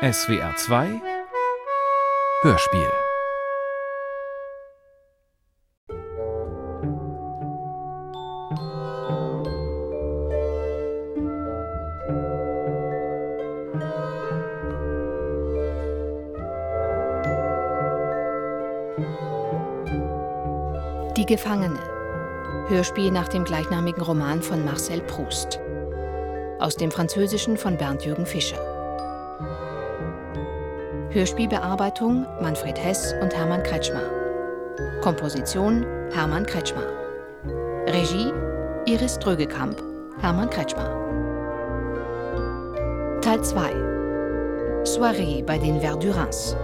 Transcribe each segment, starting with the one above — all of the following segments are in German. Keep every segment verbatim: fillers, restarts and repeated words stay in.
S W R zwei Hörspiel. Die Gefangene. Hörspiel nach dem gleichnamigen Roman von Marcel Proust. Aus dem Französischen von Bernd-Jürgen Fischer. Hörspielbearbeitung Manfred Hess und Hermann Kretschmer. Komposition Hermann Kretschmer. Regie Iris Drögekamp, Hermann Kretschmer. Teil zwei. Soirée bei den Verdurins.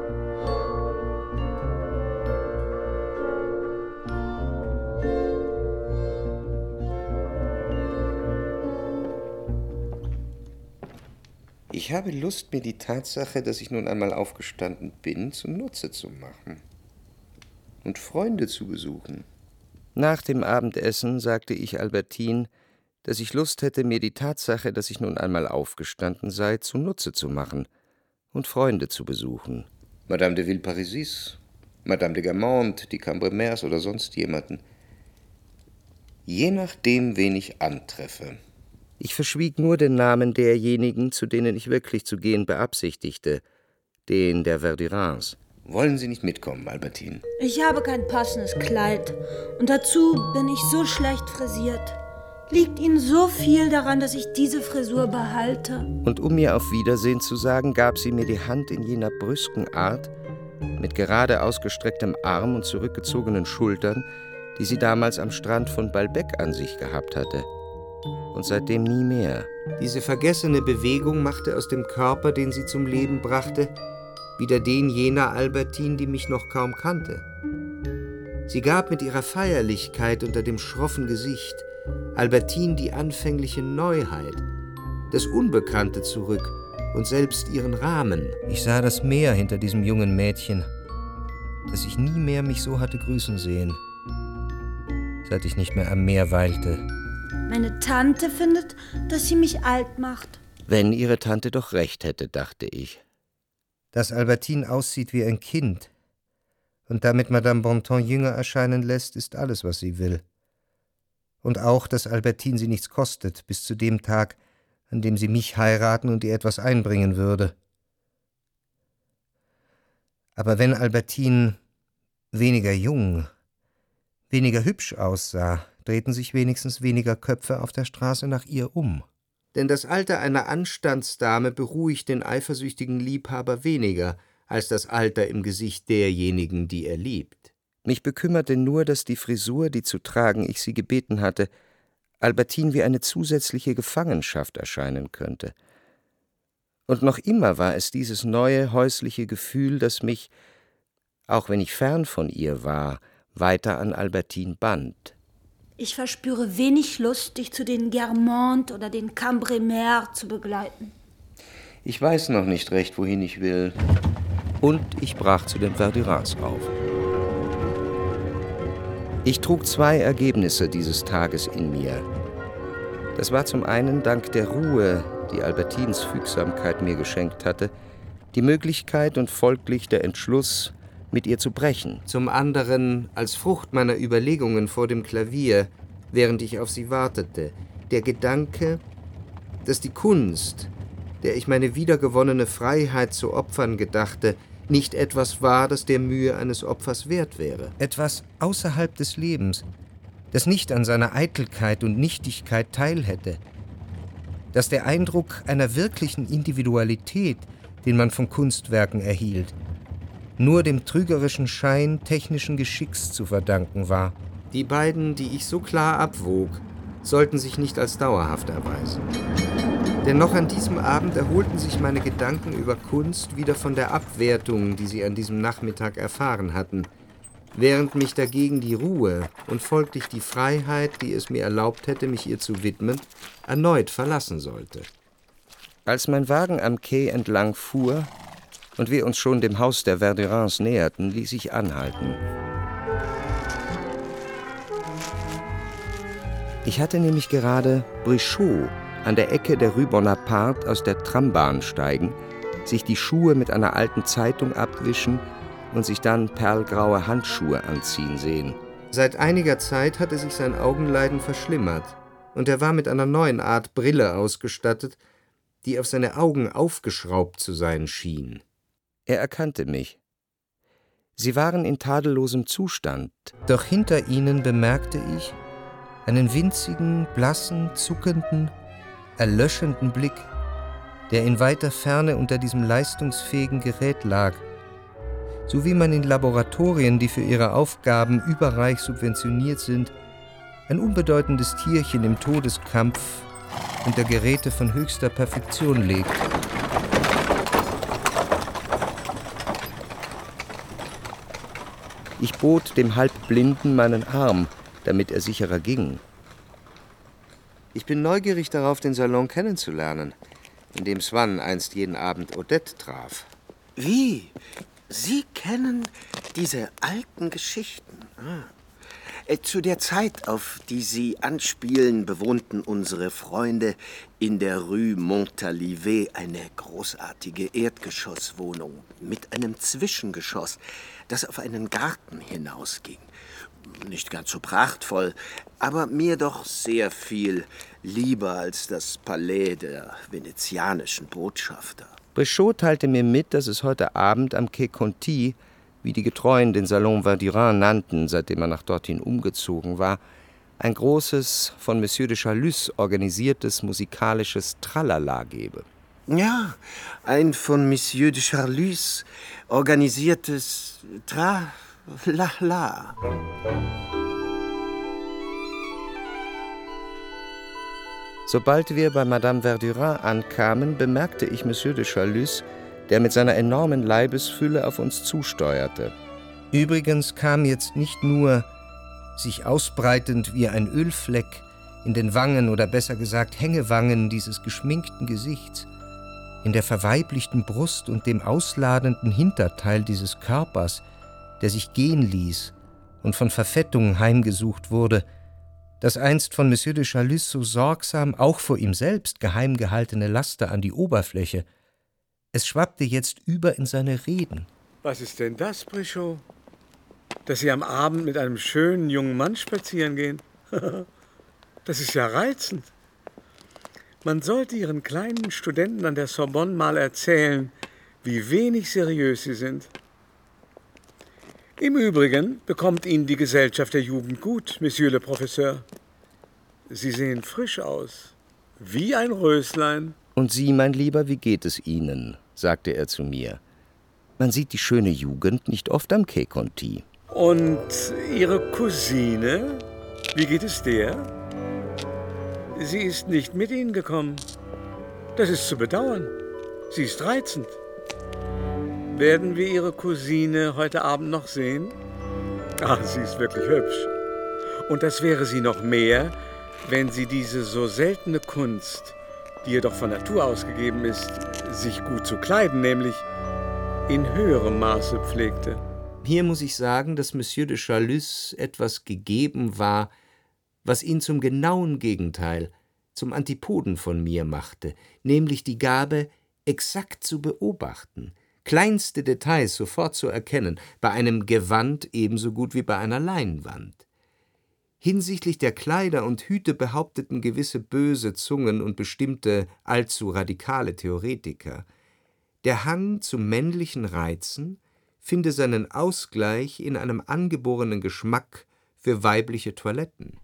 Ich habe Lust, mir die Tatsache, dass ich nun einmal aufgestanden bin, zunutze zu machen und Freunde zu besuchen. Nach dem Abendessen sagte ich Albertine, dass ich Lust hätte, mir die Tatsache, dass ich nun einmal aufgestanden sei, zunutze zu machen und Freunde zu besuchen. Madame de Villeparisis, Madame de Guermantes, die Cambremers oder sonst jemanden. Je nachdem, wen ich antreffe. Ich verschwieg nur den Namen derjenigen, zu denen ich wirklich zu gehen beabsichtigte, den der Verdurins. Wollen Sie nicht mitkommen, Albertine? Ich habe kein passendes Kleid und dazu bin ich so schlecht frisiert. Liegt Ihnen so viel daran, dass ich diese Frisur behalte? Und um mir auf Wiedersehen zu sagen, gab sie mir die Hand in jener brüsken Art, mit gerade ausgestrecktem Arm und zurückgezogenen Schultern, die sie damals am Strand von Balbec an sich gehabt hatte. Und seitdem nie mehr. Diese vergessene Bewegung machte aus dem Körper, den sie zum Leben brachte, wieder den jener Albertine, die mich noch kaum kannte. Sie gab mit ihrer Feierlichkeit unter dem schroffen Gesicht Albertine die anfängliche Neuheit, das Unbekannte zurück und selbst ihren Rahmen. Ich sah das Meer hinter diesem jungen Mädchen, das ich nie mehr mich so hatte grüßen sehen, seit ich nicht mehr am Meer weilte. Meine Tante findet, dass sie mich alt macht. Wenn ihre Tante doch recht hätte, dachte ich. Dass Albertine aussieht wie ein Kind und damit Madame Bontemps jünger erscheinen lässt, ist alles, was sie will. Und auch, dass Albertine sie nichts kostet, bis zu dem Tag, an dem sie mich heiraten und ihr etwas einbringen würde. Aber wenn Albertine weniger jung, weniger hübsch aussah, drehten sich wenigstens weniger Köpfe auf der Straße nach ihr um. Denn das Alter einer Anstandsdame beruhigt den eifersüchtigen Liebhaber weniger als das Alter im Gesicht derjenigen, die er liebt. Mich bekümmerte nur, dass die Frisur, die zu tragen ich sie gebeten hatte, Albertine wie eine zusätzliche Gefangenschaft erscheinen könnte. Und noch immer war es dieses neue häusliche Gefühl, das mich, auch wenn ich fern von ihr war, weiter an Albertine band. Ich verspüre wenig Lust, dich zu den Guermantes oder den Cambremers zu begleiten. Ich weiß noch nicht recht, wohin ich will. Und ich brach zu den Verdurins auf. Ich trug zwei Ergebnisse dieses Tages in mir. Das war zum einen dank der Ruhe, die Albertines Fügsamkeit mir geschenkt hatte, die Möglichkeit und folglich der Entschluss, mit ihr zu brechen. Zum anderen als Frucht meiner Überlegungen vor dem Klavier, während ich auf sie wartete, der Gedanke, dass die Kunst, der ich meine wiedergewonnene Freiheit zu opfern gedachte, nicht etwas war, das der Mühe eines Opfers wert wäre. Etwas außerhalb des Lebens, das nicht an seiner Eitelkeit und Nichtigkeit teilhätte, das der Eindruck einer wirklichen Individualität, den man von Kunstwerken erhielt, nur dem trügerischen Schein technischen Geschicks zu verdanken war. Die beiden, die ich so klar abwog, sollten sich nicht als dauerhaft erweisen. Denn noch an diesem Abend erholten sich meine Gedanken über Kunst wieder von der Abwertung, die sie an diesem Nachmittag erfahren hatten, während mich dagegen die Ruhe und folglich die Freiheit, die es mir erlaubt hätte, mich ihr zu widmen, erneut verlassen sollte. Als mein Wagen am Quai entlang fuhr, und wir uns schon dem Haus der Verdurins näherten, ließ ich anhalten. Ich hatte nämlich gerade Brichot an der Ecke der Rue Bonaparte aus der Trambahn steigen sich die Schuhe mit einer alten Zeitung abwischen und sich dann perlgraue Handschuhe anziehen sehen. Seit einiger Zeit hatte sich sein Augenleiden verschlimmert und er war mit einer neuen Art Brille ausgestattet, die auf seine Augen aufgeschraubt zu sein schien. Er erkannte mich. Sie waren in tadellosem Zustand, doch hinter ihnen bemerkte ich einen winzigen, blassen, zuckenden, erlöschenden Blick, der in weiter Ferne unter diesem leistungsfähigen Gerät lag, so wie man in Laboratorien, die für ihre Aufgaben überreich subventioniert sind, ein unbedeutendes Tierchen im Todeskampf unter Geräte von höchster Perfektion legt. Ich bot dem Halbblinden meinen Arm, damit er sicherer ging. Ich bin neugierig darauf, den Salon kennenzulernen, in dem Swann einst jeden Abend Odette traf. Wie? Sie kennen diese alten Geschichten? Ah. Zu der Zeit, auf die Sie anspielen, bewohnten unsere Freunde in der Rue Montalivet eine großartige Erdgeschosswohnung mit einem Zwischengeschoss, das auf einen Garten hinausging. Nicht ganz so prachtvoll, aber mir doch sehr viel lieber als das Palais der venezianischen Botschafter. Brichot teilte mir mit, dass es heute Abend am Quai Conti, wie die Getreuen den Salon Verdurin nannten, seitdem er nach dorthin umgezogen war, ein großes, von Monsieur de Chalus organisiertes musikalisches Tralala gebe. Ja, ein von Monsieur de Chalus organisiertes Tralala. Sobald wir bei Madame Verdurin ankamen, bemerkte ich Monsieur de Chalus, der mit seiner enormen Leibesfülle auf uns zusteuerte. Übrigens kam jetzt nicht nur, sich ausbreitend wie ein Ölfleck, in den Wangen oder besser gesagt Hängewangen dieses geschminkten Gesichts, in der verweiblichten Brust und dem ausladenden Hinterteil dieses Körpers, der sich gehen ließ und von Verfettungen heimgesucht wurde, das einst von Monsieur de Chalus so sorgsam auch vor ihm selbst geheim gehaltene Laster an die Oberfläche. Es schwappte jetzt über in seine Reden. Was ist denn das, Brichot? Dass Sie am Abend mit einem schönen jungen Mann spazieren gehen? Das ist ja reizend. Man sollte Ihren kleinen Studenten an der Sorbonne mal erzählen, wie wenig seriös sie sind. Im Übrigen bekommt Ihnen die Gesellschaft der Jugend gut, Monsieur le Professeur. Sie sehen frisch aus, wie ein Röslein. Und Sie, mein Lieber, wie geht es Ihnen? Sagte er zu mir. Man sieht die schöne Jugend nicht oft am Quai Conti. Und Ihre Cousine, wie geht es der? Sie ist nicht mit Ihnen gekommen. Das ist zu bedauern. Sie ist reizend. Werden wir Ihre Cousine heute Abend noch sehen? Ah, sie ist wirklich hübsch. Und das wäre sie noch mehr, wenn sie diese so seltene Kunst, die ihr doch von Natur aus gegeben ist, sich gut zu kleiden, nämlich in höherem Maße pflegte. Hier muss ich sagen, dass Monsieur de Chalus etwas gegeben war, was ihn zum genauen Gegenteil, zum Antipoden von mir machte, nämlich die Gabe, exakt zu beobachten, kleinste Details sofort zu erkennen, bei einem Gewand ebenso gut wie bei einer Leinwand. Hinsichtlich der Kleider und Hüte behaupteten gewisse böse Zungen und bestimmte allzu radikale Theoretiker, der Hang zu männlichen Reizen finde seinen Ausgleich in einem angeborenen Geschmack für weibliche Toiletten.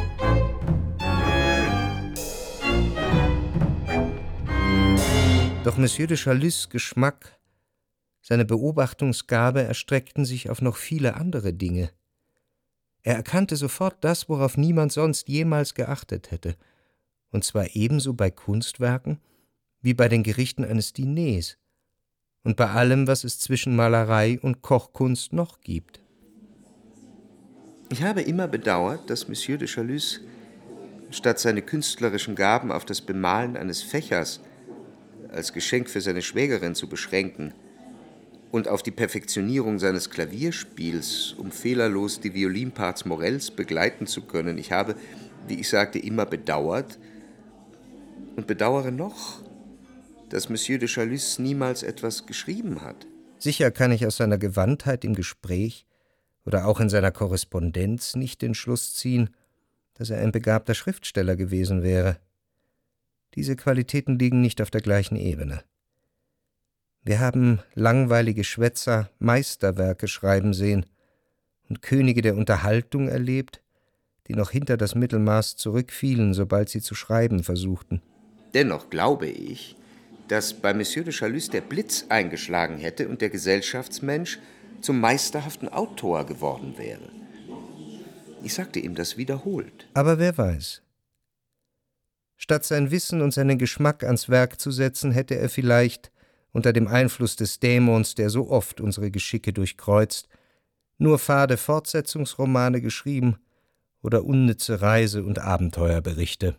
Doch Monsieur de Chalus' Geschmack, seine Beobachtungsgabe erstreckten sich auf noch viele andere Dinge. Er erkannte sofort das, worauf niemand sonst jemals geachtet hätte, und zwar ebenso bei Kunstwerken wie bei den Gerichten eines Diners und bei allem, was es zwischen Malerei und Kochkunst noch gibt. Ich habe immer bedauert, dass Monsieur de Chalus, statt seine künstlerischen Gaben auf das Bemalen eines Fächers als Geschenk für seine Schwägerin zu beschränken und auf die Perfektionierung seines Klavierspiels, um fehlerlos die Violinparts Morels begleiten zu können. Ich habe, wie ich sagte, immer bedauert und bedauere noch, dass Monsieur de Chalus niemals etwas geschrieben hat? Sicher kann ich aus seiner Gewandtheit im Gespräch oder auch in seiner Korrespondenz nicht den Schluss ziehen, dass er ein begabter Schriftsteller gewesen wäre. Diese Qualitäten liegen nicht auf der gleichen Ebene. Wir haben langweilige Schwätzer Meisterwerke schreiben sehen und Könige der Unterhaltung erlebt, die noch hinter das Mittelmaß zurückfielen, sobald sie zu schreiben versuchten. Dennoch glaube ich, dass bei Monsieur de Chalus der Blitz eingeschlagen hätte und der Gesellschaftsmensch zum meisterhaften Autor geworden wäre. Ich sagte ihm das wiederholt. Aber wer weiß. Statt sein Wissen und seinen Geschmack ans Werk zu setzen, hätte er vielleicht, unter dem Einfluss des Dämons, der so oft unsere Geschicke durchkreuzt, nur fade Fortsetzungsromane geschrieben oder unnütze Reise- und Abenteuerberichte.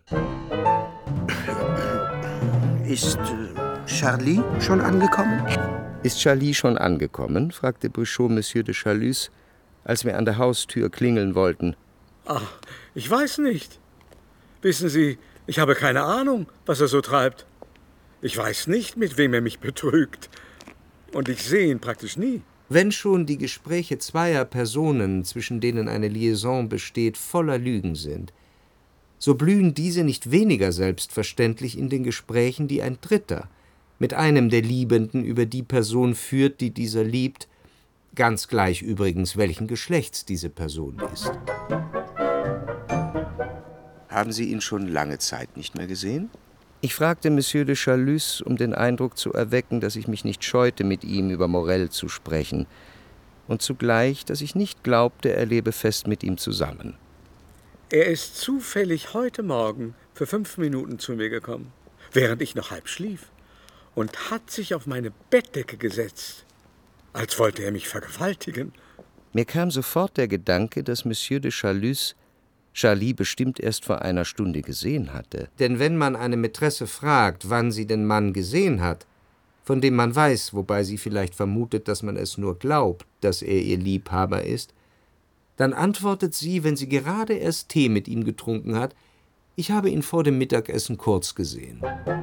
Ist äh, Charlie schon angekommen? Ist Charlie schon angekommen? Fragte Brichot Monsieur de Chalus, als wir an der Haustür klingeln wollten. Ach, ich weiß nicht. Wissen Sie, ich habe keine Ahnung, was er so treibt. Ich weiß nicht, mit wem er mich betrügt. Und ich sehe ihn praktisch nie. Wenn schon die Gespräche zweier Personen, zwischen denen eine Liaison besteht, voller Lügen sind, so blühen diese nicht weniger selbstverständlich in den Gesprächen, die ein Dritter mit einem der Liebenden über die Person führt, die dieser liebt, ganz gleich übrigens, welchen Geschlechts diese Person ist. Haben Sie ihn schon lange Zeit nicht mehr gesehen? Ich fragte Monsieur de Chalus, um den Eindruck zu erwecken, dass ich mich nicht scheute, mit ihm über Morel zu sprechen, und zugleich, dass ich nicht glaubte, er lebe fest mit ihm zusammen. Er ist zufällig heute Morgen für fünf Minuten zu mir gekommen, während ich noch halb schlief, und hat sich auf meine Bettdecke gesetzt, als wollte er mich vergewaltigen. Mir kam sofort der Gedanke, dass Monsieur de Chalus Charlie bestimmt erst vor einer Stunde gesehen hatte. Denn wenn man eine Mätresse fragt, wann sie den Mann gesehen hat, von dem man weiß, wobei sie vielleicht vermutet, dass man es nur glaubt, dass er ihr Liebhaber ist, dann antwortet sie, wenn sie gerade erst Tee mit ihm getrunken hat, ich habe ihn vor dem Mittagessen kurz gesehen.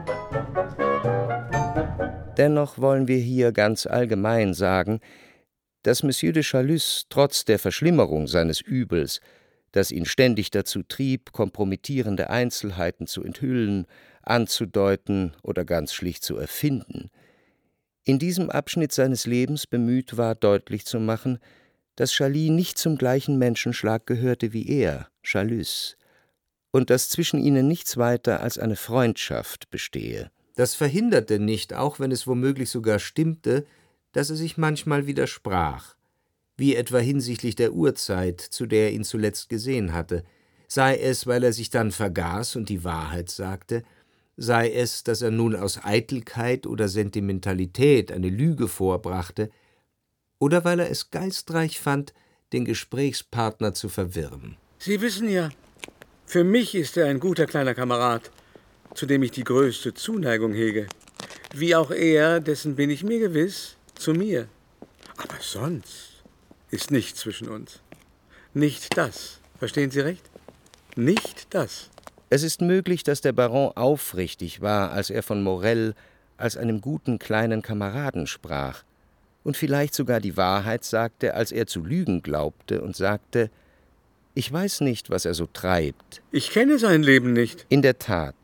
Dennoch wollen wir hier ganz allgemein sagen, dass Monsieur de Chalus trotz der Verschlimmerung seines Übels, das ihn ständig dazu trieb, kompromittierende Einzelheiten zu enthüllen, anzudeuten oder ganz schlicht zu erfinden, in diesem Abschnitt seines Lebens bemüht war, deutlich zu machen, dass Charlie nicht zum gleichen Menschenschlag gehörte wie er, Chalus, und dass zwischen ihnen nichts weiter als eine Freundschaft bestehe. Das verhinderte nicht, auch wenn es womöglich sogar stimmte, dass er sich manchmal widersprach, wie etwa hinsichtlich der Uhrzeit, zu der er ihn zuletzt gesehen hatte, sei es, weil er sich dann vergaß und die Wahrheit sagte, sei es, dass er nun aus Eitelkeit oder Sentimentalität eine Lüge vorbrachte, oder weil er es geistreich fand, den Gesprächspartner zu verwirren. Sie wissen ja, für mich ist er ein guter kleiner Kamerad, zu dem ich die größte Zuneigung hege. Wie auch er, dessen bin ich mir gewiss, zu mir. Aber sonst ist nichts zwischen uns. Nicht das. Verstehen Sie recht? Nicht das. Es ist möglich, dass der Baron aufrichtig war, als er von Morel als einem guten kleinen Kameraden sprach und vielleicht sogar die Wahrheit sagte, als er zu lügen glaubte und sagte, ich weiß nicht, was er so treibt. Ich kenne sein Leben nicht. In der Tat.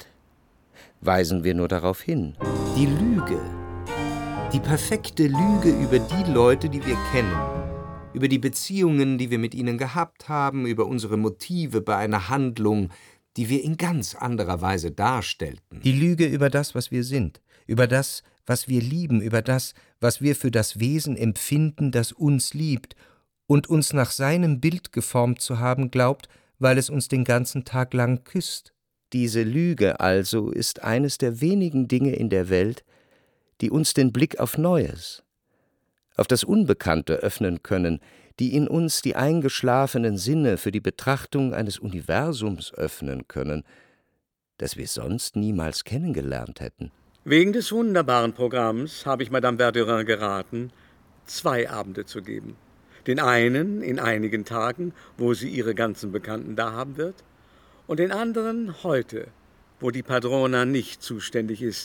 Weisen wir nur darauf hin. Die Lüge. Die perfekte Lüge über die Leute, die wir kennen. Über die Beziehungen, die wir mit ihnen gehabt haben, über unsere Motive bei einer Handlung, die wir in ganz anderer Weise darstellten. Die Lüge über das, was wir sind, über das, was wir lieben, über das, was wir für das Wesen empfinden, das uns liebt und uns nach seinem Bild geformt zu haben glaubt, weil es uns den ganzen Tag lang küsst. Diese Lüge also ist eines der wenigen Dinge in der Welt, die uns den Blick auf Neues, auf das Unbekannte öffnen können, die in uns die eingeschlafenen Sinne für die Betrachtung eines Universums öffnen können, das wir sonst niemals kennengelernt hätten. Wegen des wunderbaren Programms habe ich Madame Verdurin geraten, zwei Abende zu geben. Den einen in einigen Tagen, wo sie ihre ganzen Bekannten da haben wird, und den anderen heute, wo die Padrona nicht zuständig ist,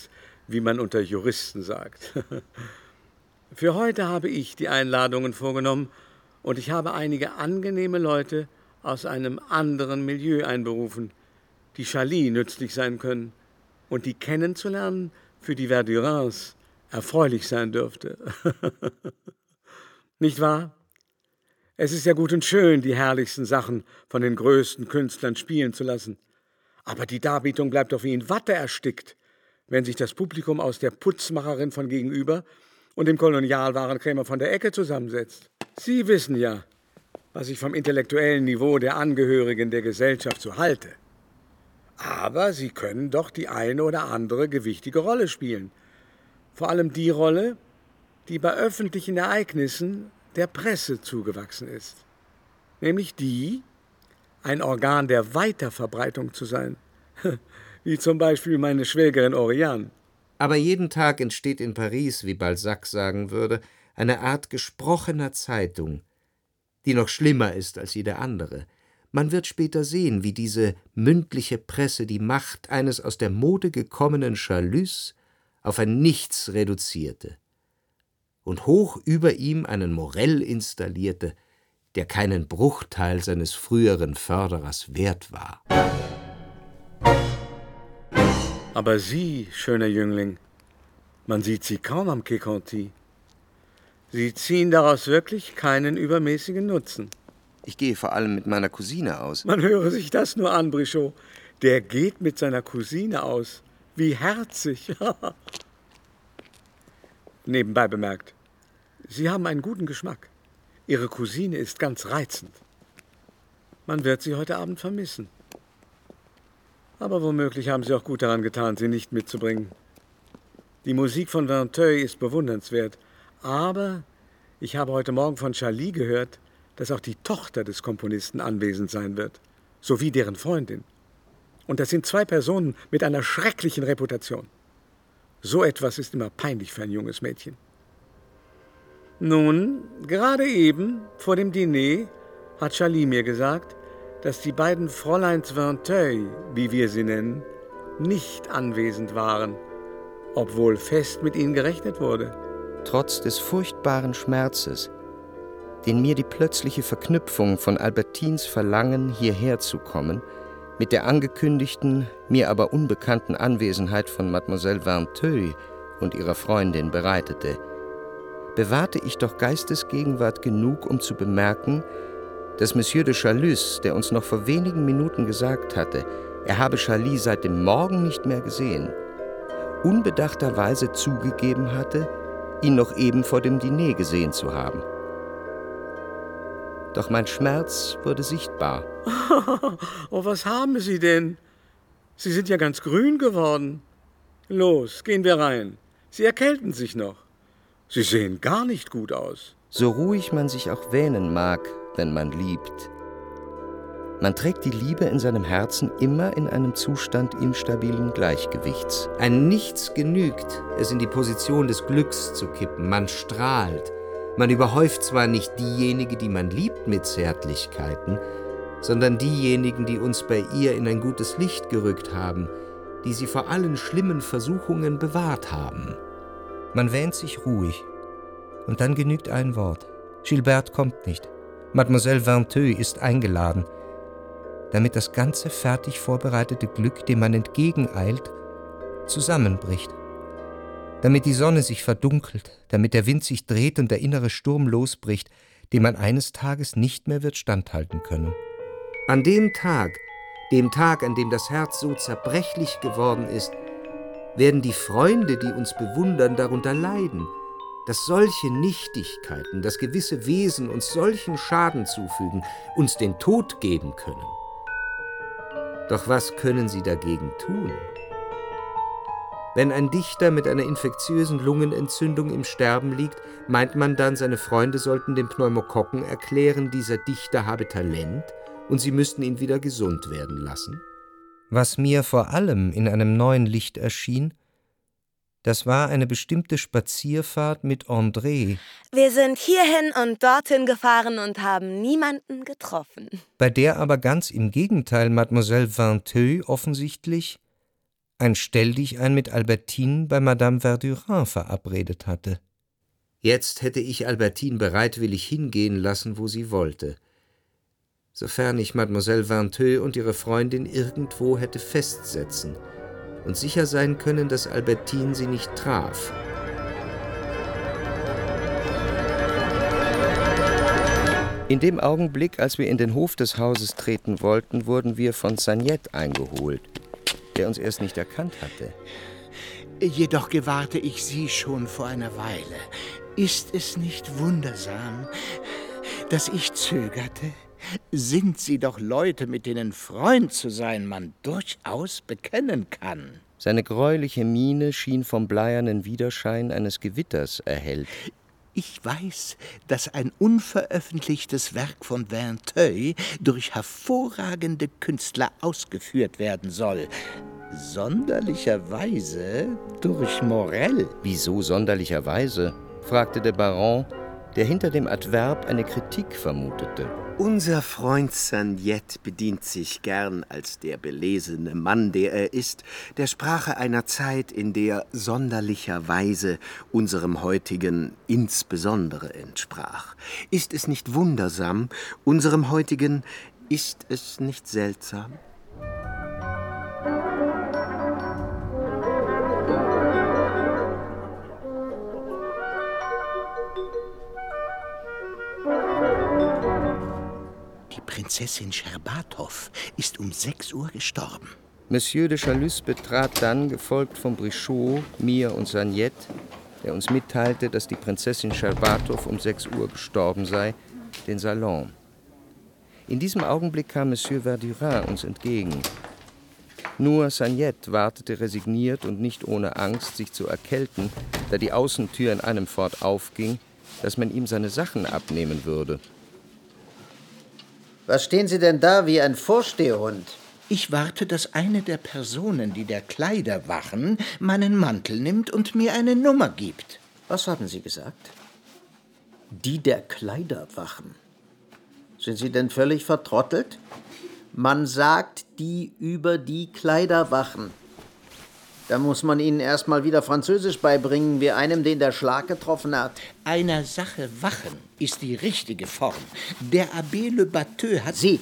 wie man unter Juristen sagt. Für heute habe ich die Einladungen vorgenommen und ich habe einige angenehme Leute aus einem anderen Milieu einberufen, die Charlie nützlich sein können und die kennenzulernen für die Verdurins erfreulich sein dürfte. Nicht wahr? Es ist ja gut und schön, die herrlichsten Sachen von den größten Künstlern spielen zu lassen. Aber die Darbietung bleibt doch wie in Watte erstickt, wenn sich das Publikum aus der Putzmacherin von gegenüber und dem Kolonialwarenkrämer von der Ecke zusammensetzt. Sie wissen ja, was ich vom intellektuellen Niveau der Angehörigen der Gesellschaft so halte. Aber sie können doch die eine oder andere gewichtige Rolle spielen. Vor allem die Rolle, die bei öffentlichen Ereignissen der Presse zugewachsen ist. Nämlich die, ein Organ der Weiterverbreitung zu sein. Wie zum Beispiel meine Schwägerin Oriane. Aber jeden Tag entsteht in Paris, wie Balzac sagen würde, eine Art gesprochener Zeitung, die noch schlimmer ist als jede andere. Man wird später sehen, wie diese mündliche Presse die Macht eines aus der Mode gekommenen Chalus auf ein Nichts reduzierte und hoch über ihm einen Morell installierte, der keinen Bruchteil seines früheren Förderers wert war. Aber Sie, schöner Jüngling, man sieht Sie kaum am Quai Conti. Sie ziehen daraus wirklich keinen übermäßigen Nutzen. Ich gehe vor allem mit meiner Cousine aus. Man höre sich das nur an, Brichot. Der geht mit seiner Cousine aus. Wie herzig. Nebenbei bemerkt, Sie haben einen guten Geschmack. Ihre Cousine ist ganz reizend. Man wird sie heute Abend vermissen. Aber womöglich haben Sie auch gut daran getan, sie nicht mitzubringen. Die Musik von Vinteuil ist bewundernswert, aber ich habe heute Morgen von Charlie gehört, dass auch die Tochter des Komponisten anwesend sein wird, sowie deren Freundin. Und das sind zwei Personen mit einer schrecklichen Reputation. So etwas ist immer peinlich für ein junges Mädchen. Nun, gerade eben, vor dem Diner, hat Charlie mir gesagt, dass die beiden Fräuleins Vinteuil, wie wir sie nennen, nicht anwesend waren, obwohl fest mit ihnen gerechnet wurde. Trotz des furchtbaren Schmerzes, den mir die plötzliche Verknüpfung von Albertines Verlangen, hierher zu kommen, mit der angekündigten, mir aber unbekannten Anwesenheit von Mademoiselle Vinteuil und ihrer Freundin bereitete, bewahrte ich doch Geistesgegenwart genug, um zu bemerken, dass Monsieur de Chalus, der uns noch vor wenigen Minuten gesagt hatte, er habe Charlie seit dem Morgen nicht mehr gesehen, unbedachterweise zugegeben hatte, ihn noch eben vor dem Diner gesehen zu haben. Doch mein Schmerz wurde sichtbar. Oh, was haben Sie denn? Sie sind ja ganz grün geworden. Los, gehen wir rein. Sie erkälten sich noch. Sie sehen gar nicht gut aus. So ruhig man sich auch wähnen mag, wenn man liebt. Man trägt die Liebe in seinem Herzen immer in einem Zustand instabilen Gleichgewichts. Ein Nichts genügt, es in die Position des Glücks zu kippen. Man strahlt. Man überhäuft zwar nicht diejenige, die man liebt, mit Zärtlichkeiten, sondern diejenigen, die uns bei ihr in ein gutes Licht gerückt haben, die sie vor allen schlimmen Versuchungen bewahrt haben. Man wähnt sich ruhig. Und dann genügt ein Wort. Gilberte kommt nicht. Mademoiselle Vinteuil ist eingeladen, damit das ganze fertig vorbereitete Glück, dem man entgegeneilt, zusammenbricht. Damit die Sonne sich verdunkelt, damit der Wind sich dreht und der innere Sturm losbricht, dem man eines Tages nicht mehr wird standhalten können. An dem Tag, dem Tag, an dem das Herz so zerbrechlich geworden ist, werden die Freunde, die uns bewundern, darunter leiden, dass solche Nichtigkeiten, dass gewisse Wesen uns solchen Schaden zufügen, uns den Tod geben können. Doch was können sie dagegen tun? Wenn ein Dichter mit einer infektiösen Lungenentzündung im Sterben liegt, meint man dann, seine Freunde sollten den Pneumokokken erklären, dieser Dichter habe Talent und sie müssten ihn wieder gesund werden lassen? Was mir vor allem in einem neuen Licht erschien, das war eine bestimmte Spazierfahrt mit André. Wir sind hierhin und dorthin gefahren und haben niemanden getroffen. Bei der aber ganz im Gegenteil Mademoiselle Vinteuil offensichtlich ein Stelldichein mit Albertine bei Madame Verdurin verabredet hatte. Jetzt hätte ich Albertine bereitwillig hingehen lassen, wo sie wollte, sofern ich Mademoiselle Vinteuil und ihre Freundin irgendwo hätte festsetzen und sicher sein können, dass Albertine sie nicht traf. In dem Augenblick, als wir in den Hof des Hauses treten wollten, wurden wir von Sagnet eingeholt, der uns erst nicht erkannt hatte. Jedoch gewahrte ich Sie schon vor einer Weile. Ist es nicht wundersam, dass ich zögerte? Sind Sie doch Leute, mit denen Freund zu sein man durchaus bekennen kann. Seine greuliche Miene schien vom bleiernen Widerschein eines Gewitters erhellt. Ich weiß, dass ein unveröffentlichtes Werk von Vinteuil durch hervorragende Künstler ausgeführt werden soll. Sonderlicherweise durch Morel. Wieso sonderlicherweise? Fragte der Baron, der hinter dem Adverb eine Kritik vermutete. Unser Freund Sagnet bedient sich gern als der belesene Mann, der er ist, der Sprache einer Zeit, in der sonderlicherweise unserem heutigen insbesondere entsprach. Ist es nicht wundersam, unserem heutigen, ist es nicht seltsam? Die Prinzessin Scherbatov ist um sechs Uhr gestorben. Monsieur de Chalus betrat dann, gefolgt von Brichot, mir und Sagnet, der uns mitteilte, dass die Prinzessin Scherbatov um sechs Uhr gestorben sei, den Salon. In diesem Augenblick kam Monsieur Verdurin uns entgegen. Nur Sagnet wartete resigniert und nicht ohne Angst, sich zu erkälten, da die Außentür in einem fort aufging, dass man ihm seine Sachen abnehmen würde. Was stehen Sie denn da wie ein Vorstehhund? Ich warte, dass eine der Personen, die der Kleider wachen, meinen Mantel nimmt und mir eine Nummer gibt. Was haben Sie gesagt? Die der Kleider wachen. Sind Sie denn völlig vertrottelt? Man sagt, die über die Kleider wachen. Da muss man Ihnen erst mal wieder Französisch beibringen, wie einem, den der Schlag getroffen hat. Einer Sache wachen ist die richtige Form. Der Abbé Le Batteux hat... Sie!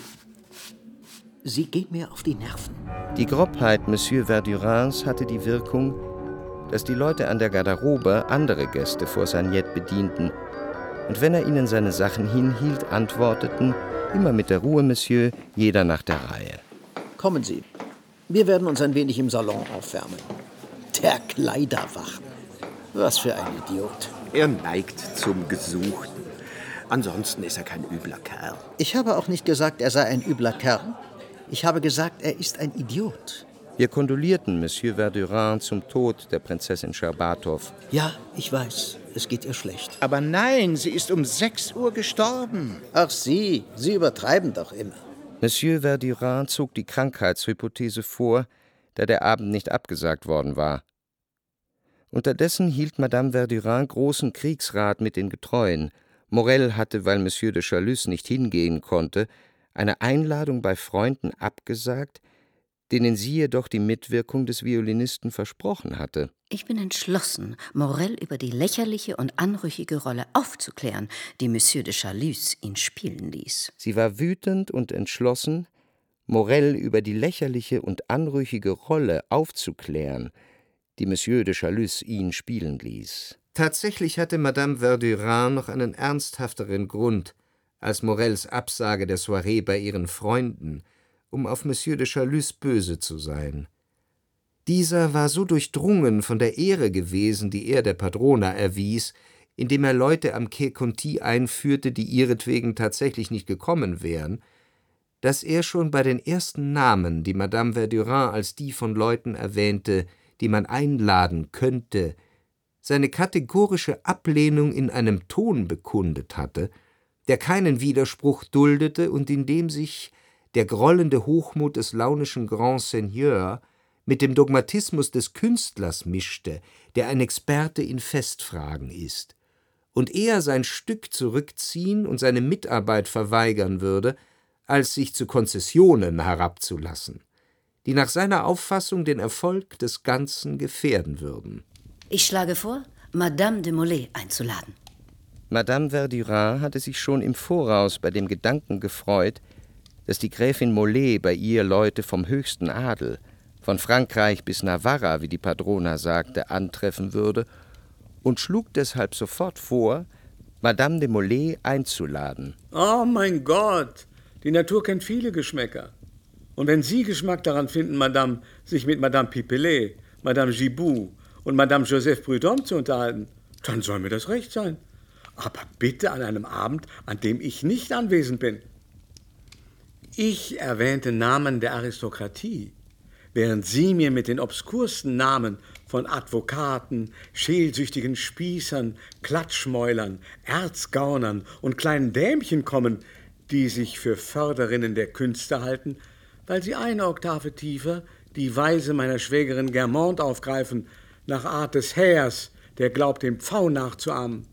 Sie gehen mir auf die Nerven. Die Grobheit Monsieur Verdurins hatte die Wirkung, dass die Leute an der Garderobe andere Gäste vor Sagnet bedienten. Und wenn er ihnen seine Sachen hinhielt, antworteten, immer mit der Ruhe, Monsieur, jeder nach der Reihe. Kommen Sie. Wir werden uns ein wenig im Salon aufwärmen. Der Kleiderwachen. Was für ein Idiot. Er neigt zum Gesuchten. Ansonsten ist er kein übler Kerl. Ich habe auch nicht gesagt, er sei ein übler Kerl. Ich habe gesagt, er ist ein Idiot. Wir kondolierten Monsieur Verdurin zum Tod der Prinzessin Scherbatov. Ja, ich weiß, es geht ihr schlecht. Aber nein, sie ist um sechs Uhr gestorben. Ach Sie, Sie übertreiben doch immer. Monsieur Verdurin zog die Krankheitshypothese vor, da der Abend nicht abgesagt worden war. Unterdessen hielt Madame Verdurin großen Kriegsrat mit den Getreuen. Morel hatte, weil Monsieur de Chalus nicht hingehen konnte, eine Einladung bei Freunden abgesagt, denen sie jedoch die Mitwirkung des Violinisten versprochen hatte. Ich bin entschlossen, Morel über die lächerliche und anrüchige Rolle aufzuklären, die Monsieur de Chalus ihn spielen ließ. Sie war wütend und entschlossen, Morel über die lächerliche und anrüchige Rolle aufzuklären, die Monsieur de Chalus ihn spielen ließ. Tatsächlich hatte Madame Verdurin noch einen ernsthafteren Grund als Morels Absage der Soirée bei ihren Freunden, um auf Monsieur de Chalus böse zu sein. Dieser war so durchdrungen von der Ehre gewesen, die er der Padrona erwies, indem er Leute am Quai Conti einführte, die ihretwegen tatsächlich nicht gekommen wären, dass er schon bei den ersten Namen, die Madame Verdurin als die von Leuten erwähnte, die man einladen könnte, seine kategorische Ablehnung in einem Ton bekundet hatte, der keinen Widerspruch duldete und in dem sich der grollende Hochmut des launischen Grand Seigneur mit dem Dogmatismus des Künstlers mischte, der ein Experte in Festfragen ist, und eher sein Stück zurückziehen und seine Mitarbeit verweigern würde, als sich zu Konzessionen herabzulassen. die nach seiner Auffassung den Erfolg des Ganzen gefährden würden. Ich schlage vor, Madame de Molay einzuladen. Madame Verdurin hatte sich schon im Voraus bei dem Gedanken gefreut, dass die Gräfin Molay bei ihr Leute vom höchsten Adel, von Frankreich bis Navarra, wie die Padrona sagte, antreffen würde, und schlug deshalb sofort vor, Madame de Molay einzuladen. Oh mein Gott, die Natur kennt viele Geschmäcker. Und wenn Sie Geschmack daran finden, Madame, sich mit Madame Pipelet, Madame Gibou und Madame Joseph Prudhomme zu unterhalten, dann soll mir das recht sein. Aber bitte an einem Abend, an dem ich nicht anwesend bin. Ich erwähnte Namen der Aristokratie, während Sie mir mit den obskursten Namen von Advokaten, scheelsüchtigen Spießern, Klatschmäulern, Erzgaunern und kleinen Dämchen kommen, die sich für Förderinnen der Künste halten, weil sie eine Oktave tiefer die Weise meiner Schwägerin Germont aufgreifen, nach Art des Hähers, der glaubt, dem Pfau nachzuahmen.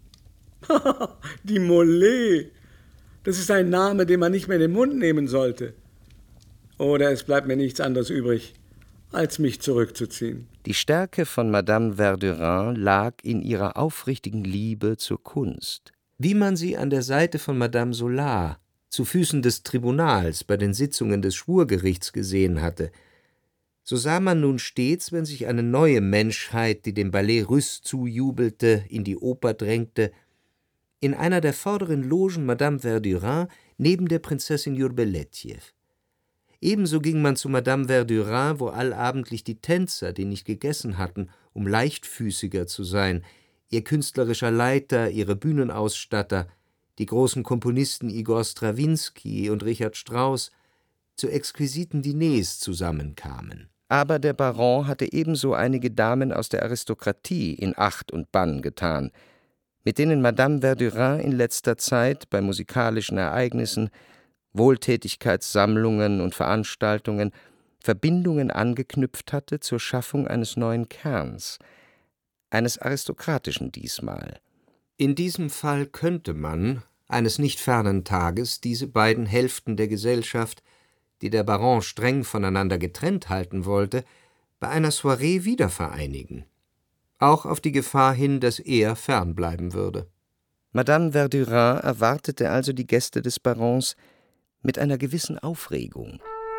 Die Molay, das ist ein Name, den man nicht mehr in den Mund nehmen sollte. Oder es bleibt mir nichts anderes übrig, als mich zurückzuziehen. Die Stärke von Madame Verdurin lag in ihrer aufrichtigen Liebe zur Kunst. Wie man sie an der Seite von Madame Solar zu Füßen des Tribunals bei den Sitzungen des Schwurgerichts gesehen hatte, so sah man nun stets, wenn sich eine neue Menschheit, die dem Ballet Russe zujubelte, in die Oper drängte, in einer der vorderen Logen Madame Verdurin neben der Prinzessin Jurbeletjew. Ebenso ging man zu Madame Verdurin, wo allabendlich die Tänzer, die nicht gegessen hatten, um leichtfüßiger zu sein, ihr künstlerischer Leiter, ihre Bühnenausstatter, die großen Komponisten Igor Strawinski und Richard Strauss, zu exquisiten Diners zusammenkamen. Aber der Baron hatte ebenso einige Damen aus der Aristokratie in Acht und Bann getan, mit denen Madame Verdurin in letzter Zeit bei musikalischen Ereignissen, Wohltätigkeitssammlungen und Veranstaltungen Verbindungen angeknüpft hatte zur Schaffung eines neuen Kerns, eines aristokratischen diesmal. In diesem Fall könnte man, eines nicht fernen Tages, diese beiden Hälften der Gesellschaft, die der Baron streng voneinander getrennt halten wollte, bei einer Soiree wiedervereinigen. Auch auf die Gefahr hin, dass er fernbleiben würde. Madame Verdurin erwartete also die Gäste des Barons mit einer gewissen Aufregung.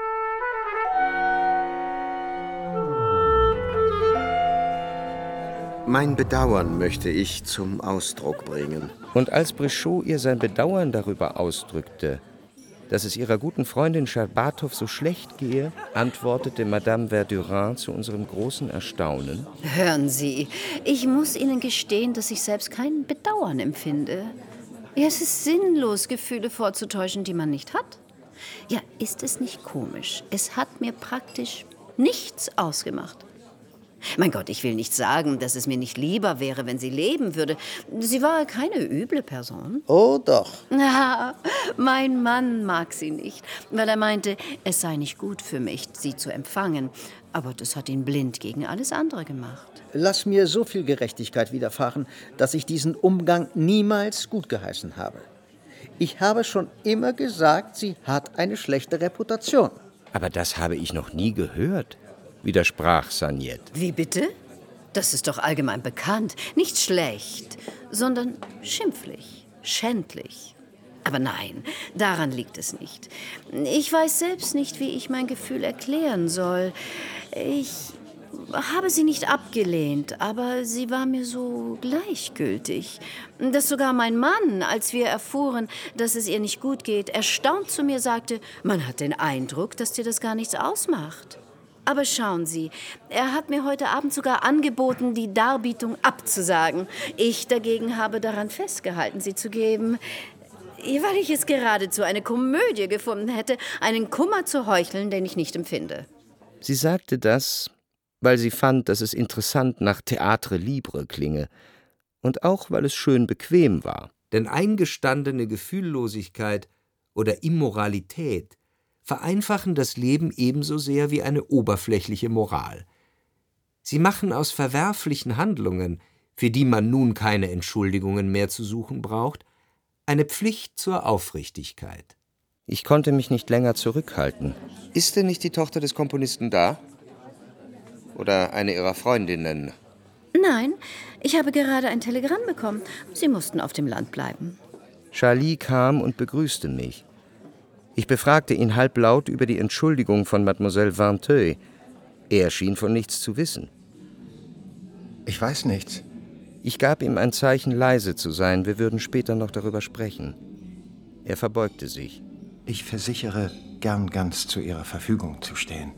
Mein Bedauern möchte ich zum Ausdruck bringen. Und als Brichot ihr sein Bedauern darüber ausdrückte, dass es ihrer guten Freundin Scherbatschow so schlecht gehe, antwortete Madame Verdurin zu unserem großen Erstaunen: Hören Sie, ich muss Ihnen gestehen, dass ich selbst kein Bedauern empfinde. Ja, es ist sinnlos, Gefühle vorzutäuschen, die man nicht hat. Ja, ist es nicht komisch? Es hat mir praktisch nichts ausgemacht. Mein Gott, ich will nicht sagen, dass es mir nicht lieber wäre, wenn sie leben würde. Sie war keine üble Person. Oh doch. Na, mein Mann mag sie nicht, weil er meinte, es sei nicht gut für mich, sie zu empfangen. Aber das hat ihn blind gegen alles andere gemacht. Lass mir so viel Gerechtigkeit widerfahren, dass ich diesen Umgang niemals gutgeheißen habe. Ich habe schon immer gesagt, sie hat eine schlechte Reputation. Aber das habe ich noch nie gehört, widersprach Sagnet. Wie bitte? Das ist doch allgemein bekannt. Nicht schlecht, sondern schimpflich, schändlich. Aber nein, daran liegt es nicht. Ich weiß selbst nicht, wie ich mein Gefühl erklären soll. Ich habe sie nicht abgelehnt, aber sie war mir so gleichgültig, dass sogar mein Mann, als wir erfuhren, dass es ihr nicht gut geht, erstaunt zu mir sagte, man hat den Eindruck, dass dir das gar nichts ausmacht. Aber schauen Sie, er hat mir heute Abend sogar angeboten, die Darbietung abzusagen. Ich dagegen habe daran festgehalten, sie zu geben, weil ich es geradezu eine Komödie gefunden hätte, einen Kummer zu heucheln, den ich nicht empfinde. Sie sagte das, weil sie fand, dass es interessant nach Théâtre libre klinge und auch, weil es schön bequem war. Denn eingestandene Gefühllosigkeit oder Immoralität vereinfachen das Leben ebenso sehr wie eine oberflächliche Moral. Sie machen aus verwerflichen Handlungen, für die man nun keine Entschuldigungen mehr zu suchen braucht, eine Pflicht zur Aufrichtigkeit. Ich konnte mich nicht länger zurückhalten. Ist denn nicht die Tochter des Komponisten da? Oder eine ihrer Freundinnen? Nein, ich habe gerade ein Telegramm bekommen. Sie mussten auf dem Land bleiben. Charlie kam und begrüßte mich. Ich befragte ihn halblaut über die Entschuldigung von Mademoiselle Vinteuil. Er schien von nichts zu wissen. Ich weiß nichts. Ich gab ihm ein Zeichen, leise zu sein. Wir würden später noch darüber sprechen. Er verbeugte sich. Ich versichere, gern ganz zu Ihrer Verfügung zu stehen.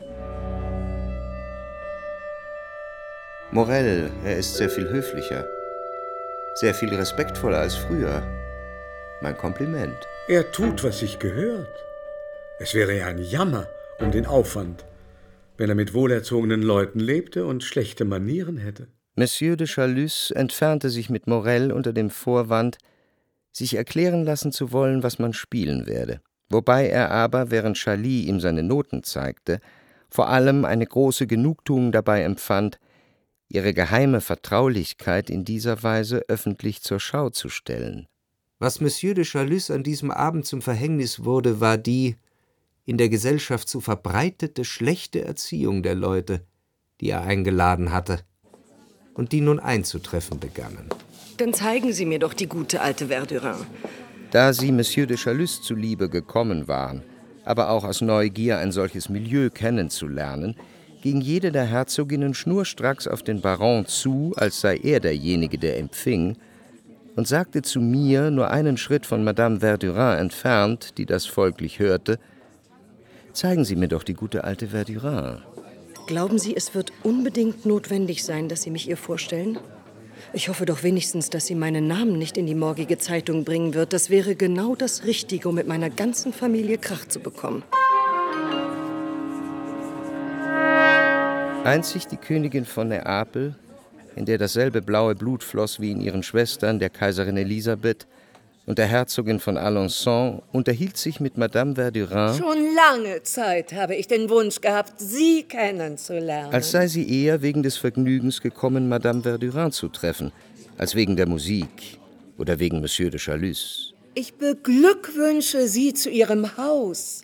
Morel, er ist sehr viel höflicher. Sehr viel respektvoller als früher. Mein Kompliment. Er tut, was sich gehört. Es wäre ja ein Jammer um den Aufwand, wenn er mit wohlerzogenen Leuten lebte und schlechte Manieren hätte. Monsieur de Chalus entfernte sich mit Morel unter dem Vorwand, sich erklären lassen zu wollen, was man spielen werde. Wobei er aber, während Charlie ihm seine Noten zeigte, vor allem eine große Genugtuung dabei empfand, ihre geheime Vertraulichkeit in dieser Weise öffentlich zur Schau zu stellen. Was Monsieur de Chalus an diesem Abend zum Verhängnis wurde, war die in der Gesellschaft so verbreitete schlechte Erziehung der Leute, die er eingeladen hatte und die nun einzutreffen begannen. Dann zeigen Sie mir doch die gute alte Verdurin. Da sie Monsieur de Chalus zuliebe gekommen waren, aber auch aus Neugier ein solches Milieu kennenzulernen, ging jede der Herzoginnen schnurstracks auf den Baron zu, als sei er derjenige, der empfing, und sagte zu mir, nur einen Schritt von Madame Verdurin entfernt, die das folglich hörte: »Zeigen Sie mir doch die gute alte Verdurin.« Glauben Sie, es wird unbedingt notwendig sein, dass Sie mich ihr vorstellen? Ich hoffe doch wenigstens, dass sie meinen Namen nicht in die morgige Zeitung bringen wird. Das wäre genau das Richtige, um mit meiner ganzen Familie Krach zu bekommen. Einzig die Königin von Neapel, in der dasselbe blaue Blut floss wie in ihren Schwestern, der Kaiserin Elisabeth und der Herzogin von Alençon, unterhielt sich mit Madame Verdurin, schon lange Zeit habe ich den Wunsch gehabt, Sie kennenzulernen. als sei sie eher wegen des Vergnügens gekommen, Madame Verdurin zu treffen, als wegen der Musik oder wegen Monsieur de Chalus. Ich beglückwünsche Sie zu Ihrem Haus.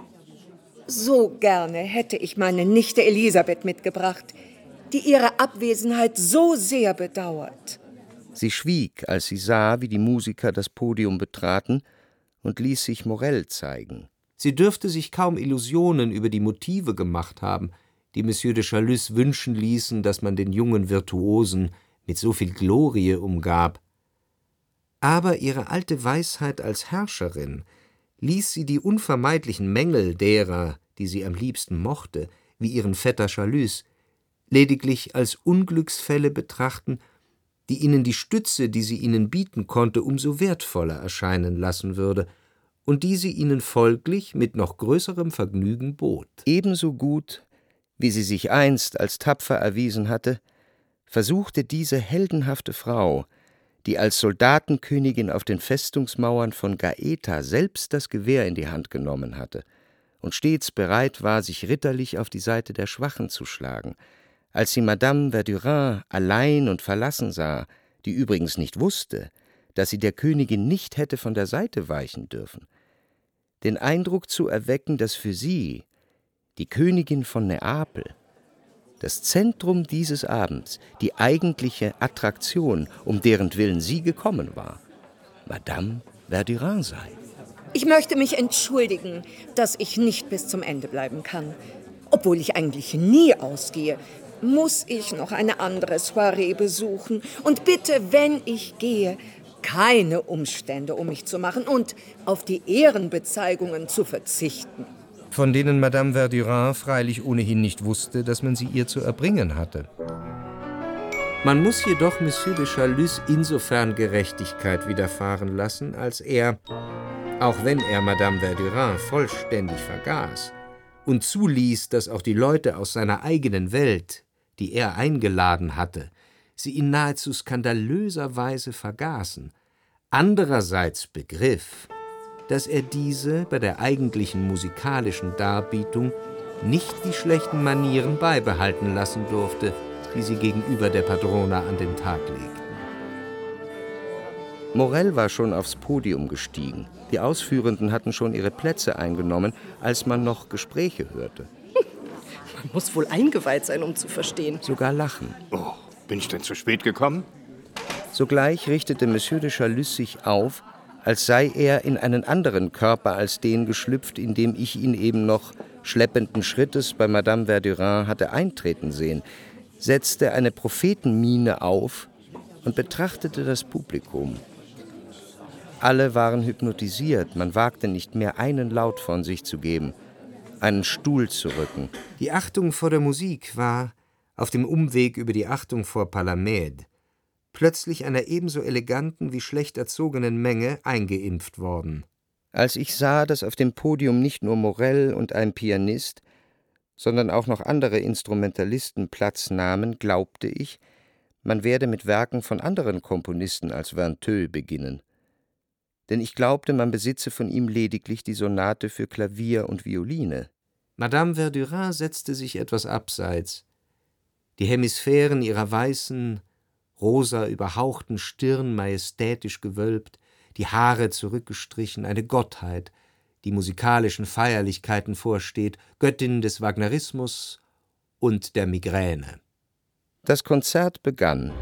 So gerne hätte ich meine Nichte Elisabeth mitgebracht, die Ihre Abwesenheit so sehr bedauert. Sie schwieg, als sie sah, wie die Musiker das Podium betraten, und ließ sich Morel zeigen. Sie dürfte sich kaum Illusionen über die Motive gemacht haben, die Monsieur de Chalus wünschen ließen, dass man den jungen Virtuosen mit so viel Glorie umgab. Aber ihre alte Weisheit als Herrscherin ließ sie die unvermeidlichen Mängel derer, die sie am liebsten mochte, wie ihren Vetter Chalus, lediglich als Unglücksfälle betrachten, die ihnen die Stütze, die sie ihnen bieten konnte, umso wertvoller erscheinen lassen würde und die sie ihnen folglich mit noch größerem Vergnügen bot. Ebenso gut, wie sie sich einst als tapfer erwiesen hatte, versuchte diese heldenhafte Frau, die als Soldatenkönigin auf den Festungsmauern von Gaeta selbst das Gewehr in die Hand genommen hatte und stets bereit war, sich ritterlich auf die Seite der Schwachen zu schlagen, als sie Madame Verdurin allein und verlassen sah, die übrigens nicht wusste, dass sie der Königin nicht hätte von der Seite weichen dürfen, den Eindruck zu erwecken, dass für sie, die Königin von Neapel, das Zentrum dieses Abends, die eigentliche Attraktion, um deren Willen sie gekommen war, Madame Verdurin sei. Ich möchte mich entschuldigen, dass ich nicht bis zum Ende bleiben kann. Obwohl ich eigentlich nie ausgehe, muss ich noch eine andere Soiree besuchen. Und bitte, wenn ich gehe, keine Umstände um mich zu machen und auf die Ehrenbezeigungen zu verzichten. Von denen Madame Verdurin freilich ohnehin nicht wusste, dass man sie ihr zu erbringen hatte. Man muss jedoch Monsieur de Chalus insofern Gerechtigkeit widerfahren lassen, als er, auch wenn er Madame Verdurin vollständig vergaß und zuließ, dass auch die Leute aus seiner eigenen Welt, die er eingeladen hatte, sie in nahezu skandalöser Weise vergaßen, andererseits begriff, dass er diese bei der eigentlichen musikalischen Darbietung nicht die schlechten Manieren beibehalten lassen durfte, die sie gegenüber der Padrona an den Tag legten. Morel war schon aufs Podium gestiegen. Die Ausführenden hatten schon ihre Plätze eingenommen, als man noch Gespräche hörte. Man muss wohl eingeweiht sein, um zu verstehen. Sogar lachen. Oh, bin ich denn zu spät gekommen? Sogleich richtete Monsieur de Chalus sich auf, als sei er in einen anderen Körper als den geschlüpft, in dem ich ihn eben noch schleppenden Schrittes bei Madame Verdurin hatte eintreten sehen, setzte eine Prophetenmiene auf und betrachtete das Publikum. Alle waren hypnotisiert, man wagte nicht mehr, einen Laut von sich zu geben, einen Stuhl zu rücken. Die Achtung vor der Musik war, auf dem Umweg über die Achtung vor Palamède, plötzlich einer ebenso eleganten wie schlecht erzogenen Menge eingeimpft worden. Als ich sah, dass auf dem Podium nicht nur Morel und ein Pianist, sondern auch noch andere Instrumentalisten Platz nahmen, glaubte ich, man werde mit Werken von anderen Komponisten als Vinteuil beginnen. Denn ich glaubte, man besitze von ihm lediglich die Sonate für Klavier und Violine. Madame Verdurin setzte sich etwas abseits. Die Hemisphären ihrer weißen, rosa überhauchten Stirn majestätisch gewölbt, die Haare zurückgestrichen, eine Gottheit, die musikalischen Feierlichkeiten vorsteht, Göttin des Wagnerismus und der Migräne. Das Konzert begann.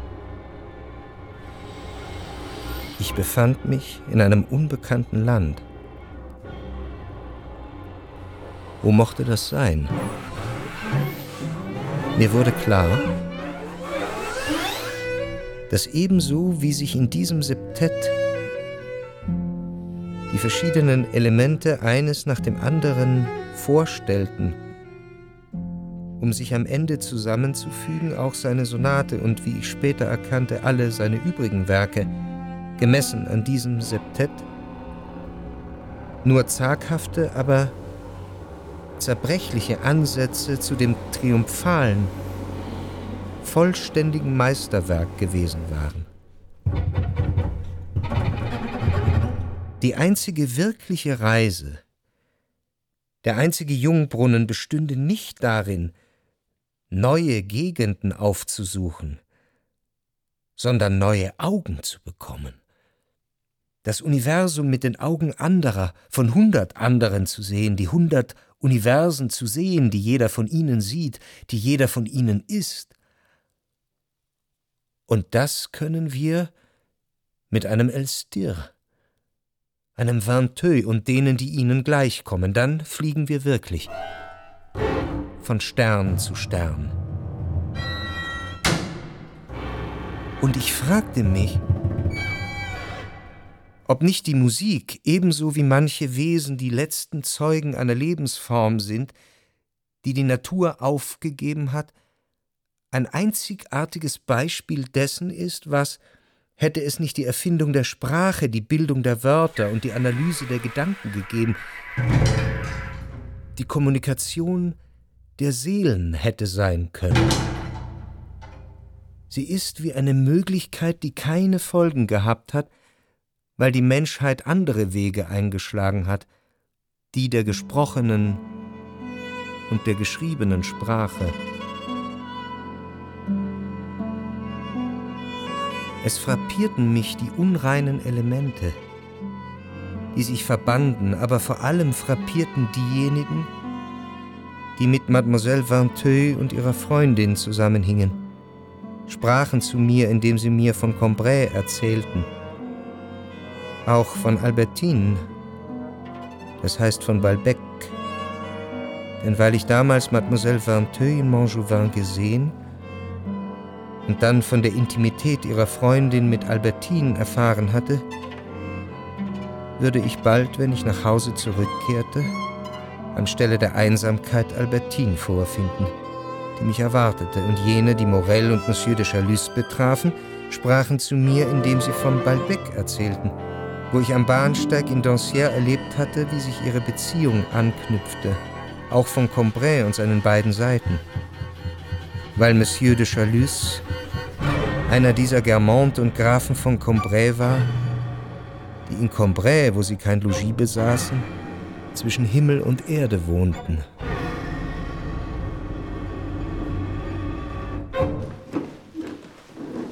Ich befand mich in einem unbekannten Land. Wo mochte das sein? Mir wurde klar, dass ebenso wie sich in diesem Septett die verschiedenen Elemente eines nach dem anderen vorstellten, um sich am Ende zusammenzufügen, auch seine Sonate und, wie ich später erkannte, alle seine übrigen Werke, gemessen an diesem Septett, nur zaghafte, aber zerbrechliche Ansätze zu dem triumphalen, vollständigen Meisterwerk gewesen waren. Die einzige wirkliche Reise, der einzige Jungbrunnen bestünde nicht darin, neue Gegenden aufzusuchen, sondern neue Augen zu bekommen. Das Universum mit den Augen anderer, von hundert anderen zu sehen, die hundert Universen zu sehen, die jeder von ihnen sieht, die jeder von ihnen ist. Und das können wir mit einem Elstir, einem Vinteuil und denen, die ihnen gleichkommen. Dann fliegen wir wirklich von Stern zu Stern. Und ich fragte mich, ob nicht die Musik, ebenso wie manche Wesen die letzten Zeugen einer Lebensform sind, die die Natur aufgegeben hat, ein einzigartiges Beispiel dessen ist, was, hätte es nicht die Erfindung der Sprache, die Bildung der Wörter und die Analyse der Gedanken gegeben, die Kommunikation der Seelen hätte sein können. Sie ist wie eine Möglichkeit, die keine Folgen gehabt hat, weil die Menschheit andere Wege eingeschlagen hat, die der gesprochenen und der geschriebenen Sprache. Es frappierten mich die unreinen Elemente, die sich verbanden, aber vor allem frappierten diejenigen, die mit Mademoiselle Vinteuil und ihrer Freundin zusammenhingen, sprachen zu mir, indem sie mir von Combray erzählten, auch von Albertine, das heißt von Balbec, denn weil ich damals Mademoiselle Vinteuil in Montjouvin gesehen und dann von der Intimität ihrer Freundin mit Albertine erfahren hatte, würde ich bald, wenn ich nach Hause zurückkehrte, anstelle der Einsamkeit Albertine vorfinden, die mich erwartete, und jene, die Morel und Monsieur de Chalus betrafen, sprachen zu mir, indem sie von Balbec erzählten, wo ich am Bahnsteig in Dancières erlebt hatte, wie sich ihre Beziehung anknüpfte, auch von Combray und seinen beiden Seiten. Weil Monsieur de Chalus einer dieser Guermantes und Grafen von Combray war, die in Combray, wo sie kein Logis besaßen, zwischen Himmel und Erde wohnten.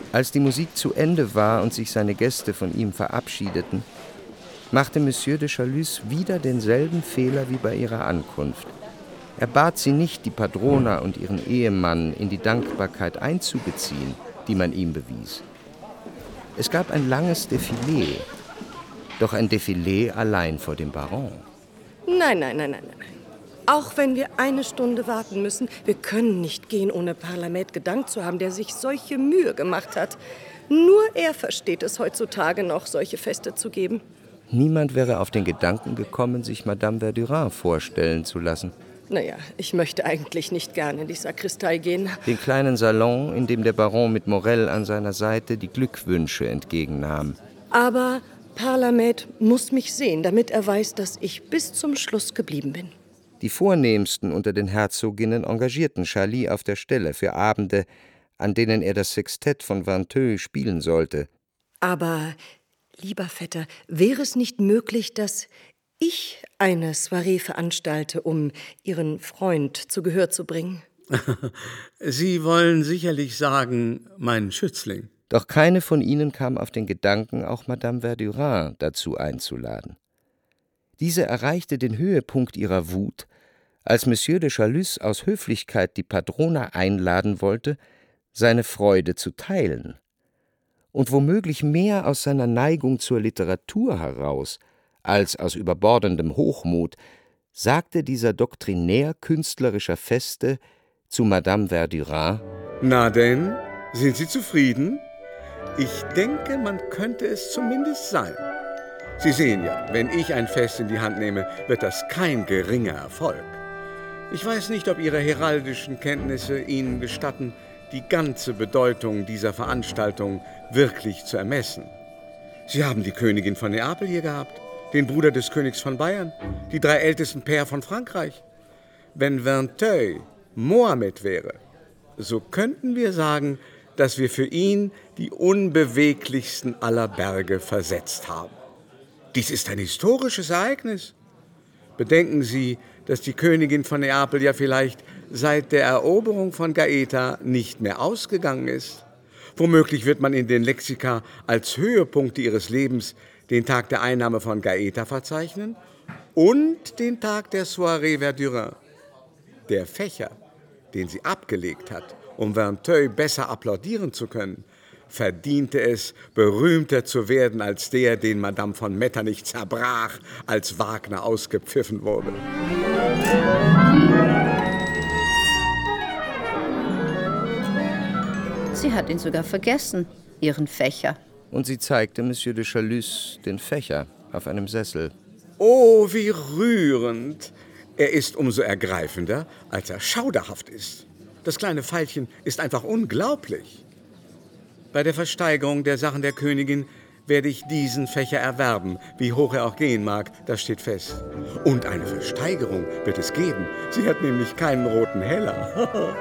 Als die Musik zu Ende war und sich seine Gäste von ihm verabschiedeten, machte Monsieur de Chalus wieder denselben Fehler wie bei ihrer Ankunft. Er bat sie nicht, die Padrona und ihren Ehemann in die Dankbarkeit einzubeziehen, die man ihm bewies. Es gab ein langes Defilé, doch ein Defilé allein vor dem Baron. Nein, nein, nein, nein, nein. Auch wenn wir eine Stunde warten müssen, wir können nicht gehen, ohne Parlament gedankt zu haben, der sich solche Mühe gemacht hat. Nur er versteht es heutzutage noch, solche Feste zu geben. Niemand wäre auf den Gedanken gekommen, sich Madame Verdurin vorstellen zu lassen. Naja, ich möchte eigentlich nicht gerne in die Sakristei gehen. Den kleinen Salon, in dem der Baron mit Morel an seiner Seite die Glückwünsche entgegennahm. Aber Parlament muss mich sehen, damit er weiß, dass ich bis zum Schluss geblieben bin. Die Vornehmsten unter den Herzoginnen engagierten Charly auf der Stelle für Abende, an denen er das Sextett von Vinteuil spielen sollte. Aber, lieber Vetter, wäre es nicht möglich, dass ich eine Soiree veranstalte, um Ihren Freund zu Gehör zu bringen? Sie wollen sicherlich sagen, mein Schützling. Doch keine von ihnen kam auf den Gedanken, auch Madame Verdurin dazu einzuladen. Diese erreichte den Höhepunkt ihrer Wut, als Monsieur de Chalus aus Höflichkeit die Padrona einladen wollte, seine Freude zu teilen. Und womöglich mehr aus seiner Neigung zur Literatur heraus, als aus überbordendem Hochmut, sagte dieser Doktrinär künstlerischer Feste zu Madame Verdurin: »Na denn, sind Sie zufrieden? Ich denke, man könnte es zumindest sein. Sie sehen ja, wenn ich ein Fest in die Hand nehme, wird das kein geringer Erfolg. Ich weiß nicht, ob Ihre heraldischen Kenntnisse Ihnen gestatten, die ganze Bedeutung dieser Veranstaltung wirklich zu ermessen. Sie haben die Königin von Neapel hier gehabt, den Bruder des Königs von Bayern, die drei ältesten Pair von Frankreich. Wenn Vinteuil Mohammed wäre, so könnten wir sagen, dass wir für ihn die unbeweglichsten aller Berge versetzt haben. Dies ist ein historisches Ereignis. Bedenken Sie, dass die Königin von Neapel ja vielleicht seit der Eroberung von Gaeta nicht mehr ausgegangen ist. Womöglich wird man in den Lexika als Höhepunkte ihres Lebens den Tag der Einnahme von Gaeta verzeichnen und den Tag der Soirée Verdurin. Der Fächer, den sie abgelegt hat, um Vinteuil besser applaudieren zu können, verdiente es, berühmter zu werden als der, den Madame von Metternich zerbrach, als Wagner ausgepfiffen wurde. Sie hat ihn sogar vergessen, ihren Fächer. Und sie zeigte Monsieur de Chalus den Fächer auf einem Sessel. Oh, wie rührend! Er ist umso ergreifender, als er schauderhaft ist. Das kleine Veilchen ist einfach unglaublich. Bei der Versteigerung der Sachen der Königin werde ich diesen Fächer erwerben, wie hoch er auch gehen mag, das steht fest. Und eine Versteigerung wird es geben. Sie hat nämlich keinen roten Heller.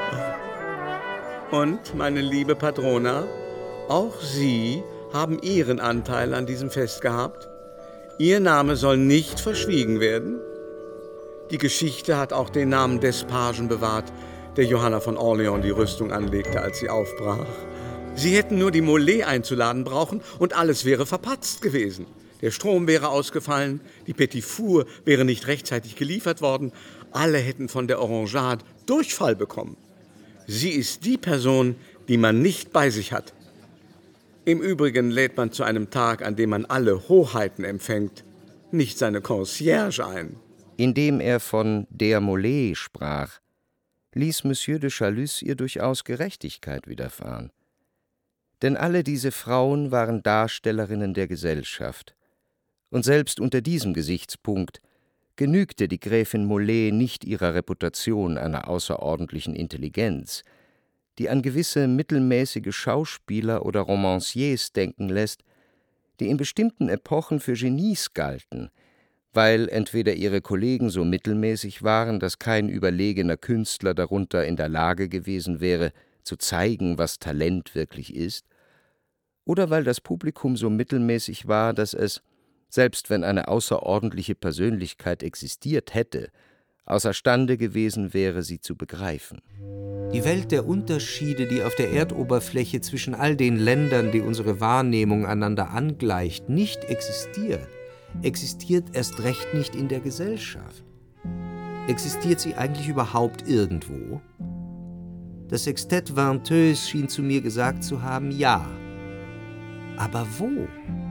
Und, meine liebe Padrona, auch Sie haben Ihren Anteil an diesem Fest gehabt. Ihr Name soll nicht verschwiegen werden. Die Geschichte hat auch den Namen des Pagen bewahrt, der Johanna von Orleans die Rüstung anlegte, als sie aufbrach. Sie hätten nur die Mollet einzuladen brauchen und alles wäre verpatzt gewesen. Der Strom wäre ausgefallen, die Petit Four wäre nicht rechtzeitig geliefert worden, alle hätten von der Orangeade Durchfall bekommen. Sie ist die Person, die man nicht bei sich hat. Im Übrigen lädt man zu einem Tag, an dem man alle Hoheiten empfängt, nicht seine Concierge ein. Indem er von der Mollet sprach, ließ Monsieur de Chalus ihr durchaus Gerechtigkeit widerfahren. Denn alle diese Frauen waren Darstellerinnen der Gesellschaft. Und selbst unter diesem Gesichtspunkt genügte die Gräfin Mollet nicht ihrer Reputation einer außerordentlichen Intelligenz, die an gewisse mittelmäßige Schauspieler oder Romanciers denken lässt, die in bestimmten Epochen für Genies galten, weil entweder ihre Kollegen so mittelmäßig waren, dass kein überlegener Künstler darunter in der Lage gewesen wäre, zu zeigen, was Talent wirklich ist, oder weil das Publikum so mittelmäßig war, dass es, selbst wenn eine außerordentliche Persönlichkeit existiert hätte, außerstande gewesen wäre, sie zu begreifen. Die Welt der Unterschiede, die auf der Erdoberfläche zwischen all den Ländern, die unsere Wahrnehmung einander angleicht, nicht existiert, existiert erst recht nicht in der Gesellschaft. Existiert sie eigentlich überhaupt irgendwo? Das Sextett Venteux schien zu mir gesagt zu haben, ja. Aber wo?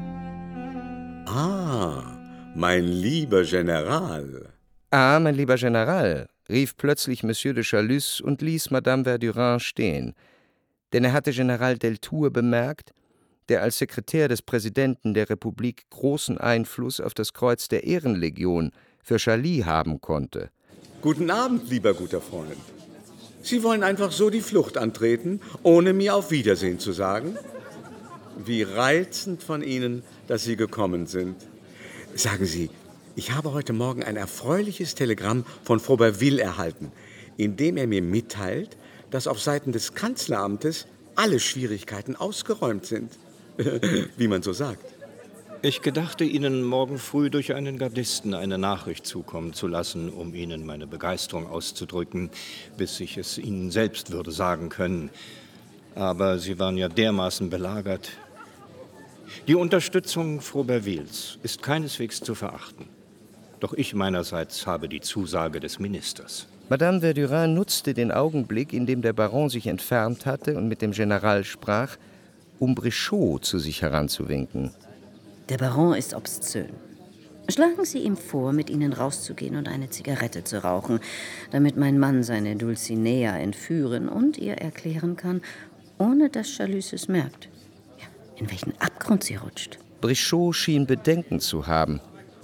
Ah, mein lieber General. Ah, mein lieber General, rief plötzlich Monsieur de Chalus und ließ Madame Verdurin stehen. Denn er hatte General Deltour bemerkt, der als Sekretär des Präsidenten der Republik großen Einfluss auf das Kreuz der Ehrenlegion für Charlie haben konnte. Guten Abend, lieber guter Freund. Sie wollen einfach so die Flucht antreten, ohne mir auf Wiedersehen zu sagen? Wie reizend von Ihnen, dass Sie gekommen sind. Sagen Sie, ich habe heute Morgen ein erfreuliches Telegramm von Froberville erhalten, in dem er mir mitteilt, dass auf Seiten des Kanzleramtes alle Schwierigkeiten ausgeräumt sind. Wie man so sagt. Ich gedachte, Ihnen morgen früh durch einen Gardisten eine Nachricht zukommen zu lassen, um Ihnen meine Begeisterung auszudrücken, bis ich es Ihnen selbst würde sagen können. Aber Sie waren ja dermaßen belagert. Die Unterstützung Frobervilles ist keineswegs zu verachten. Doch ich meinerseits habe die Zusage des Ministers. Madame Verdurin nutzte den Augenblick, in dem der Baron sich entfernt hatte und mit dem General sprach, um Brichot zu sich heranzuwinken. Der Baron ist obszön. Schlagen Sie ihm vor, mit Ihnen rauszugehen und eine Zigarette zu rauchen, damit mein Mann seine Dulcinea entführen und ihr erklären kann, ohne dass Chalus es merkt, ja, in welchen Abgrund sie rutscht. Brichot schien Bedenken zu haben.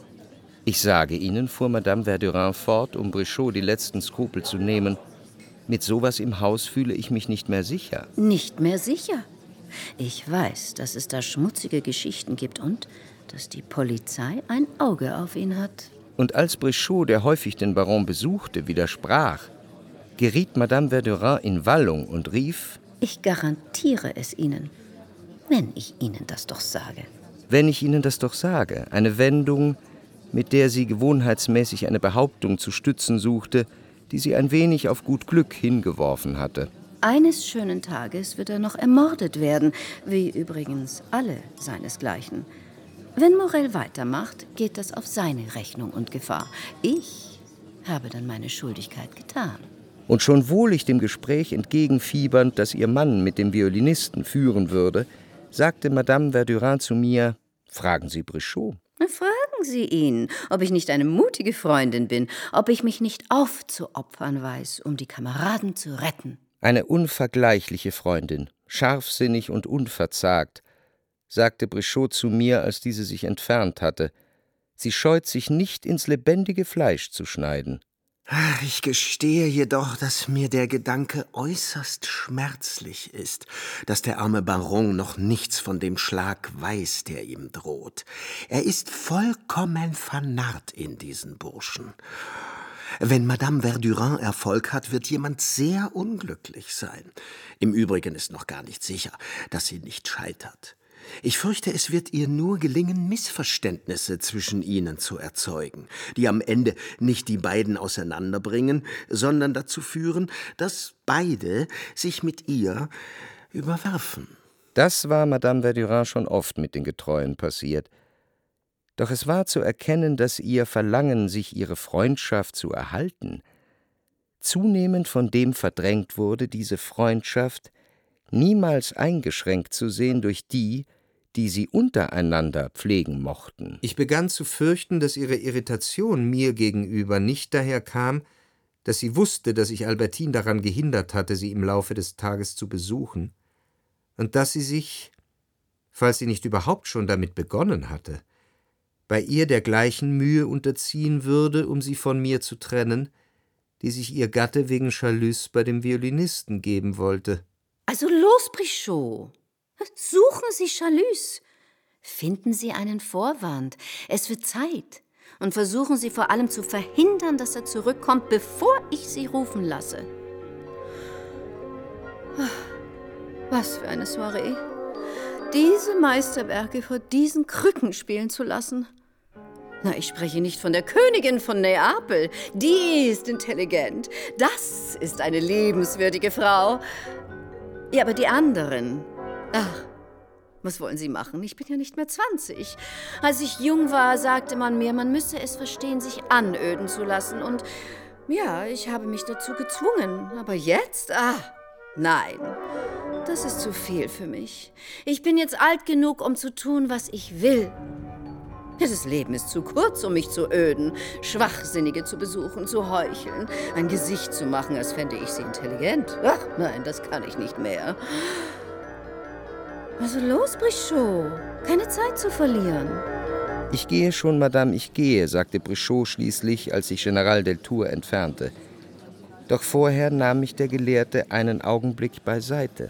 Ich sage Ihnen, fuhr Madame Verdurin fort, um Brichot die letzten Skrupel zu nehmen, mit sowas im Haus fühle ich mich nicht mehr sicher. Nicht mehr sicher? Ich weiß, dass es da schmutzige Geschichten gibt und dass die Polizei ein Auge auf ihn hat. Und als Brichot, der häufig den Baron besuchte, widersprach, geriet Madame Verdurin in Wallung und rief: Ich garantiere es Ihnen, wenn ich Ihnen das doch sage. Wenn ich Ihnen das doch sage, eine Wendung, mit der sie gewohnheitsmäßig eine Behauptung zu stützen suchte, die sie ein wenig auf gut Glück hingeworfen hatte. Eines schönen Tages wird er noch ermordet werden, wie übrigens alle seinesgleichen. Wenn Morel weitermacht, geht das auf seine Rechnung und Gefahr. Ich habe dann meine Schuldigkeit getan. Und schon wohlig dem Gespräch entgegenfiebernd, das ihr Mann mit dem Violinisten führen würde, sagte Madame Verdurin zu mir: Fragen Sie Brichot. Fragen Sie ihn, ob ich nicht eine mutige Freundin bin, ob ich mich nicht aufzuopfern weiß, um die Kameraden zu retten. Eine unvergleichliche Freundin, scharfsinnig und unverzagt, sagte Brichot zu mir, als diese sich entfernt hatte. Sie scheut sich nicht, ins lebendige Fleisch zu schneiden. Ich gestehe jedoch, dass mir der Gedanke äußerst schmerzlich ist, dass der arme Baron noch nichts von dem Schlag weiß, der ihm droht. Er ist vollkommen vernarrt in diesen Burschen. Wenn Madame Verdurin Erfolg hat, wird jemand sehr unglücklich sein. Im Übrigen ist noch gar nicht sicher, dass sie nicht scheitert. Ich fürchte, es wird ihr nur gelingen, Missverständnisse zwischen ihnen zu erzeugen, die am Ende nicht die beiden auseinanderbringen, sondern dazu führen, dass beide sich mit ihr überwerfen. Das war Madame Verdurin schon oft mit den Getreuen passiert. Doch es war zu erkennen, dass ihr Verlangen, sich ihre Freundschaft zu erhalten, zunehmend von dem verdrängt wurde, diese Freundschaft niemals eingeschränkt zu sehen durch die, die sie untereinander pflegen mochten. Ich begann zu fürchten, dass ihre Irritation mir gegenüber nicht daher kam, dass sie wusste, dass ich Albertine daran gehindert hatte, sie im Laufe des Tages zu besuchen, und dass sie sich, falls sie nicht überhaupt schon damit begonnen hatte, bei ihr der gleichen Mühe unterziehen würde, um sie von mir zu trennen, die sich ihr Gatte wegen Chalus bei dem Violinisten geben wollte. Also los, Brichot! Suchen Sie Chalus! Finden Sie einen Vorwand. Es wird Zeit. Und versuchen Sie vor allem zu verhindern, dass er zurückkommt, bevor ich Sie rufen lasse. Was für eine Soiree. Diese Meisterwerke vor diesen Krücken spielen zu lassen. Na, ich spreche nicht von der Königin von Neapel. Die ist intelligent. Das ist eine liebenswürdige Frau. Ja, aber die anderen. Ach, was wollen Sie machen? Ich bin ja nicht mehr zwanzig. Als ich jung war, sagte man mir, man müsse es verstehen, sich anöden zu lassen. Und ja, ich habe mich dazu gezwungen. Aber jetzt? Ah, nein. Das ist zu viel für mich. Ich bin jetzt alt genug, um zu tun, was ich will. Das Leben ist zu kurz, um mich zu öden, Schwachsinnige zu besuchen, zu heucheln, ein Gesicht zu machen, als fände ich sie intelligent. Ach, nein, das kann ich nicht mehr. Also los, Brichot, keine Zeit zu verlieren. Ich gehe schon, Madame, ich gehe, sagte Brichot schließlich, als sich General Deltour entfernte. Doch vorher nahm mich der Gelehrte einen Augenblick beiseite.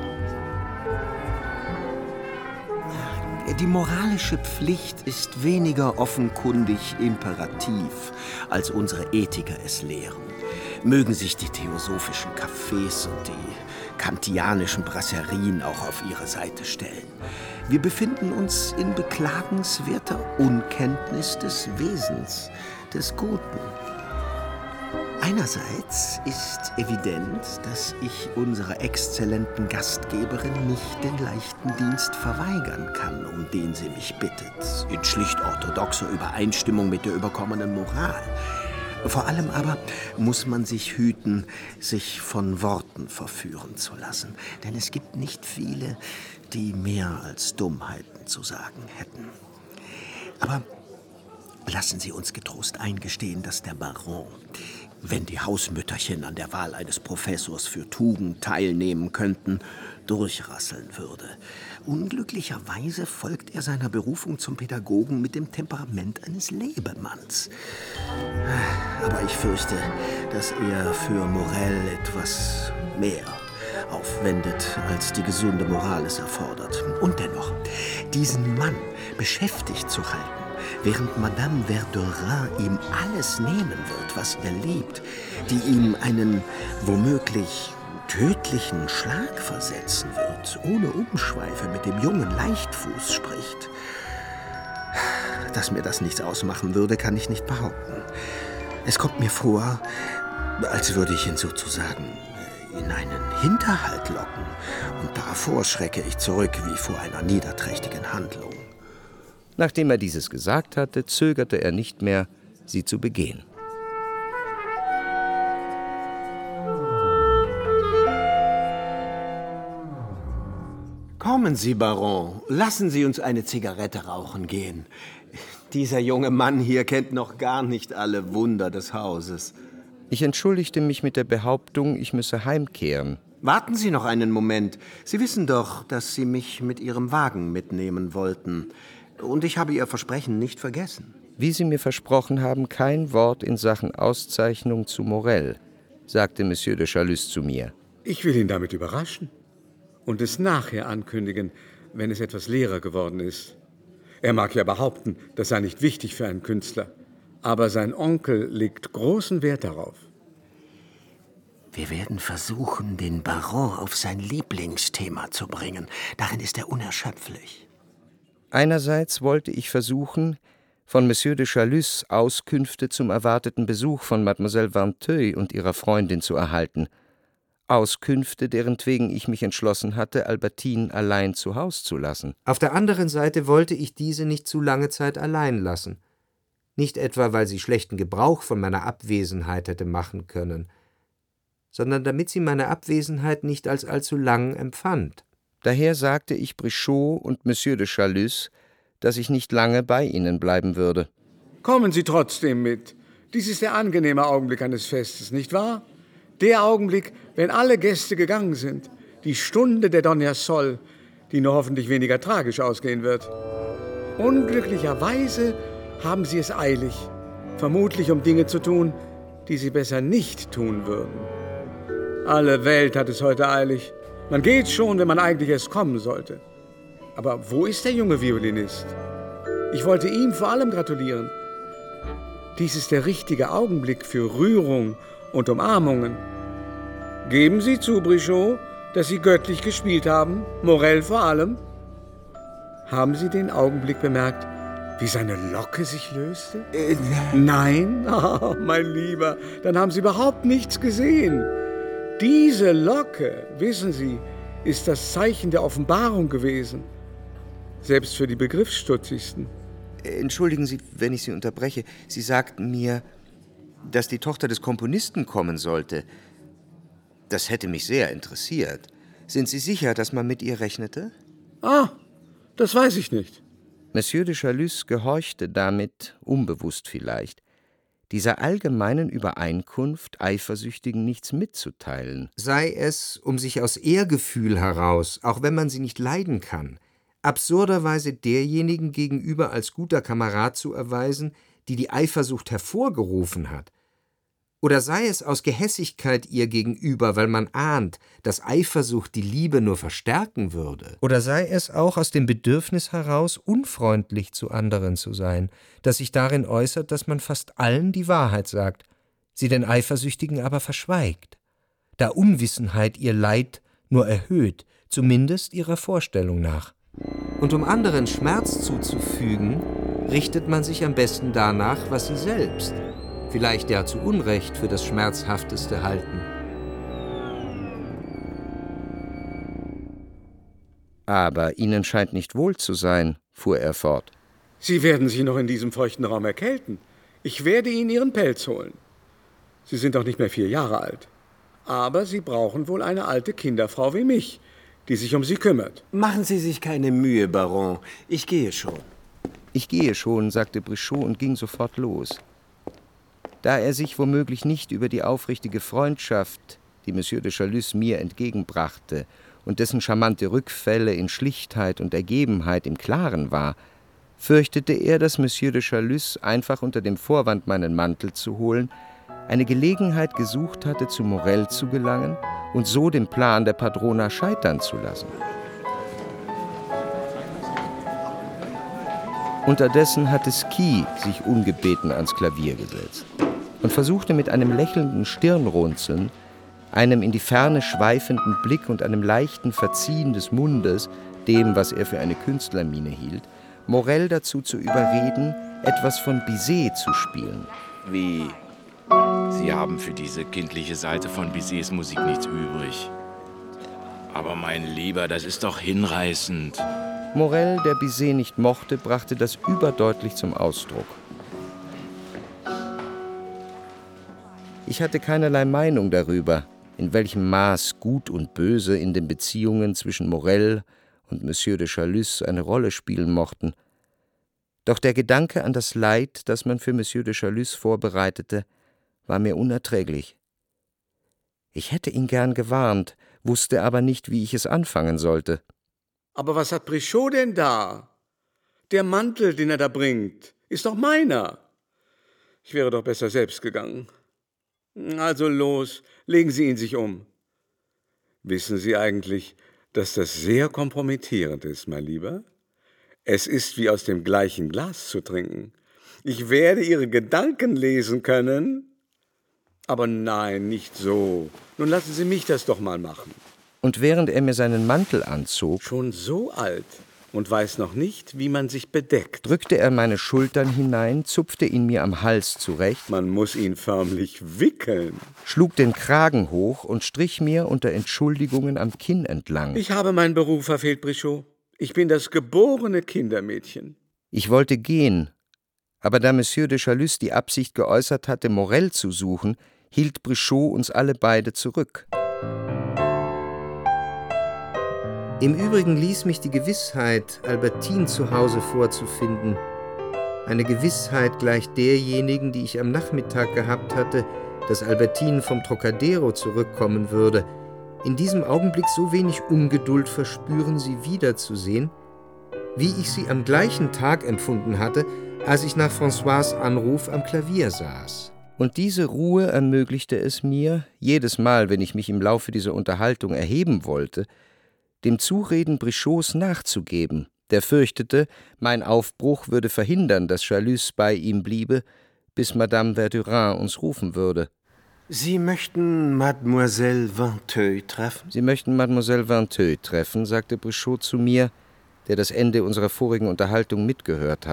Die moralische Pflicht ist weniger offenkundig imperativ, als unsere Ethiker es lehren. Mögen sich die theosophischen Cafés und die kantianischen Brasserien auch auf ihre Seite stellen. Wir befinden uns in beklagenswerter Unkenntnis des Wesens, des Guten. Einerseits ist evident, dass ich unserer exzellenten Gastgeberin nicht den leichten Dienst verweigern kann, um den sie mich bittet, in schlicht orthodoxer Übereinstimmung mit der überkommenen Moral. Vor allem aber muss man sich hüten, sich von Worten verführen zu lassen, denn es gibt nicht viele, die mehr als Dummheiten zu sagen hätten. Aber lassen Sie uns getrost eingestehen, dass der Baron, wenn die Hausmütterchen an der Wahl eines Professors für Tugend teilnehmen könnten, durchrasseln würde. Unglücklicherweise folgt er seiner Berufung zum Pädagogen mit dem Temperament eines Lebemanns. Aber ich fürchte, dass er für Morel etwas mehr aufwendet, als die gesunde Moral es erfordert. Und dennoch, diesen Mann beschäftigt zu halten, während Madame Verdurin ihm alles nehmen wird, was er liebt, die ihm einen womöglich tödlichen Schlag versetzen wird, ohne Umschweife mit dem jungen Leichtfuß spricht. Dass mir das nichts ausmachen würde, kann ich nicht behaupten. Es kommt mir vor, als würde ich ihn sozusagen in einen Hinterhalt locken, und davor schrecke ich zurück wie vor einer niederträchtigen Handlung. Nachdem er dieses gesagt hatte, zögerte er nicht mehr, sie zu begehen. Kommen Sie, Baron, lassen Sie uns eine Zigarette rauchen gehen. Dieser junge Mann hier kennt noch gar nicht alle Wunder des Hauses. Ich entschuldigte mich mit der Behauptung, ich müsse heimkehren. Warten Sie noch einen Moment. Sie wissen doch, dass Sie mich mit Ihrem Wagen mitnehmen wollten. Und ich habe Ihr Versprechen nicht vergessen. Wie Sie mir versprochen haben, kein Wort in Sachen Auszeichnung zu Morel, sagte Monsieur de Chalus zu mir. Ich will ihn damit überraschen und es nachher ankündigen, wenn es etwas leerer geworden ist. Er mag ja behaupten, das sei nicht wichtig für einen Künstler, aber sein Onkel legt großen Wert darauf. Wir werden versuchen, den Baron auf sein Lieblingsthema zu bringen. Darin ist er unerschöpflich. Einerseits wollte ich versuchen, von Monsieur de Chalus Auskünfte zum erwarteten Besuch von Mademoiselle Vinteuil und ihrer Freundin zu erhalten. Auskünfte, derentwegen ich mich entschlossen hatte, Albertine allein zu Haus zu lassen. Auf der anderen Seite wollte ich diese nicht zu lange Zeit allein lassen. Nicht etwa, weil sie schlechten Gebrauch von meiner Abwesenheit hätte machen können, sondern damit sie meine Abwesenheit nicht als allzu lang empfand. Daher sagte ich Brichot und Monsieur de Chalus, dass ich nicht lange bei ihnen bleiben würde. Kommen Sie trotzdem mit. Dies ist der angenehme Augenblick eines Festes, nicht wahr? Der Augenblick, wenn alle Gäste gegangen sind. Die Stunde der Donna Sol, die nur hoffentlich weniger tragisch ausgehen wird. Unglücklicherweise haben Sie es eilig, vermutlich um Dinge zu tun, die Sie besser nicht tun würden. Alle Welt hat es heute eilig. Man geht schon, wenn man eigentlich erst kommen sollte. Aber wo ist der junge Violinist? Ich wollte ihm vor allem gratulieren. Dies ist der richtige Augenblick für Rührung und Umarmungen. Geben Sie zu, Brichot, dass Sie göttlich gespielt haben, Morel vor allem. Haben Sie den Augenblick bemerkt, Wie seine Locke sich löste? Äh, Nein? Oh, mein Lieber, dann haben Sie überhaupt nichts gesehen. Diese Locke, wissen Sie, ist das Zeichen der Offenbarung gewesen. Selbst für die Begriffsstutzigsten. Entschuldigen Sie, wenn ich Sie unterbreche. Sie sagten mir, dass die Tochter des Komponisten kommen sollte. Das hätte mich sehr interessiert. Sind Sie sicher, dass man mit ihr rechnete? Ah, das weiß ich nicht. Monsieur de Chalus gehorchte damit, unbewusst vielleicht, dieser allgemeinen Übereinkunft Eifersüchtigen nichts mitzuteilen. Sei es, um sich aus Ehrgefühl heraus, auch wenn man sie nicht leiden kann, absurderweise derjenigen gegenüber als guter Kamerad zu erweisen, die die Eifersucht hervorgerufen hat. Oder sei es aus Gehässigkeit ihr gegenüber, weil man ahnt, dass Eifersucht die Liebe nur verstärken würde. Oder sei es auch aus dem Bedürfnis heraus, unfreundlich zu anderen zu sein, das sich darin äußert, dass man fast allen die Wahrheit sagt, sie den Eifersüchtigen aber verschweigt, da Unwissenheit ihr Leid nur erhöht, zumindest ihrer Vorstellung nach. Und um anderen Schmerz zuzufügen, richtet man sich am besten danach, was sie selbst, vielleicht ja zu Unrecht, für das Schmerzhafteste halten. Aber Ihnen scheint nicht wohl zu sein, fuhr er fort. Sie werden sich noch in diesem feuchten Raum erkälten. Ich werde Ihnen Ihren Pelz holen. Sie sind doch nicht mehr vier Jahre alt. Aber Sie brauchen wohl eine alte Kinderfrau wie mich, die sich um Sie kümmert. Machen Sie sich keine Mühe, Baron. Ich gehe schon. Ich gehe schon, sagte Brichot und ging sofort los. Da er sich womöglich nicht über die aufrichtige Freundschaft, die Monsieur de Chalus mir entgegenbrachte, und dessen charmante Rückfälle in Schlichtheit und Ergebenheit im Klaren war, fürchtete er, dass Monsieur de Chalus einfach unter dem Vorwand, meinen Mantel zu holen, eine Gelegenheit gesucht hatte, zu Morel zu gelangen und so den Plan der Padrona scheitern zu lassen. Unterdessen hatte Sky sich ungebeten ans Klavier gesetzt und versuchte mit einem lächelnden Stirnrunzeln, einem in die Ferne schweifenden Blick und einem leichten Verziehen des Mundes, dem, was er für eine Künstlermiene hielt, Morel dazu zu überreden, etwas von Bizet zu spielen. Wie? Sie haben für diese kindliche Seite von Bizets Musik nichts übrig. Aber mein Lieber, das ist doch hinreißend. Morel, der Bizet nicht mochte, brachte das überdeutlich zum Ausdruck. Ich hatte keinerlei Meinung darüber, in welchem Maß Gut und Böse in den Beziehungen zwischen Morel und Monsieur de Chalus eine Rolle spielen mochten. Doch der Gedanke an das Leid, das man für Monsieur de Chalus vorbereitete, war mir unerträglich. Ich hätte ihn gern gewarnt, wusste aber nicht, wie ich es anfangen sollte. Aber was hat Brichot denn da? Der Mantel, den er da bringt, ist doch meiner. Ich wäre doch besser selbst gegangen. Also los, legen Sie ihn sich um. Wissen Sie eigentlich, dass das sehr kompromittierend ist, mein Lieber? Es ist wie aus dem gleichen Glas zu trinken. Ich werde Ihre Gedanken lesen können. Aber nein, nicht so. Nun lassen Sie mich das doch mal machen. Und während er mir seinen Mantel anzog, schon so alt und weiß noch nicht, wie man sich bedeckt, drückte er meine Schultern hinein, zupfte ihn mir am Hals zurecht, man muss ihn förmlich wickeln, schlug den Kragen hoch und strich mir unter Entschuldigungen am Kinn entlang. Ich habe meinen Beruf verfehlt, Brichot. Ich bin das geborene Kindermädchen. Ich wollte gehen, aber da Monsieur de Chalus die Absicht geäußert hatte, Morel zu suchen, hielt Brichot uns alle beide zurück. Im Übrigen ließ mich die Gewissheit, Albertine zu Hause vorzufinden, eine Gewissheit gleich derjenigen, die ich am Nachmittag gehabt hatte, dass Albertine vom Trocadero zurückkommen würde, in diesem Augenblick so wenig Ungeduld verspüren, sie wiederzusehen, wie ich sie am gleichen Tag empfunden hatte, als ich nach François' Anruf am Klavier saß. Und diese Ruhe ermöglichte es mir, jedes Mal, wenn ich mich im Laufe dieser Unterhaltung erheben wollte, dem Zureden Brichots nachzugeben, der fürchtete, mein Aufbruch würde verhindern, dass Chalus bei ihm bliebe, bis Madame Verdurin uns rufen würde. Sie möchten Mademoiselle Vinteuil treffen? Sie möchten Mademoiselle Vinteuil treffen, sagte Brichot zu mir, der das Ende unserer vorigen Unterhaltung mitgehört hatte.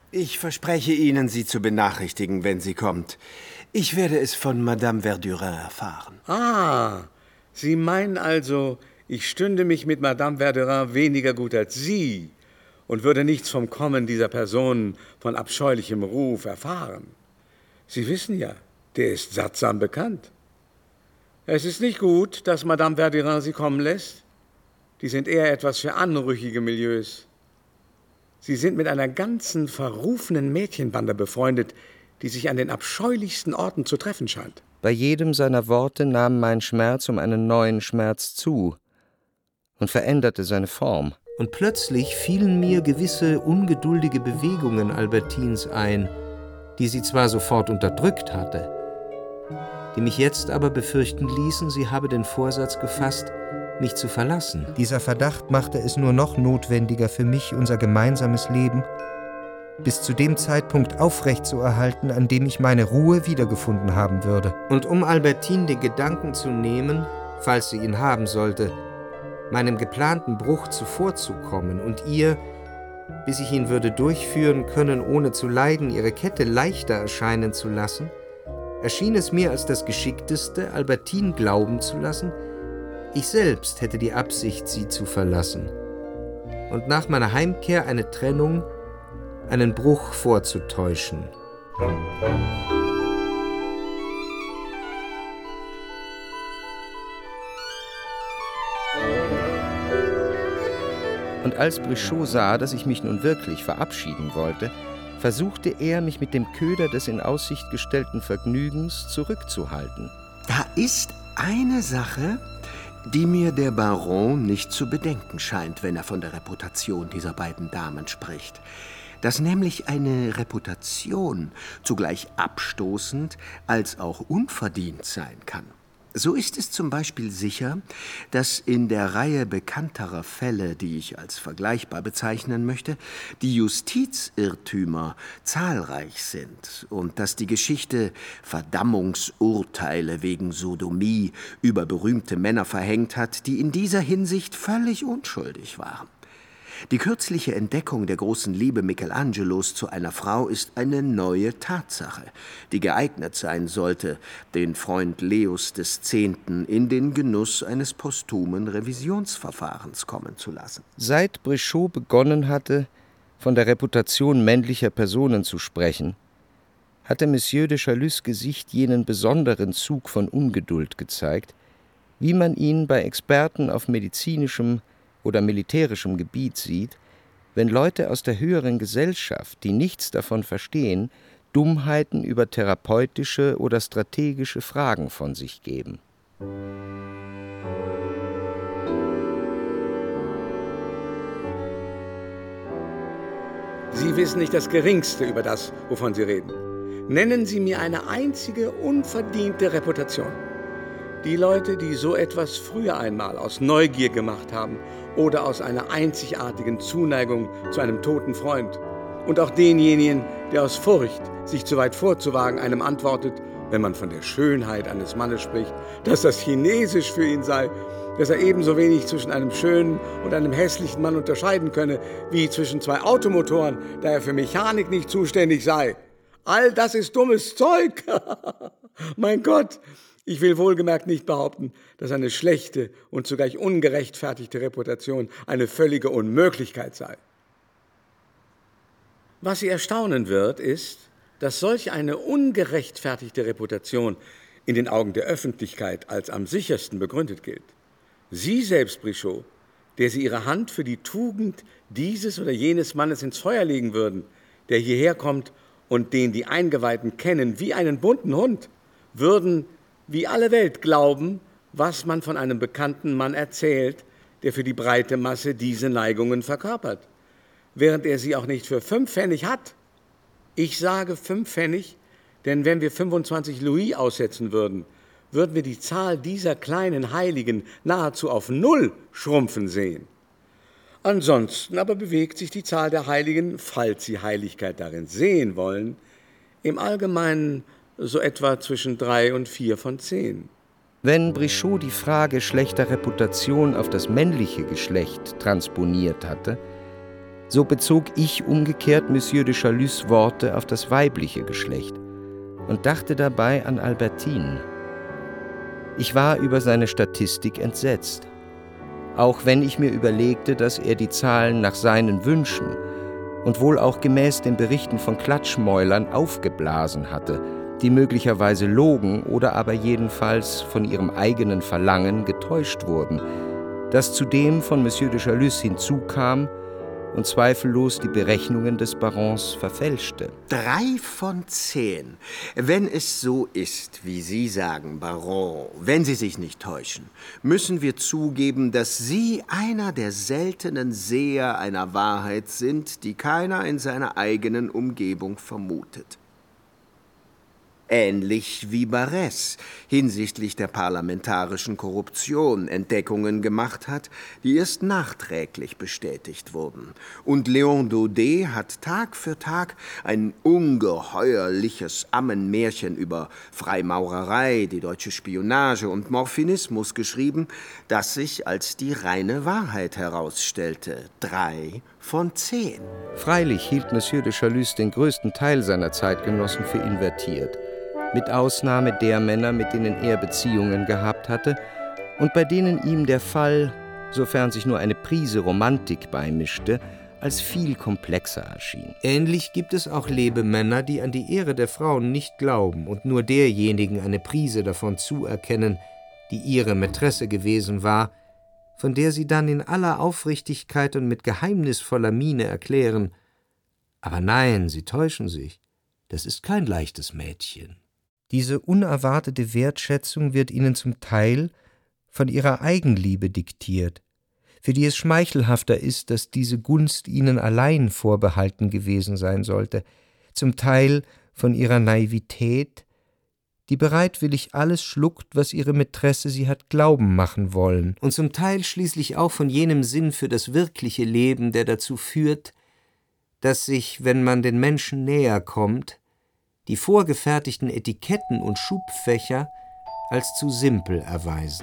Ich verspreche Ihnen, sie zu benachrichtigen, wenn sie kommt. Ich werde es von Madame Verdurin erfahren. Ah, Sie meinen also, ich stünde mich mit Madame Verdurin weniger gut als Sie und würde nichts vom Kommen dieser Person von abscheulichem Ruf erfahren. Sie wissen ja, der ist sattsam bekannt. Es ist nicht gut, dass Madame Verdurin Sie kommen lässt. Die sind eher etwas für anrüchige Milieus. Sie sind mit einer ganzen verrufenen Mädchenbande befreundet, die sich an den abscheulichsten Orten zu treffen scheint. Bei jedem seiner Worte nahm mein Schmerz um einen neuen Schmerz zu und veränderte seine Form. Und plötzlich fielen mir gewisse ungeduldige Bewegungen Albertines ein, die sie zwar sofort unterdrückt hatte, die mich jetzt aber befürchten ließen, sie habe den Vorsatz gefasst, mich zu verlassen. Dieser Verdacht machte es nur noch notwendiger für mich, unser gemeinsames Leben bis zu dem Zeitpunkt aufrechtzuerhalten, an dem ich meine Ruhe wiedergefunden haben würde. Und um Albertine den Gedanken zu nehmen, falls sie ihn haben sollte, meinem geplanten Bruch zuvorzukommen und ihr, bis ich ihn würde durchführen können, ohne zu leiden, ihre Kette leichter erscheinen zu lassen, erschien es mir als das Geschickteste, Albertine glauben zu lassen, ich selbst hätte die Absicht, sie zu verlassen und nach meiner Heimkehr eine Trennung, einen Bruch vorzutäuschen. Und als Brichot sah, dass ich mich nun wirklich verabschieden wollte, versuchte er, mich mit dem Köder des in Aussicht gestellten Vergnügens zurückzuhalten. Da ist eine Sache, die mir der Baron nicht zu bedenken scheint, wenn er von der Reputation dieser beiden Damen spricht. Dass nämlich eine Reputation zugleich abstoßend als auch unverdient sein kann. So ist es zum Beispiel sicher, dass in der Reihe bekannterer Fälle, die ich als vergleichbar bezeichnen möchte, die Justizirrtümer zahlreich sind und dass die Geschichte Verdammungsurteile wegen Sodomie über berühmte Männer verhängt hat, die in dieser Hinsicht völlig unschuldig waren. Die kürzliche Entdeckung der großen Liebe Michelangelos zu einer Frau ist eine neue Tatsache, die geeignet sein sollte, den Freund Leos des Zehnten in den Genuss eines posthumen Revisionsverfahrens kommen zu lassen. Seit Brichot begonnen hatte, von der Reputation männlicher Personen zu sprechen, hatte Monsieur de Chalus' Gesicht jenen besonderen Zug von Ungeduld gezeigt, wie man ihn bei Experten auf medizinischem oder militärischem Gebiet sieht, wenn Leute aus der höheren Gesellschaft, die nichts davon verstehen, Dummheiten über therapeutische oder strategische Fragen von sich geben. Sie wissen nicht das Geringste über das, wovon Sie reden. Nennen Sie mir eine einzige unverdiente Reputation. Die Leute, die so etwas früher einmal aus Neugier gemacht haben oder aus einer einzigartigen Zuneigung zu einem toten Freund. Und auch denjenigen, der aus Furcht, sich zu weit vorzuwagen, einem antwortet, wenn man von der Schönheit eines Mannes spricht, dass das Chinesisch für ihn sei, dass er ebenso wenig zwischen einem schönen und einem hässlichen Mann unterscheiden könne, wie zwischen zwei Automotoren, da er für Mechanik nicht zuständig sei. All das ist dummes Zeug. Mein Gott! Ich will wohlgemerkt nicht behaupten, dass eine schlechte und zugleich ungerechtfertigte Reputation eine völlige Unmöglichkeit sei. Was Sie erstaunen wird, ist, dass solch eine ungerechtfertigte Reputation in den Augen der Öffentlichkeit als am sichersten begründet gilt. Sie selbst, Brichot, der Sie Ihre Hand für die Tugend dieses oder jenes Mannes ins Feuer legen würden, der hierher kommt und den die Eingeweihten kennen wie einen bunten Hund, würden wie alle Welt glauben, was man von einem bekannten Mann erzählt, der für die breite Masse diese Neigungen verkörpert, während er sie auch nicht für fünf Pfennig hat. Ich sage fünf Pfennig, denn wenn wir fünfundzwanzig Louis aussetzen würden, würden wir die Zahl dieser kleinen Heiligen nahezu auf null schrumpfen sehen. Ansonsten aber bewegt sich die Zahl der Heiligen, falls Sie Heiligkeit darin sehen wollen, im Allgemeinen so etwa zwischen drei und vier von zehn. Wenn Brichot die Frage schlechter Reputation auf das männliche Geschlecht transponiert hatte, So bezog ich umgekehrt Monsieur de Chalus' Worte auf das weibliche Geschlecht und dachte dabei an Albertine. Ich war über seine Statistik entsetzt, auch wenn ich mir überlegte, dass er die Zahlen nach seinen Wünschen und wohl auch gemäß den Berichten von Klatschmäulern aufgeblasen hatte, die möglicherweise logen oder aber jedenfalls von ihrem eigenen Verlangen getäuscht wurden, das zudem von Monsieur de Chalus hinzukam und zweifellos die Berechnungen des Barons verfälschte. Drei von zehn. Wenn es so ist, wie Sie sagen, Baron, wenn Sie sich nicht täuschen, müssen wir zugeben, dass Sie einer der seltenen Seher einer Wahrheit sind, die keiner in seiner eigenen Umgebung vermutet. Ähnlich wie Barrès hinsichtlich der parlamentarischen Korruption Entdeckungen gemacht hat, die erst nachträglich bestätigt wurden. Und Léon Daudet hat Tag für Tag ein ungeheuerliches Ammenmärchen über Freimaurerei, die deutsche Spionage und Morphinismus geschrieben, das sich als die reine Wahrheit herausstellte. Drei von zehn. Freilich hielt Monsieur de Chalus den größten Teil seiner Zeitgenossen für invertiert, mit Ausnahme der Männer, mit denen er Beziehungen gehabt hatte und bei denen ihm der Fall, sofern sich nur eine Prise Romantik beimischte, als viel komplexer erschien. Ähnlich gibt es auch Lebemänner, die an die Ehre der Frauen nicht glauben und nur derjenigen eine Prise davon zuerkennen, die ihre Mätresse gewesen war, von der sie dann in aller Aufrichtigkeit und mit geheimnisvoller Miene erklären: Aber nein, Sie täuschen sich, das ist kein leichtes Mädchen. Diese unerwartete Wertschätzung wird ihnen zum Teil von ihrer Eigenliebe diktiert, für die es schmeichelhafter ist, dass diese Gunst ihnen allein vorbehalten gewesen sein sollte, zum Teil von ihrer Naivität, die bereitwillig alles schluckt, was ihre Mätresse sie hat glauben machen wollen, und zum Teil schließlich auch von jenem Sinn für das wirkliche Leben, der dazu führt, dass sich, wenn man den Menschen näher kommt, die vorgefertigten Etiketten und Schubfächer als zu simpel erweisen.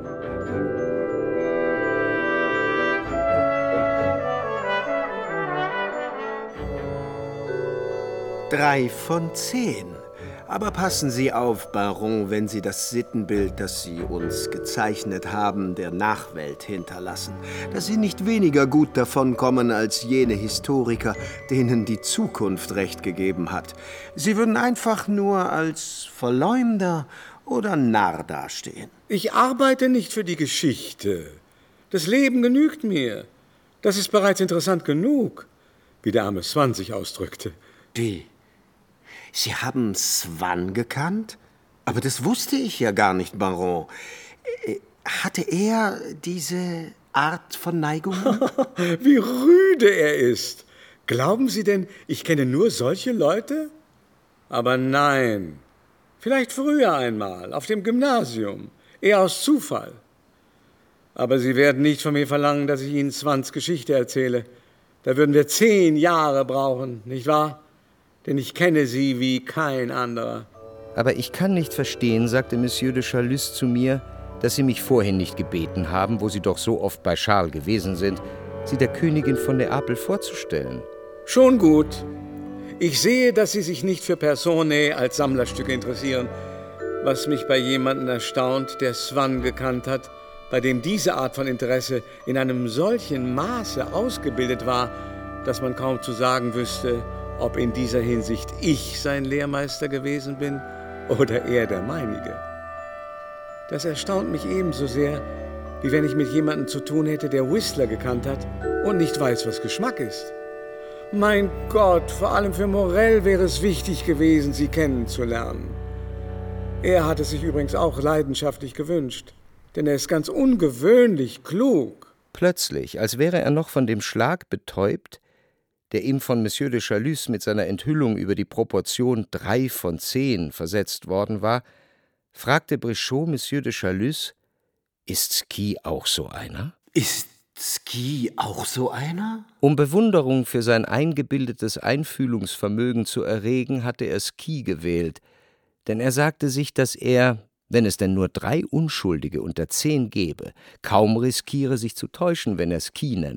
Drei von zehn. Aber passen Sie auf, Baron, wenn Sie das Sittenbild, das Sie uns gezeichnet haben, der Nachwelt hinterlassen, dass Sie nicht weniger gut davonkommen als jene Historiker, denen die Zukunft Recht gegeben hat. Sie würden einfach nur als Verleumder oder Narr dastehen. Ich arbeite nicht für die Geschichte. Das Leben genügt mir. Das ist bereits interessant genug, wie der arme Swann sich ausdrückte. Wie? Sie haben Swann gekannt? Aber das wusste ich ja gar nicht, Baron. Hatte er diese Art von Neigung? Wie rüde er ist. Glauben Sie denn, ich kenne nur solche Leute? Aber nein. Vielleicht früher einmal, auf dem Gymnasium. Eher aus Zufall. Aber Sie werden nicht von mir verlangen, dass ich Ihnen Swanns Geschichte erzähle. Da würden wir zehn Jahre brauchen, nicht wahr? Denn ich kenne sie wie kein anderer. Aber ich kann nicht verstehen, sagte Monsieur de Chalus zu mir, dass Sie mich vorhin nicht gebeten haben, wo Sie doch so oft bei Charles gewesen sind, Sie der Königin von Neapel vorzustellen. Schon gut. Ich sehe, dass Sie sich nicht für Personae als Sammlerstücke interessieren, was mich bei jemandem erstaunt, der Swann gekannt hat, bei dem diese Art von Interesse in einem solchen Maße ausgebildet war, dass man kaum zu sagen wüsste, ob in dieser Hinsicht ich sein Lehrmeister gewesen bin oder er der meinige. Das erstaunt mich ebenso sehr, wie wenn ich mit jemandem zu tun hätte, der Whistler gekannt hat und nicht weiß, was Geschmack ist. Mein Gott, vor allem für Morel wäre es wichtig gewesen, sie kennenzulernen. Er hat es sich übrigens auch leidenschaftlich gewünscht, denn er ist ganz ungewöhnlich klug. Plötzlich, als wäre er noch von dem Schlag betäubt, der ihm von Monsieur de Chalus mit seiner Enthüllung über die Proportion drei von zehn versetzt worden war, fragte Brichot Monsieur de Chalus: Ist Sky auch so einer? Ist Sky auch so einer? Um Bewunderung für sein eingebildetes Einfühlungsvermögen zu erregen, hatte er Sky gewählt, denn er sagte sich, dass er, wenn es denn nur drei Unschuldige unter zehn gäbe, kaum riskiere, sich zu täuschen, wenn er Sky nenne,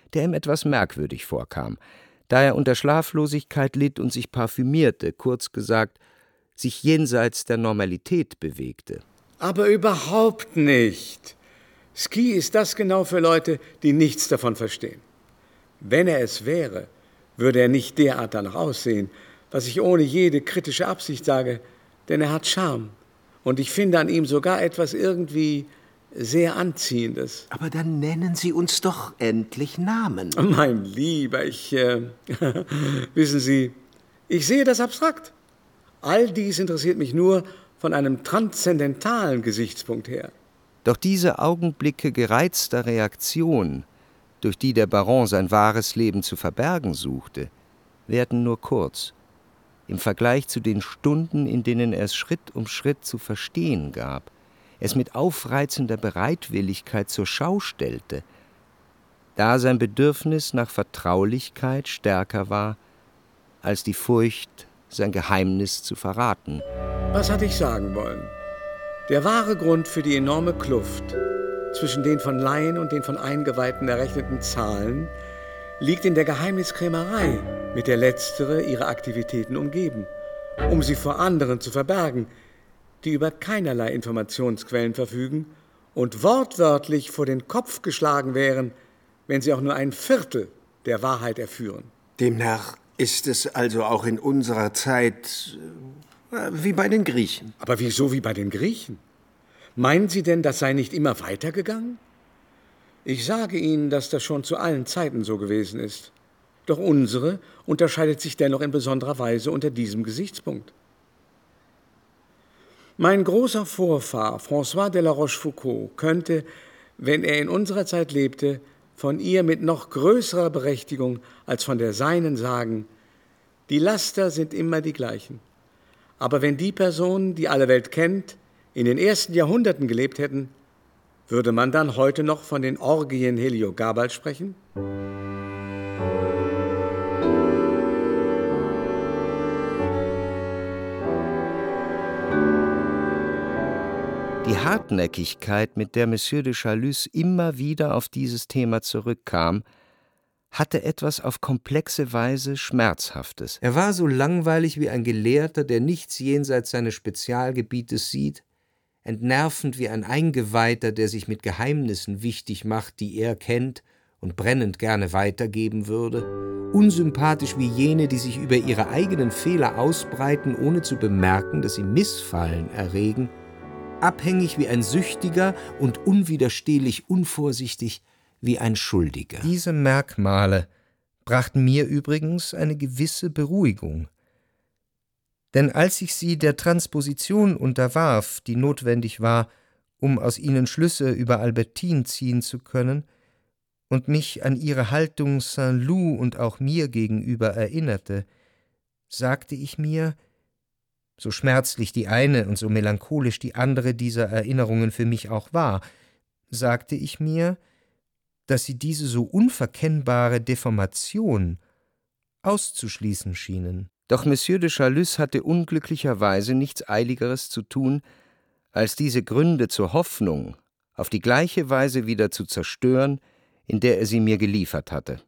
der ihm etwas merkwürdig vorkam, da er unter Schlaflosigkeit litt und sich parfümierte, kurz gesagt, sich jenseits der Normalität bewegte. Aber überhaupt nicht. Ski ist das genau für Leute, die nichts davon verstehen. Wenn er es wäre, würde er nicht derart danach aussehen, was ich ohne jede kritische Absicht sage, denn er hat Charme. Und ich finde an ihm sogar etwas irgendwie sehr Anziehendes. Aber dann nennen Sie uns doch endlich Namen. Mein Lieber, ich, äh, wissen Sie, ich sehe das abstrakt. All dies interessiert mich nur von einem transzendentalen Gesichtspunkt her. Doch diese Augenblicke gereizter Reaktion, durch die der Baron sein wahres Leben zu verbergen suchte, währten nur kurz, im Vergleich zu den Stunden, in denen er es Schritt um Schritt zu verstehen gab, es mit aufreizender Bereitwilligkeit zur Schau stellte, da sein Bedürfnis nach Vertraulichkeit stärker war, als die Furcht, sein Geheimnis zu verraten. Was hatte ich sagen wollen? Der wahre Grund für die enorme Kluft zwischen den von Laien und den von Eingeweihten errechneten Zahlen liegt in der Geheimniskrämerei, mit der Letztere ihre Aktivitäten umgeben, um sie vor anderen zu verbergen, die über keinerlei Informationsquellen verfügen und wortwörtlich vor den Kopf geschlagen wären, wenn sie auch nur ein Viertel der Wahrheit erführen. Demnach ist es also auch in unserer Zeit äh, wie bei den Griechen. Aber wieso wie bei den Griechen? Meinen Sie denn, das sei nicht immer weitergegangen? Ich sage Ihnen, dass das schon zu allen Zeiten so gewesen ist. Doch unsere unterscheidet sich dennoch in besonderer Weise unter diesem Gesichtspunkt. Mein großer Vorfahr, François de la Rochefoucauld, könnte, wenn er in unserer Zeit lebte, von ihr mit noch größerer Berechtigung als von der seinen sagen, die Laster sind immer die gleichen. Aber wenn die Personen, die alle Welt kennt, in den ersten Jahrhunderten gelebt hätten, würde man dann heute noch von den Orgien Heliogabals sprechen? Die Hartnäckigkeit, mit der Monsieur de Chalus immer wieder auf dieses Thema zurückkam, hatte etwas auf komplexe Weise Schmerzhaftes. Er war so langweilig wie ein Gelehrter, der nichts jenseits seines Spezialgebietes sieht, entnervend wie ein Eingeweihter, der sich mit Geheimnissen wichtig macht, die er kennt und brennend gerne weitergeben würde, unsympathisch wie jene, die sich über ihre eigenen Fehler ausbreiten, ohne zu bemerken, dass sie Missfallen erregen, abhängig wie ein Süchtiger und unwiderstehlich unvorsichtig wie ein Schuldiger. Diese Merkmale brachten mir übrigens eine gewisse Beruhigung. Denn als ich sie der Transposition unterwarf, die notwendig war, um aus ihnen Schlüsse über Albertine ziehen zu können, und mich an ihre Haltung Saint-Loup und auch mir gegenüber erinnerte, sagte ich mir, so schmerzlich die eine und so melancholisch die andere dieser Erinnerungen für mich auch war, sagte ich mir, dass sie diese so unverkennbare Deformation auszuschließen schienen. Doch Monsieur de Chalus hatte unglücklicherweise nichts Eiligeres zu tun, als diese Gründe zur Hoffnung auf die gleiche Weise wieder zu zerstören, in der er sie mir geliefert hatte.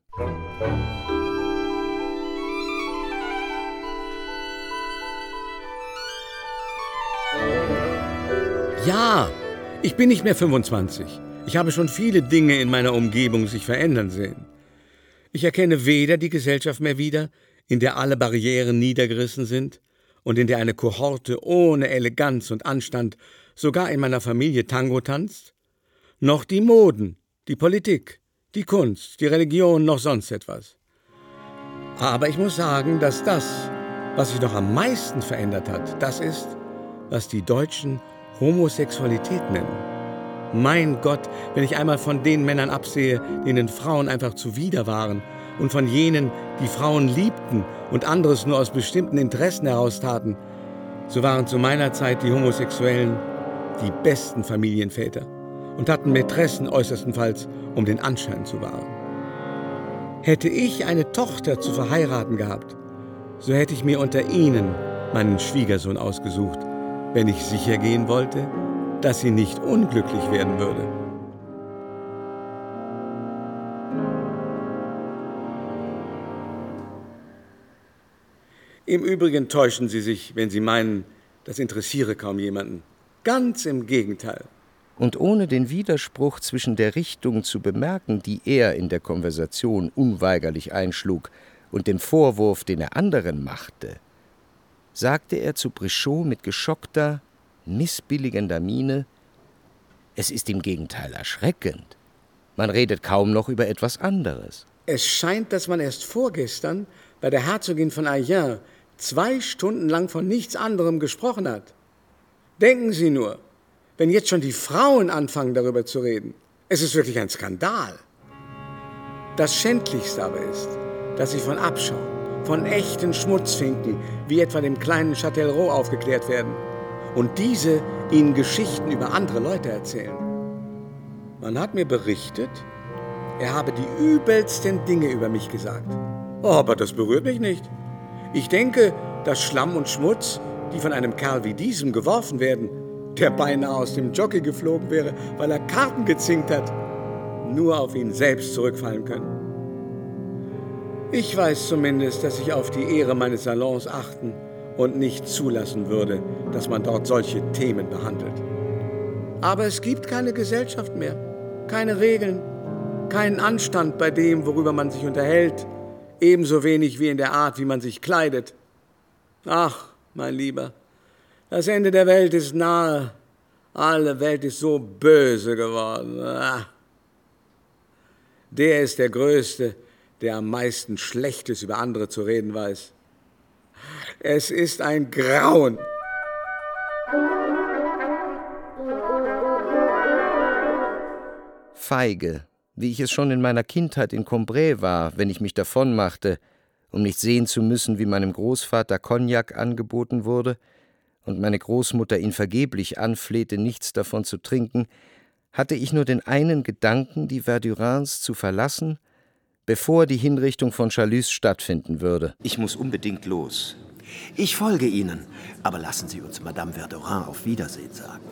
Ja, ich bin nicht mehr fünfundzwanzig. Ich habe schon viele Dinge in meiner Umgebung sich verändern sehen. Ich erkenne weder die Gesellschaft mehr wieder, in der alle Barrieren niedergerissen sind und in der eine Kohorte ohne Eleganz und Anstand sogar in meiner Familie Tango tanzt, noch die Moden, die Politik, die Kunst, die Religion, noch sonst etwas. Aber ich muss sagen, dass das, was sich noch am meisten verändert hat, das ist, was die Deutschen Homosexualität nennen. Mein Gott, wenn ich einmal von den Männern absehe, denen Frauen einfach zuwider waren, und von jenen, die Frauen liebten und anderes nur aus bestimmten Interessen heraustaten, so waren zu meiner Zeit die Homosexuellen die besten Familienväter und hatten Mätressen äußerstenfalls, um den Anschein zu wahren. Hätte ich eine Tochter zu verheiraten gehabt, so hätte ich mir unter ihnen meinen Schwiegersohn ausgesucht, wenn ich sicher gehen wollte, dass sie nicht unglücklich werden würde. Im Übrigen täuschen Sie sich, wenn Sie meinen, das interessiere kaum jemanden. Ganz im Gegenteil. Und ohne den Widerspruch zwischen der Richtung zu bemerken, die er in der Konversation unweigerlich einschlug, und dem Vorwurf, den er anderen machte, sagte er zu Brichot mit geschockter, missbilligender Miene: Es ist im Gegenteil erschreckend. Man redet kaum noch über etwas anderes. Es scheint, dass man erst vorgestern bei der Herzogin von Ayen zwei Stunden lang von nichts anderem gesprochen hat. Denken Sie nur, wenn jetzt schon die Frauen anfangen, darüber zu reden. Es ist wirklich ein Skandal. Das Schändlichste aber ist, dass sie von Abschaum, von echten Schmutzfinken, wie etwa dem kleinen Châtellerault, aufgeklärt werden und diese ihnen Geschichten über andere Leute erzählen. Man hat mir berichtet, er habe die übelsten Dinge über mich gesagt. Oh, aber das berührt mich nicht. Ich denke, dass Schlamm und Schmutz, die von einem Kerl wie diesem geworfen werden, der beinahe aus dem Jockey geflogen wäre, weil er Karten gezinkt hat, nur auf ihn selbst zurückfallen können. Ich weiß zumindest, dass ich auf die Ehre meines Salons achten und nicht zulassen würde, dass man dort solche Themen behandelt. Aber es gibt keine Gesellschaft mehr, keine Regeln, keinen Anstand bei dem, worüber man sich unterhält, ebenso wenig wie in der Art, wie man sich kleidet. Ach, mein Lieber, das Ende der Welt ist nahe. Alle Welt ist so böse geworden. Ah. Der ist der Größte, der am meisten Schlechtes über andere zu reden weiß. Es ist ein Grauen. Feige, wie ich es schon in meiner Kindheit in Combray war, wenn ich mich davonmachte, um nicht sehen zu müssen, wie meinem Großvater Cognac angeboten wurde und meine Großmutter ihn vergeblich anflehte, nichts davon zu trinken, hatte ich nur den einen Gedanken, die Verdurins zu verlassen, bevor die Hinrichtung von Chalus stattfinden würde. Ich muss unbedingt los. Ich folge Ihnen, aber lassen Sie uns Madame Verdurin auf Wiedersehen sagen.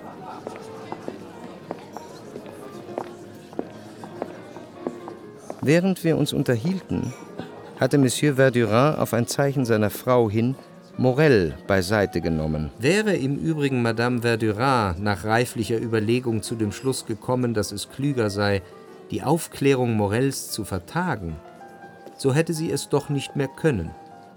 Während wir uns unterhielten, hatte Monsieur Verdurin auf ein Zeichen seiner Frau hin Morel beiseite genommen. Wäre im Übrigen Madame Verdurin nach reiflicher Überlegung zu dem Schluss gekommen, dass es klüger sei, die Aufklärung Morels zu vertagen, so hätte sie es doch nicht mehr können.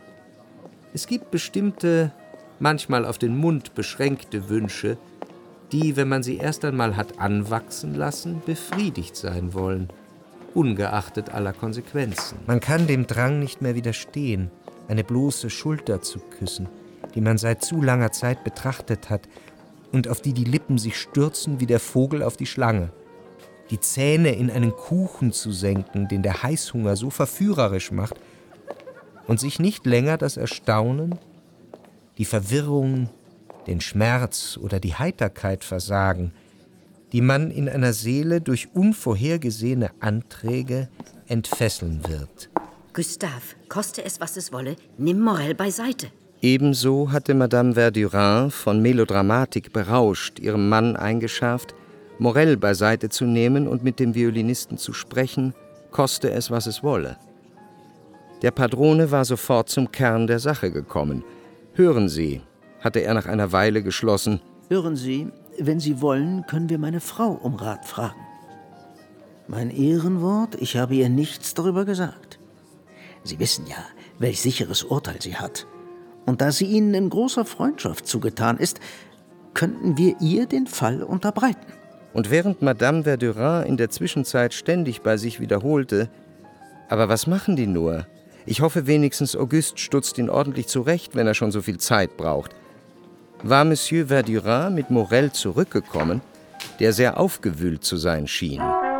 Es gibt bestimmte, manchmal auf den Mund beschränkte Wünsche, die, wenn man sie erst einmal hat anwachsen lassen, befriedigt sein wollen, ungeachtet aller Konsequenzen. Man kann dem Drang nicht mehr widerstehen, eine bloße Schulter zu küssen, die man seit zu langer Zeit betrachtet hat und auf die die Lippen sich stürzen wie der Vogel auf die Schlange. Die Zähne in einen Kuchen zu senken, den der Heißhunger so verführerisch macht, und sich nicht länger das Erstaunen, die Verwirrung, den Schmerz oder die Heiterkeit versagen, die man in einer Seele durch unvorhergesehene Anträge entfesseln wird. Gustave, koste es, was es wolle, nimm Morel beiseite. Ebenso hatte Madame Verdurin, von Melodramatik berauscht, ihrem Mann eingeschärft, Morel beiseite zu nehmen und mit dem Violinisten zu sprechen, koste es, was es wolle. Der Padrone war sofort zum Kern der Sache gekommen. »Hören Sie«, hatte er nach einer Weile geschlossen. »Hören Sie, wenn Sie wollen, können wir meine Frau um Rat fragen. Mein Ehrenwort, ich habe ihr nichts darüber gesagt. Sie wissen ja, welch sicheres Urteil sie hat. Und da sie Ihnen in großer Freundschaft zugetan ist, könnten wir ihr den Fall unterbreiten.« Und während Madame Verdurin in der Zwischenzeit ständig bei sich wiederholte, »Aber was machen die nur? Ich hoffe wenigstens, Auguste stutzt ihn ordentlich zurecht, wenn er schon so viel Zeit braucht«, war Monsieur Verdurin mit Morel zurückgekommen, der sehr aufgewühlt zu sein schien.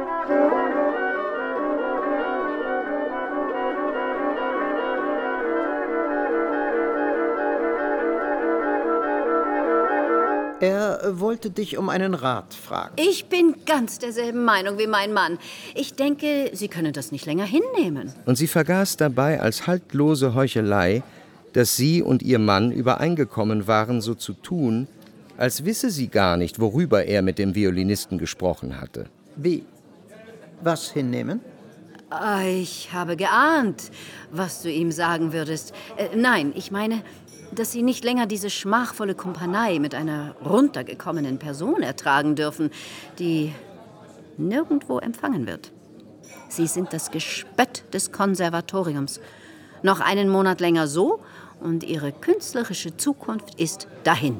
Er wollte dich um einen Rat fragen. Ich bin ganz derselben Meinung wie mein Mann. Ich denke, Sie können das nicht länger hinnehmen. Und sie vergaß dabei als haltlose Heuchelei, dass sie und ihr Mann übereingekommen waren, so zu tun, als wisse sie gar nicht, worüber er mit dem Violinisten gesprochen hatte. Wie? Was hinnehmen? Ich habe geahnt, was du ihm sagen würdest. Äh, nein, ich meine, dass Sie nicht länger diese schmachvolle Kumpanei mit einer runtergekommenen Person ertragen dürfen, die nirgendwo empfangen wird. Sie sind das Gespött des Konservatoriums. Noch einen Monat länger so und Ihre künstlerische Zukunft ist dahin.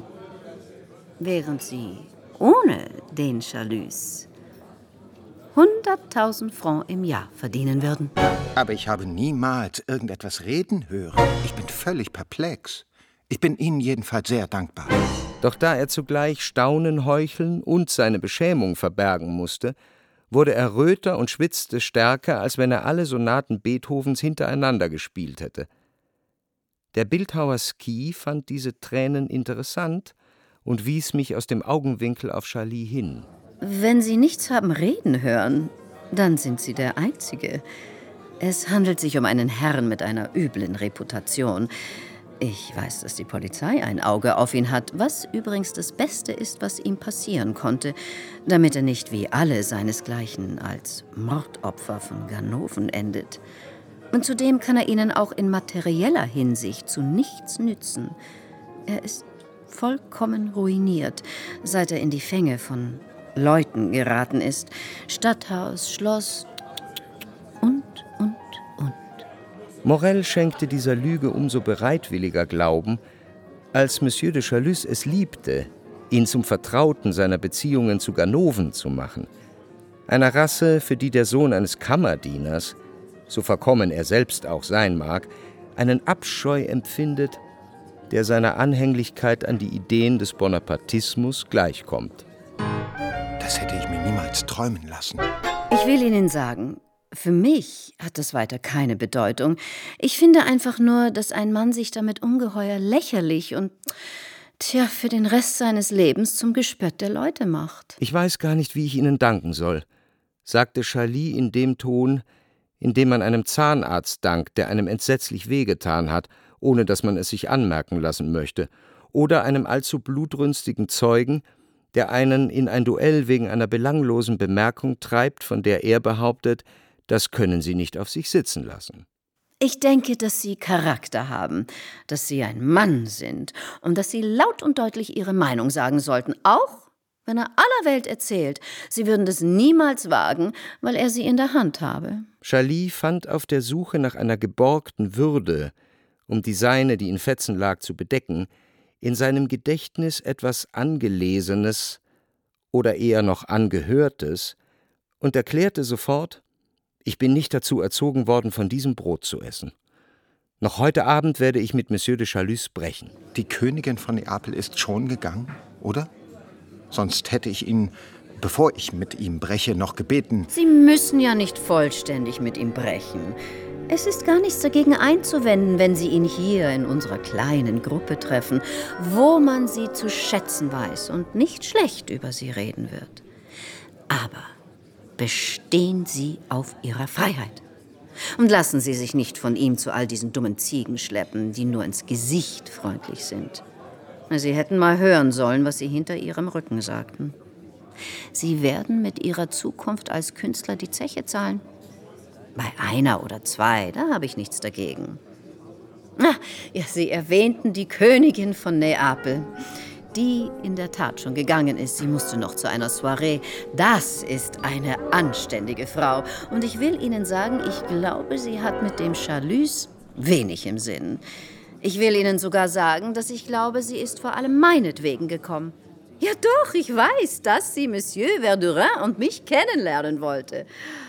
Während Sie ohne den Chalus hunderttausend Francs im Jahr verdienen würden. Aber ich habe niemals irgendetwas reden hören. Ich bin völlig perplex. Ich bin Ihnen jedenfalls sehr dankbar. Doch da er zugleich Staunen, Heucheln und seine Beschämung verbergen musste, wurde er röter und schwitzte stärker, als wenn er alle Sonaten Beethovens hintereinander gespielt hätte. Der Bildhauer Sky fand diese Tränen interessant und wies mich aus dem Augenwinkel auf Charlie hin. Wenn Sie nichts haben reden hören, dann sind Sie der Einzige. Es handelt sich um einen Herrn mit einer üblen Reputation. Ich weiß, dass die Polizei ein Auge auf ihn hat, was übrigens das Beste ist, was ihm passieren konnte, damit er nicht wie alle seinesgleichen als Mordopfer von Ganoven endet. Und zudem kann er ihnen auch in materieller Hinsicht zu nichts nützen. Er ist vollkommen ruiniert, seit er in die Fänge von Leuten geraten ist. Stadthaus, Schloss und, und, und. Morel schenkte dieser Lüge umso bereitwilliger Glauben, als Monsieur de Chalus es liebte, ihn zum Vertrauten seiner Beziehungen zu Ganoven zu machen. Einer Rasse, für die der Sohn eines Kammerdieners, so verkommen er selbst auch sein mag, einen Abscheu empfindet, der seiner Anhänglichkeit an die Ideen des Bonapartismus gleichkommt. Das hätte ich mir niemals träumen lassen. Ich will Ihnen sagen, für mich hat das weiter keine Bedeutung. Ich finde einfach nur, dass ein Mann sich damit ungeheuer lächerlich und, tja, für den Rest seines Lebens zum Gespött der Leute macht. Ich weiß gar nicht, wie ich Ihnen danken soll, sagte Charlie in dem Ton, in dem man einem Zahnarzt dankt, der einem entsetzlich wehgetan hat, ohne dass man es sich anmerken lassen möchte, oder einem allzu blutrünstigen Zeugen, der einen in ein Duell wegen einer belanglosen Bemerkung treibt, von der er behauptet, das können Sie nicht auf sich sitzen lassen. Ich denke, dass Sie Charakter haben, dass Sie ein Mann sind und dass Sie laut und deutlich Ihre Meinung sagen sollten, auch wenn er aller Welt erzählt, Sie würden das niemals wagen, weil er Sie in der Hand habe. Charlie fand auf der Suche nach einer geborgten Würde, um die seine, die in Fetzen lag, zu bedecken, in seinem Gedächtnis etwas Angelesenes oder eher noch Angehörtes und erklärte sofort, ich bin nicht dazu erzogen worden, von diesem Brot zu essen. Noch heute Abend werde ich mit Monsieur de Chalus brechen. Die Königin von Neapel ist schon gegangen, oder? Sonst hätte ich ihn, bevor ich mit ihm breche, noch gebeten. Sie müssen ja nicht vollständig mit ihm brechen. Es ist gar nichts dagegen einzuwenden, wenn Sie ihn hier in unserer kleinen Gruppe treffen, wo man Sie zu schätzen weiß und nicht schlecht über Sie reden wird. Aber bestehen Sie auf Ihrer Freiheit. Und lassen Sie sich nicht von ihm zu all diesen dummen Ziegen schleppen, die nur ins Gesicht freundlich sind. Sie hätten mal hören sollen, was Sie hinter Ihrem Rücken sagten. Sie werden mit Ihrer Zukunft als Künstler die Zeche zahlen. Bei einer oder zwei, da habe ich nichts dagegen. Ah, ja, Sie erwähnten die Königin von Neapel, die in der Tat schon gegangen ist. Sie musste noch zu einer Soiree. Das ist eine anständige Frau. Und ich will Ihnen sagen, ich glaube, sie hat mit dem Chalus wenig im Sinn. Ich will Ihnen sogar sagen, dass ich glaube, sie ist vor allem meinetwegen gekommen. Ja doch, ich weiß, dass sie Monsieur Verdurin und mich kennenlernen wollte.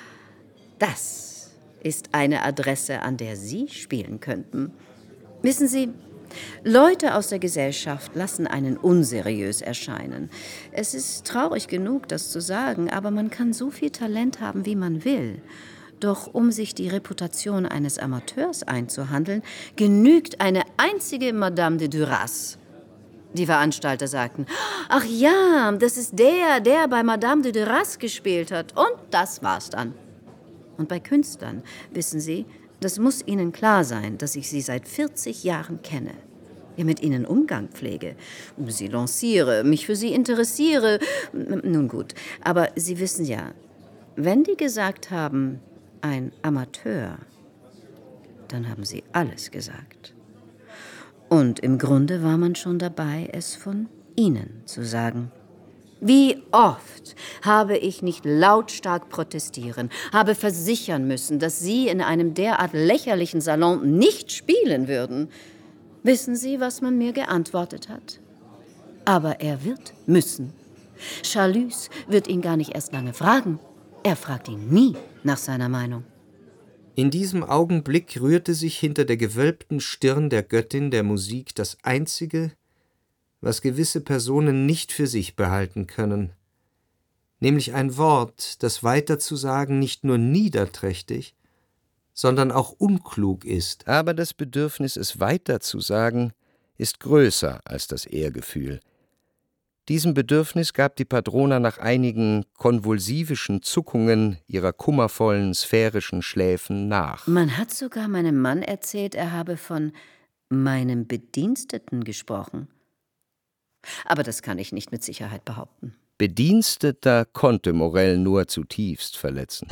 Das ist eine Adresse, an der Sie spielen könnten. Wissen Sie, Leute aus der Gesellschaft lassen einen unseriös erscheinen. Es ist traurig genug, das zu sagen, aber man kann so viel Talent haben, wie man will. Doch um sich die Reputation eines Amateurs einzuhandeln, genügt eine einzige Madame de Duras. Die Veranstalter sagten, ach ja, das ist der, der bei Madame de Duras gespielt hat. Und das war's dann. Und bei Künstlern, wissen Sie, das muss Ihnen klar sein, dass ich sie seit vierzig Jahren kenne. Ja, mit ihnen Umgang pflege, sie lanciere, mich für sie interessiere. Nun gut, aber Sie wissen ja, wenn die gesagt haben, ein Amateur, dann haben Sie alles gesagt. Und im Grunde war man schon dabei, es von Ihnen zu sagen. Wie oft habe ich nicht lautstark protestieren, habe versichern müssen, dass Sie in einem derart lächerlichen Salon nicht spielen würden. Wissen Sie, was man mir geantwortet hat? Aber er wird müssen. Charlus wird ihn gar nicht erst lange fragen. Er fragt ihn nie nach seiner Meinung. In diesem Augenblick rührte sich hinter der gewölbten Stirn der Göttin der Musik das Einzige, was gewisse Personen nicht für sich behalten können, nämlich ein Wort, das weiterzusagen nicht nur niederträchtig, sondern auch unklug ist. Aber das Bedürfnis, es weiterzusagen, ist größer als das Ehrgefühl. Diesem Bedürfnis gab die Padrona nach einigen konvulsivischen Zuckungen ihrer kummervollen, sphärischen Schläfen nach. Man hat sogar meinem Mann erzählt, er habe von meinem Bediensteten gesprochen. Aber das kann ich nicht mit Sicherheit behaupten. Bediensteter konnte Morel nur zutiefst verletzen.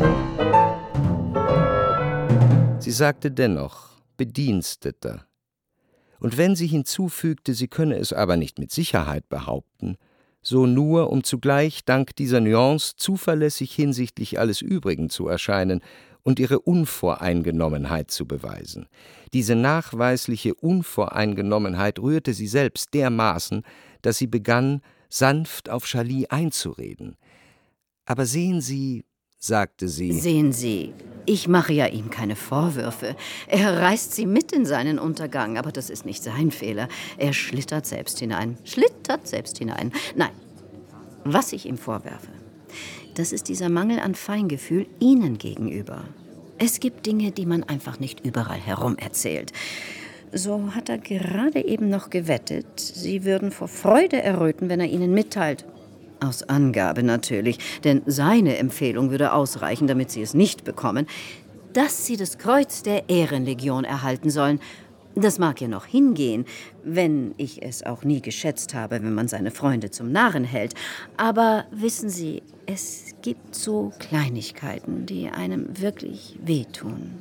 Sie sagte dennoch Bediensteter. Und wenn sie hinzufügte, sie könne es aber nicht mit Sicherheit behaupten, so nur, um zugleich dank dieser Nuance zuverlässig hinsichtlich alles Übrigen zu erscheinen und ihre Unvoreingenommenheit zu beweisen. Diese nachweisliche Unvoreingenommenheit rührte sie selbst dermaßen, dass sie begann, sanft auf Charly einzureden. »Aber sehen Sie«, sagte sie. »Sehen Sie, ich mache ja ihm keine Vorwürfe. Er reißt sie mit in seinen Untergang, aber das ist nicht sein Fehler. Er schlittert selbst hinein, schlittert selbst hinein. Nein, was ich ihm vorwerfe, das ist dieser Mangel an Feingefühl Ihnen gegenüber. Es gibt Dinge, die man einfach nicht überall herum erzählt. So hat er gerade eben noch gewettet, Sie würden vor Freude erröten, wenn er Ihnen mitteilt. Aus Angabe natürlich, denn seine Empfehlung würde ausreichen, damit Sie es nicht bekommen, dass Sie das Kreuz der Ehrenlegion erhalten sollen. Das mag ja noch hingehen, wenn ich es auch nie geschätzt habe, wenn man seine Freunde zum Narren hält. Aber wissen Sie, es gibt so Kleinigkeiten, die einem wirklich wehtun.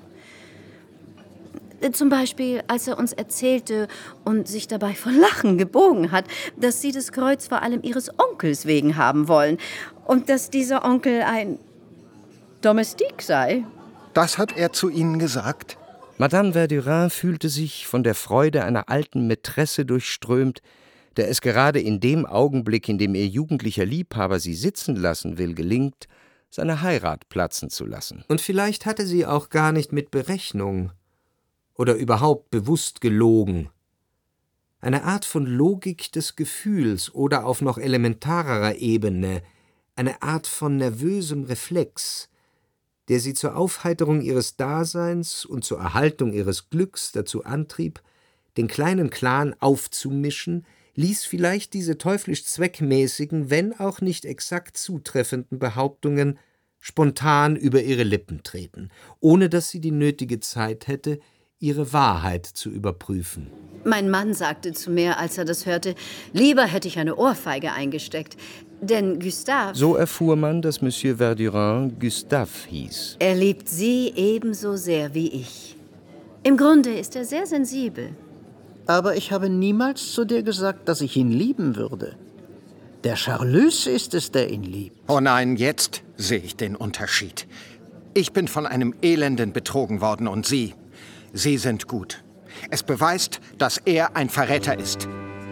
Zum Beispiel, als er uns erzählte und sich dabei vor Lachen gebogen hat, dass Sie das Kreuz vor allem Ihres Onkels wegen haben wollen und dass dieser Onkel ein Domestik sei. Das hat er zu Ihnen gesagt? Madame Verdurin fühlte sich von der Freude einer alten Mätresse durchströmt, der es gerade in dem Augenblick, in dem ihr jugendlicher Liebhaber sie sitzen lassen will, gelingt, seine Heirat platzen zu lassen. Und vielleicht hatte sie auch gar nicht mit Berechnung oder überhaupt bewusst gelogen. Eine Art von Logik des Gefühls oder auf noch elementarerer Ebene, eine Art von nervösem Reflex, der sie zur Aufheiterung ihres Daseins und zur Erhaltung ihres Glücks dazu antrieb, den kleinen Clan aufzumischen, ließ vielleicht diese teuflisch zweckmäßigen, wenn auch nicht exakt zutreffenden Behauptungen spontan über ihre Lippen treten, ohne dass sie die nötige Zeit hätte, ihre Wahrheit zu überprüfen. Mein Mann sagte zu mir, als er das hörte, lieber hätte ich eine Ohrfeige eingesteckt, denn Gustave... So erfuhr man, dass Monsieur Verdurin Gustave hieß. Er liebt sie ebenso sehr wie ich. Im Grunde ist er sehr sensibel. Aber ich habe niemals zu dir gesagt, dass ich ihn lieben würde. Der Charlus ist es, der ihn liebt. Oh nein, jetzt sehe ich den Unterschied. Ich bin von einem Elenden betrogen worden und Sie... Sie sind gut. Es beweist, dass er ein Verräter ist.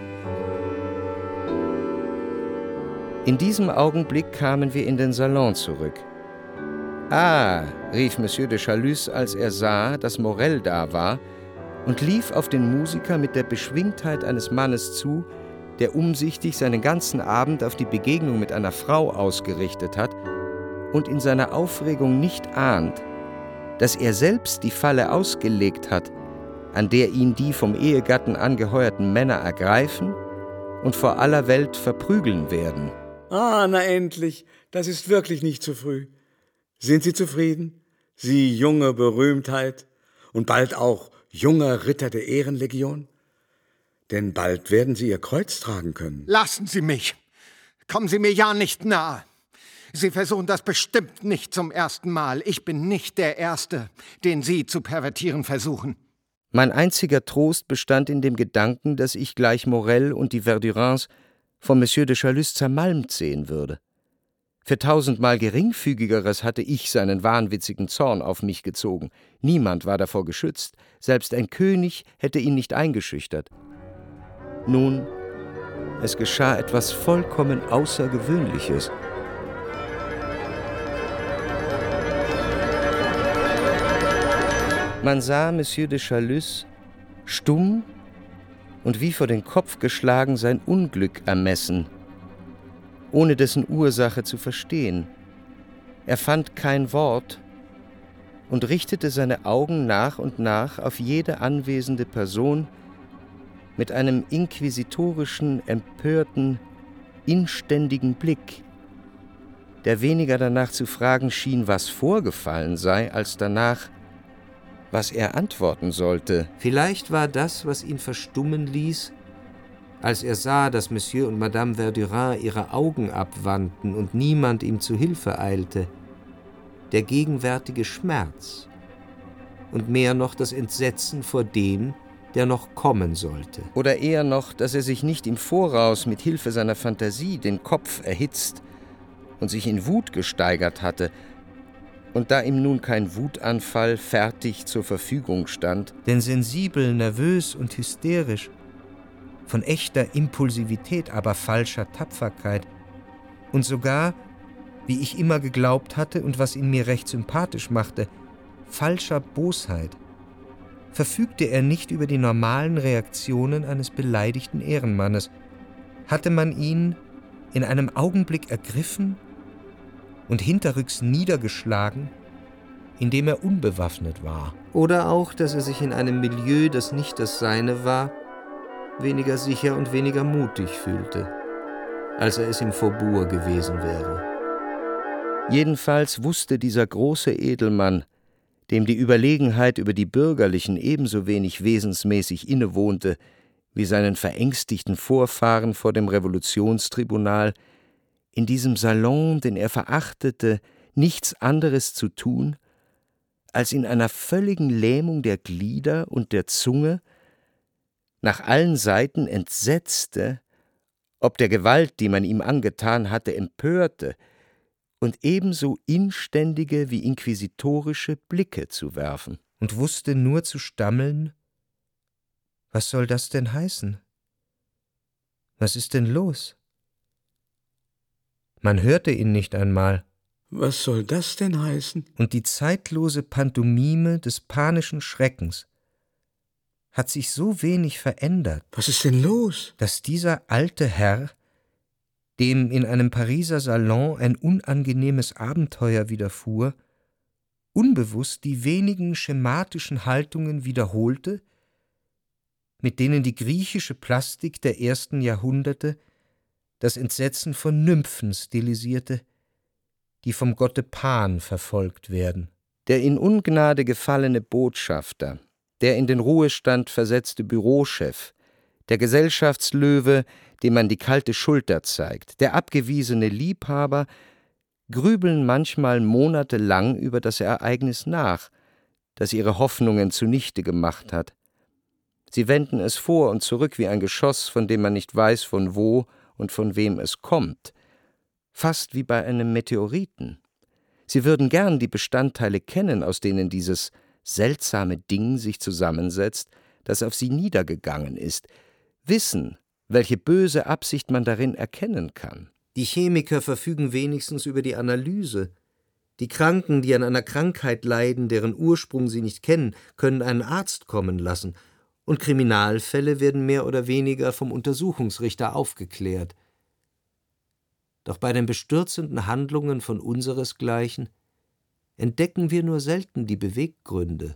In diesem Augenblick kamen wir in den Salon zurück. »Ah«, rief Monsieur de Charlus, als er sah, dass Morel da war, und lief auf den Musiker mit der Beschwingtheit eines Mannes zu, der umsichtig seinen ganzen Abend auf die Begegnung mit einer Frau ausgerichtet hat und in seiner Aufregung nicht ahnt, dass er selbst die Falle ausgelegt hat, an der ihn die vom Ehegatten angeheuerten Männer ergreifen und vor aller Welt verprügeln werden. Ah, na endlich, das ist wirklich nicht zu früh. Sind Sie zufrieden? Sie junge Berühmtheit und bald auch junger Ritter der Ehrenlegion? Denn bald werden Sie Ihr Kreuz tragen können. Lassen Sie mich! Kommen Sie mir ja nicht nahe! Sie versuchen das bestimmt nicht zum ersten Mal. Ich bin nicht der Erste, den Sie zu pervertieren versuchen. Mein einziger Trost bestand in dem Gedanken, dass ich gleich Morel und die Verdurins von Monsieur de Chalus zermalmt sehen würde. Für tausendmal geringfügigeres hatte ich seinen wahnwitzigen Zorn auf mich gezogen. Niemand war davor geschützt, selbst ein König hätte ihn nicht eingeschüchtert. Nun, es geschah etwas vollkommen Außergewöhnliches. Man sah Monsieur de Chalus stumm und wie vor den Kopf geschlagen sein Unglück ermessen, ohne dessen Ursache zu verstehen. Er fand kein Wort und richtete seine Augen nach und nach auf jede anwesende Person mit einem inquisitorischen, empörten, inständigen Blick, der weniger danach zu fragen schien, was vorgefallen sei, als danach, was er antworten sollte. Vielleicht war das, was ihn verstummen ließ, als er sah, dass Monsieur und Madame Verdurin ihre Augen abwandten und niemand ihm zu Hilfe eilte, der gegenwärtige Schmerz und mehr noch das Entsetzen vor dem, der noch kommen sollte. Oder eher noch, dass er sich nicht im Voraus mit Hilfe seiner Fantasie den Kopf erhitzt und sich in Wut gesteigert hatte, und da ihm nun kein Wutanfall fertig zur Verfügung stand, denn sensibel, nervös und hysterisch, von echter Impulsivität, aber falscher Tapferkeit und sogar, wie ich immer geglaubt hatte und was ihn mir recht sympathisch machte, falscher Bosheit, verfügte er nicht über die normalen Reaktionen eines beleidigten Ehrenmannes. Hatte man ihn in einem Augenblick ergriffen und hinterrücks niedergeschlagen, indem er unbewaffnet war. Oder auch, dass er sich in einem Milieu, das nicht das seine war, weniger sicher und weniger mutig fühlte, als er es im Faubourg gewesen wäre. Jedenfalls wusste dieser große Edelmann, dem die Überlegenheit über die Bürgerlichen ebenso wenig wesensmäßig innewohnte wie seinen verängstigten Vorfahren vor dem Revolutionstribunal, in diesem Salon, den er verachtete, nichts anderes zu tun, als in einer völligen Lähmung der Glieder und der Zunge nach allen Seiten entsetzte, ob der Gewalt, die man ihm angetan hatte, empörte, und ebenso inständige wie inquisitorische Blicke zu werfen. Und wusste nur zu stammeln: Was soll das denn heißen? Was ist denn los? Man hörte ihn nicht einmal. Was soll das denn heißen? Und die zeitlose Pantomime des panischen Schreckens hat sich so wenig verändert. Was ist denn los? Dass dieser alte Herr, dem in einem Pariser Salon ein unangenehmes Abenteuer widerfuhr, unbewusst die wenigen schematischen Haltungen wiederholte, mit denen die griechische Plastik der ersten Jahrhunderte das Entsetzen von Nymphen stilisierte, die vom Gotte Pan verfolgt werden. Der in Ungnade gefallene Botschafter, der in den Ruhestand versetzte Bürochef, der Gesellschaftslöwe, dem man die kalte Schulter zeigt, der abgewiesene Liebhaber, grübeln manchmal monatelang über das Ereignis nach, das ihre Hoffnungen zunichte gemacht hat. Sie wenden es vor und zurück wie ein Geschoss, von dem man nicht weiß, von wo und von wem es kommt, fast wie bei einem Meteoriten. Sie würden gern die Bestandteile kennen, aus denen dieses seltsame Ding sich zusammensetzt, das auf sie niedergegangen ist, wissen, welche böse Absicht man darin erkennen kann. Die Chemiker verfügen wenigstens über die Analyse. Die Kranken, die an einer Krankheit leiden, deren Ursprung sie nicht kennen, können einen Arzt kommen lassen, und Kriminalfälle werden mehr oder weniger vom Untersuchungsrichter aufgeklärt. Doch bei den bestürzenden Handlungen von unseresgleichen entdecken wir nur selten die Beweggründe.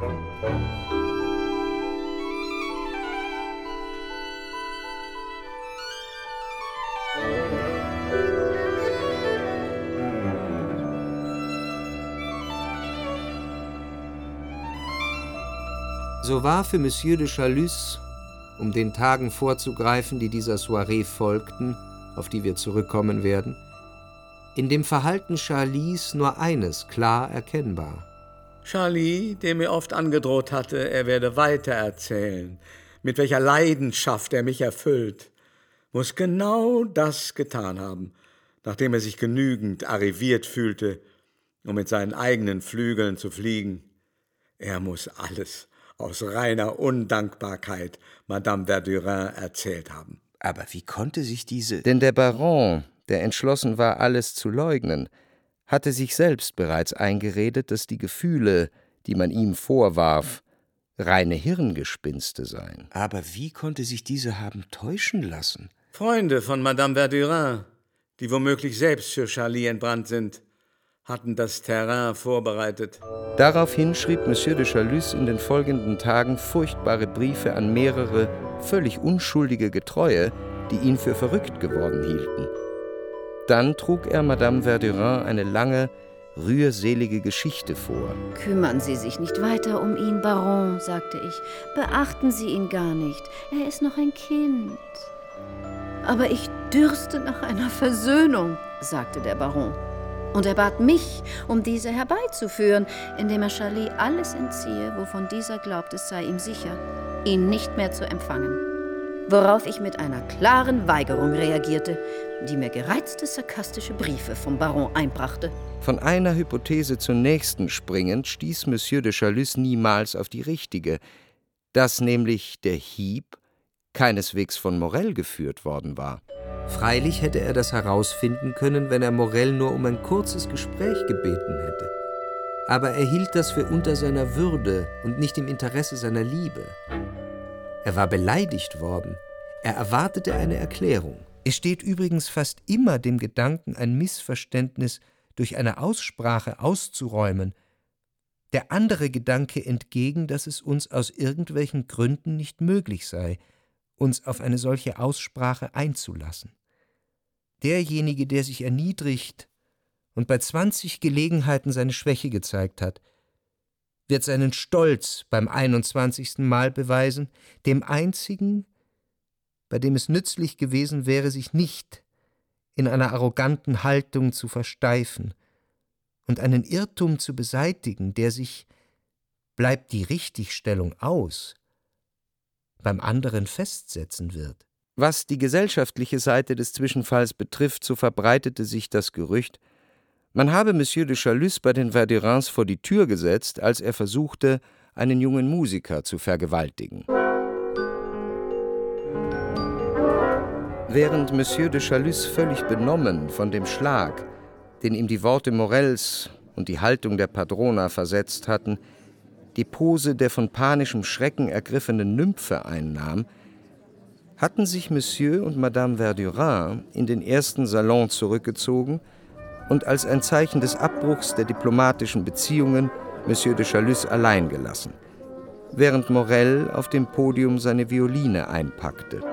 So war für Monsieur de Chalus, um den Tagen vorzugreifen, die dieser Soiree folgten, auf die wir zurückkommen werden, In dem Verhalten Charlies nur eines klar erkennbar. Charlie, der mir oft angedroht hatte, er werde weitererzählen, mit welcher Leidenschaft er mich erfüllt, muss genau das getan haben, nachdem er sich genügend arriviert fühlte, um mit seinen eigenen Flügeln zu fliegen. Er muss alles aus reiner Undankbarkeit Madame Verdurin erzählt haben. Aber wie konnte sich diese... Denn der Baron, der entschlossen war, alles zu leugnen, hatte sich selbst bereits eingeredet, dass die Gefühle, die man ihm vorwarf, reine Hirngespinste seien. Aber wie konnte sich diese haben täuschen lassen? Freunde von Madame Verdurin, die womöglich selbst für Charlie entbrannt sind, hatten das Terrain vorbereitet. Daraufhin schrieb Monsieur de Chalus in den folgenden Tagen furchtbare Briefe an mehrere völlig unschuldige Getreue, die ihn für verrückt geworden hielten. Dann trug er Madame Verdurin eine lange, rührselige Geschichte vor. »Kümmern Sie sich nicht weiter um ihn, Baron«, sagte ich. »Beachten Sie ihn gar nicht. Er ist noch ein Kind.« »Aber ich dürste nach einer Versöhnung«, sagte der Baron. Und er bat mich, um diese herbeizuführen, indem er Charlie alles entziehe, wovon dieser glaubt, es sei ihm sicher, ihn nicht mehr zu empfangen. Worauf ich mit einer klaren Weigerung reagierte, die mir gereizte, sarkastische Briefe vom Baron einbrachte. Von einer Hypothese zur nächsten springend, stieß Monsieur de Chalus niemals auf die richtige, dass nämlich der Hieb keineswegs von Morel geführt worden war. Freilich hätte er das herausfinden können, wenn er Morel nur um ein kurzes Gespräch gebeten hätte. Aber er hielt das für unter seiner Würde und nicht im Interesse seiner Liebe. Er war beleidigt worden. Er erwartete eine Erklärung. Es steht übrigens fast immer dem Gedanken, ein Missverständnis durch eine Aussprache auszuräumen, der andere Gedanke entgegen, dass es uns aus irgendwelchen Gründen nicht möglich sei, uns auf eine solche Aussprache einzulassen. Derjenige, der sich erniedrigt und bei zwanzig Gelegenheiten seine Schwäche gezeigt hat, wird seinen Stolz beim einundzwanzigsten Mal beweisen, dem einzigen, bei dem es nützlich gewesen wäre, sich nicht in einer arroganten Haltung zu versteifen und einen Irrtum zu beseitigen, der sich, bleibt die Richtigstellung aus, beim anderen festsetzen wird. Was die gesellschaftliche Seite des Zwischenfalls betrifft, so verbreitete sich das Gerücht, man habe Monsieur de Chalus bei den Verdurins vor die Tür gesetzt, als er versuchte, einen jungen Musiker zu vergewaltigen. Während Monsieur de Chalus völlig benommen von dem Schlag, den ihm die Worte Morels und die Haltung der Padrona versetzt hatten, die Pose der von panischem Schrecken ergriffenen Nymphe einnahm, hatten sich Monsieur und Madame Verdurin in den ersten Salon zurückgezogen und als ein Zeichen des Abbruchs der diplomatischen Beziehungen Monsieur de Chalus allein gelassen, während Morel auf dem Podium seine Violine einpackte.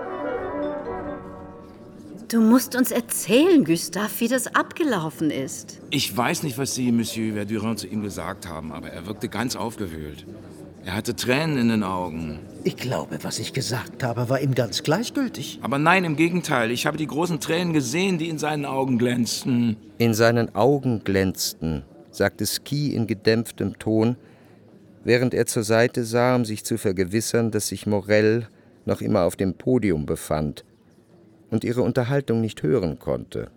Du musst uns erzählen, Gustave, wie das abgelaufen ist. Ich weiß nicht, was Sie, Monsieur Verdurin, zu ihm gesagt haben, aber er wirkte ganz aufgewühlt. Er hatte Tränen in den Augen. Ich glaube, was ich gesagt habe, war ihm ganz gleichgültig. Aber nein, im Gegenteil. Ich habe die großen Tränen gesehen, die in seinen Augen glänzten. In seinen Augen glänzten, sagte Sky in gedämpftem Ton, während er zur Seite sah, um sich zu vergewissern, dass sich Morel noch immer auf dem Podium befand und ihre Unterhaltung nicht hören konnte.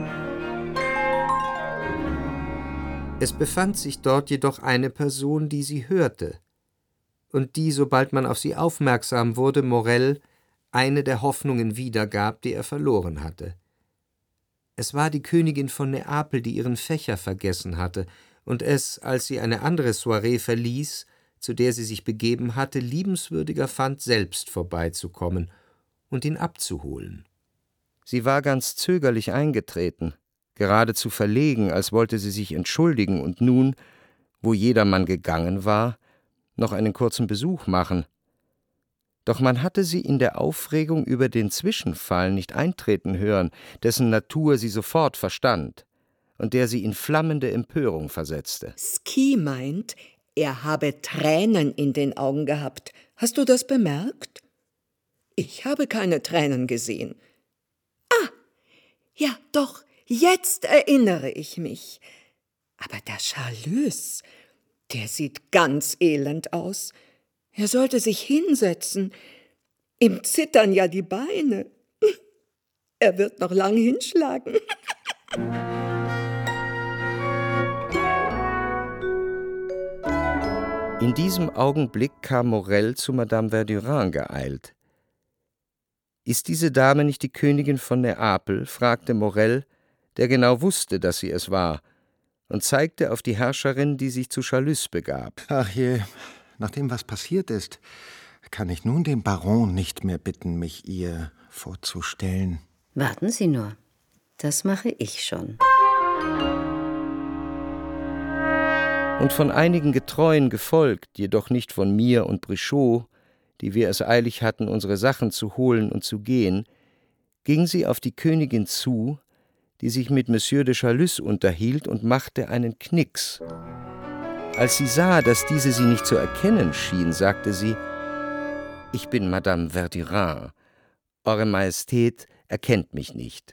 Es befand sich dort jedoch eine Person, die sie hörte und die, sobald man auf sie aufmerksam wurde, Morel eine der Hoffnungen wiedergab, die er verloren hatte. Es war die Königin von Neapel, die ihren Fächer vergessen hatte und es, als sie eine andere Soiree verließ, zu der sie sich begeben hatte, liebenswürdiger fand, selbst vorbeizukommen und ihn abzuholen. Sie war ganz zögerlich eingetreten, geradezu verlegen, als wollte sie sich entschuldigen und nun, wo jedermann gegangen war, noch einen kurzen Besuch machen. Doch man hatte sie in der Aufregung über den Zwischenfall nicht eintreten hören, dessen Natur sie sofort verstand und der sie in flammende Empörung versetzte. Sky meint, er habe Tränen in den Augen gehabt. Hast du das bemerkt? Ich habe keine Tränen gesehen. Ah, ja, doch, Jetzt erinnere ich mich. Aber der Charlus, der sieht ganz elend aus. Er sollte sich hinsetzen. Ihm zittern ja die Beine. Er wird noch lang hinschlagen. In diesem Augenblick kam Morrel zu Madame Verdurin geeilt. »Ist diese Dame nicht die Königin von Neapel?« fragte Morrel, der genau wusste, dass sie es war, und zeigte auf die Herrscherin, die sich zu Charlus begab. Ach je, nach dem, was passiert ist, kann ich nun den Baron nicht mehr bitten, mich ihr vorzustellen. Warten Sie nur, das mache ich schon. Und von einigen Getreuen gefolgt, jedoch nicht von mir und Brichot, die wir es eilig hatten, unsere Sachen zu holen und zu gehen, ging sie auf die Königin zu, die sich mit Monsieur de Charlus unterhielt, und machte einen Knicks. Als sie sah, dass diese sie nicht zu erkennen schien, sagte sie: »Ich bin Madame Verdurin. Eure Majestät erkennt mich nicht.«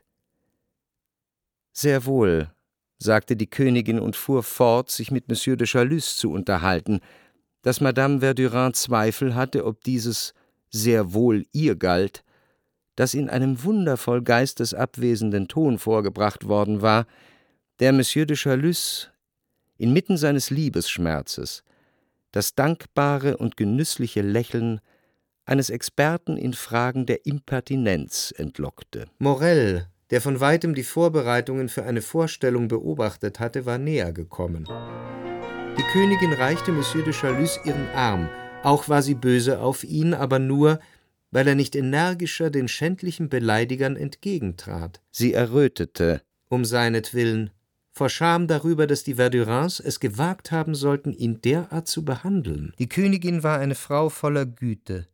»Sehr wohl«, sagte die Königin und fuhr fort, sich mit Monsieur de Charlus zu unterhalten, dass Madame Verdurin Zweifel hatte, ob dieses sehr wohl ihr galt, das in einem wundervoll geistesabwesenden Ton vorgebracht worden war, der Monsieur de Charlus inmitten seines Liebesschmerzes das dankbare und genüssliche Lächeln eines Experten in Fragen der Impertinenz entlockte. Morrel, der von weitem die Vorbereitungen für eine Vorstellung beobachtet hatte, war näher gekommen. Die Königin reichte Monsieur de Charlus ihren Arm, auch war sie böse auf ihn, aber nur, weil er nicht energischer den schändlichen Beleidigern entgegentrat. Sie errötete. Um seinetwillen, vor Scham darüber, dass die Verdurins es gewagt haben sollten, ihn derart zu behandeln. Die Königin war eine Frau voller Güte.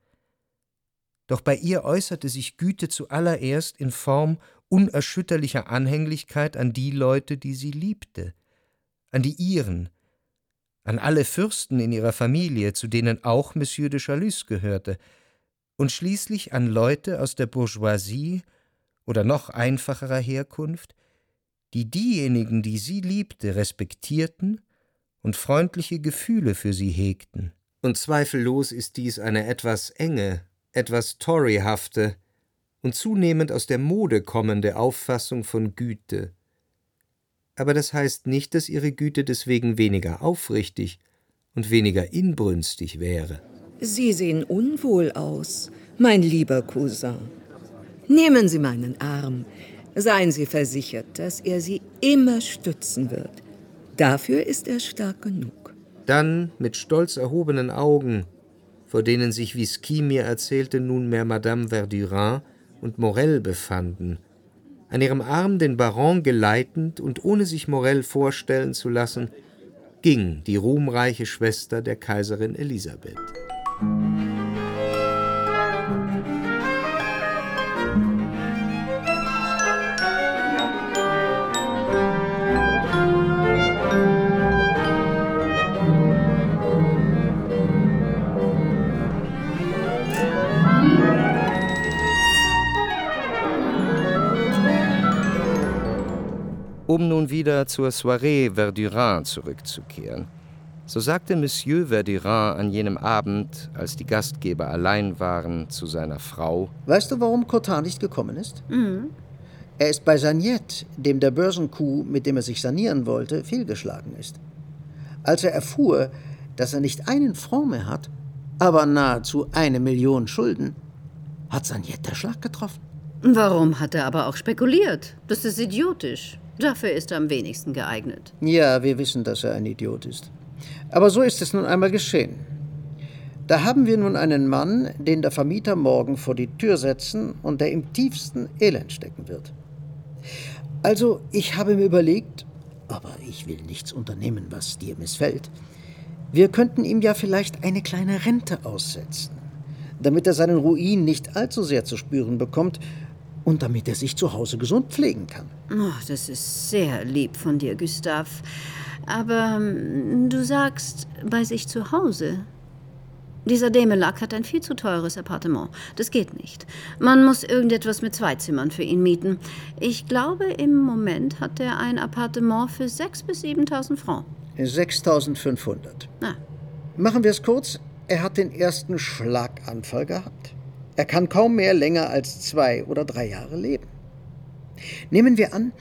Doch bei ihr äußerte sich Güte zuallererst in Form unerschütterlicher Anhänglichkeit an die Leute, die sie liebte, an die ihren, an alle Fürsten in ihrer Familie, zu denen auch Monsieur de Charlus gehörte, und schließlich an Leute aus der Bourgeoisie oder noch einfacherer Herkunft, die diejenigen, die sie liebte, respektierten und freundliche Gefühle für sie hegten. Und zweifellos ist dies eine etwas enge, etwas Toryhafte und zunehmend aus der Mode kommende Auffassung von Güte. Aber das heißt nicht, dass ihre Güte deswegen weniger aufrichtig und weniger inbrünstig wäre. Sie sehen unwohl aus, mein lieber Cousin. Nehmen Sie meinen Arm. Seien Sie versichert, dass er Sie immer stützen wird. Dafür ist er stark genug. Dann, mit stolz erhobenen Augen, vor denen sich, wie Sky mir erzählte, nunmehr Madame Verdurin und Morrel befanden, an ihrem Arm den Baron geleitend und ohne sich Morrel vorstellen zu lassen, ging die ruhmreiche Schwester der Kaiserin Elisabeth. Um nun wieder zur Soirée Verdurin zurückzukehren, so sagte Monsieur Verdurin an jenem Abend, als die Gastgeber allein waren, zu seiner Frau: Weißt du, warum Cotin nicht gekommen ist? Mhm. Er ist bei Sagnet, dem der Börsencoup, mit dem er sich sanieren wollte, fehlgeschlagen ist. Als er erfuhr, dass er nicht einen Franc mehr hat, aber nahezu eine Million Schulden, hat Sagnet der Schlag getroffen. Warum hat er aber auch spekuliert? Das ist idiotisch. Dafür ist er am wenigsten geeignet. Ja, wir wissen, dass er ein Idiot ist. Aber so ist es nun einmal geschehen. Da haben wir nun einen Mann, den der Vermieter morgen vor die Tür setzen und der im tiefsten Elend stecken wird. Also, ich habe mir überlegt, aber ich will nichts unternehmen, was dir missfällt. Wir könnten ihm ja vielleicht eine kleine Rente aussetzen, damit er seinen Ruin nicht allzu sehr zu spüren bekommt und damit er sich zu Hause gesund pflegen kann. Oh, das ist sehr lieb von dir, Gustave. Aber ähm, du sagst, bei sich zu Hause. Dieser Demelac hat ein viel zu teures Appartement. Das geht nicht. Man muss irgendetwas mit zwei Zimmern für ihn mieten. Ich glaube, im Moment hat er ein Appartement für sechstausend bis siebentausend Francs. sechstausendfünfhundert. Na. Machen wir es kurz. Er hat den ersten Schlaganfall gehabt. Er kann kaum mehr länger als zwei oder drei Jahre leben. Nehmen wir an,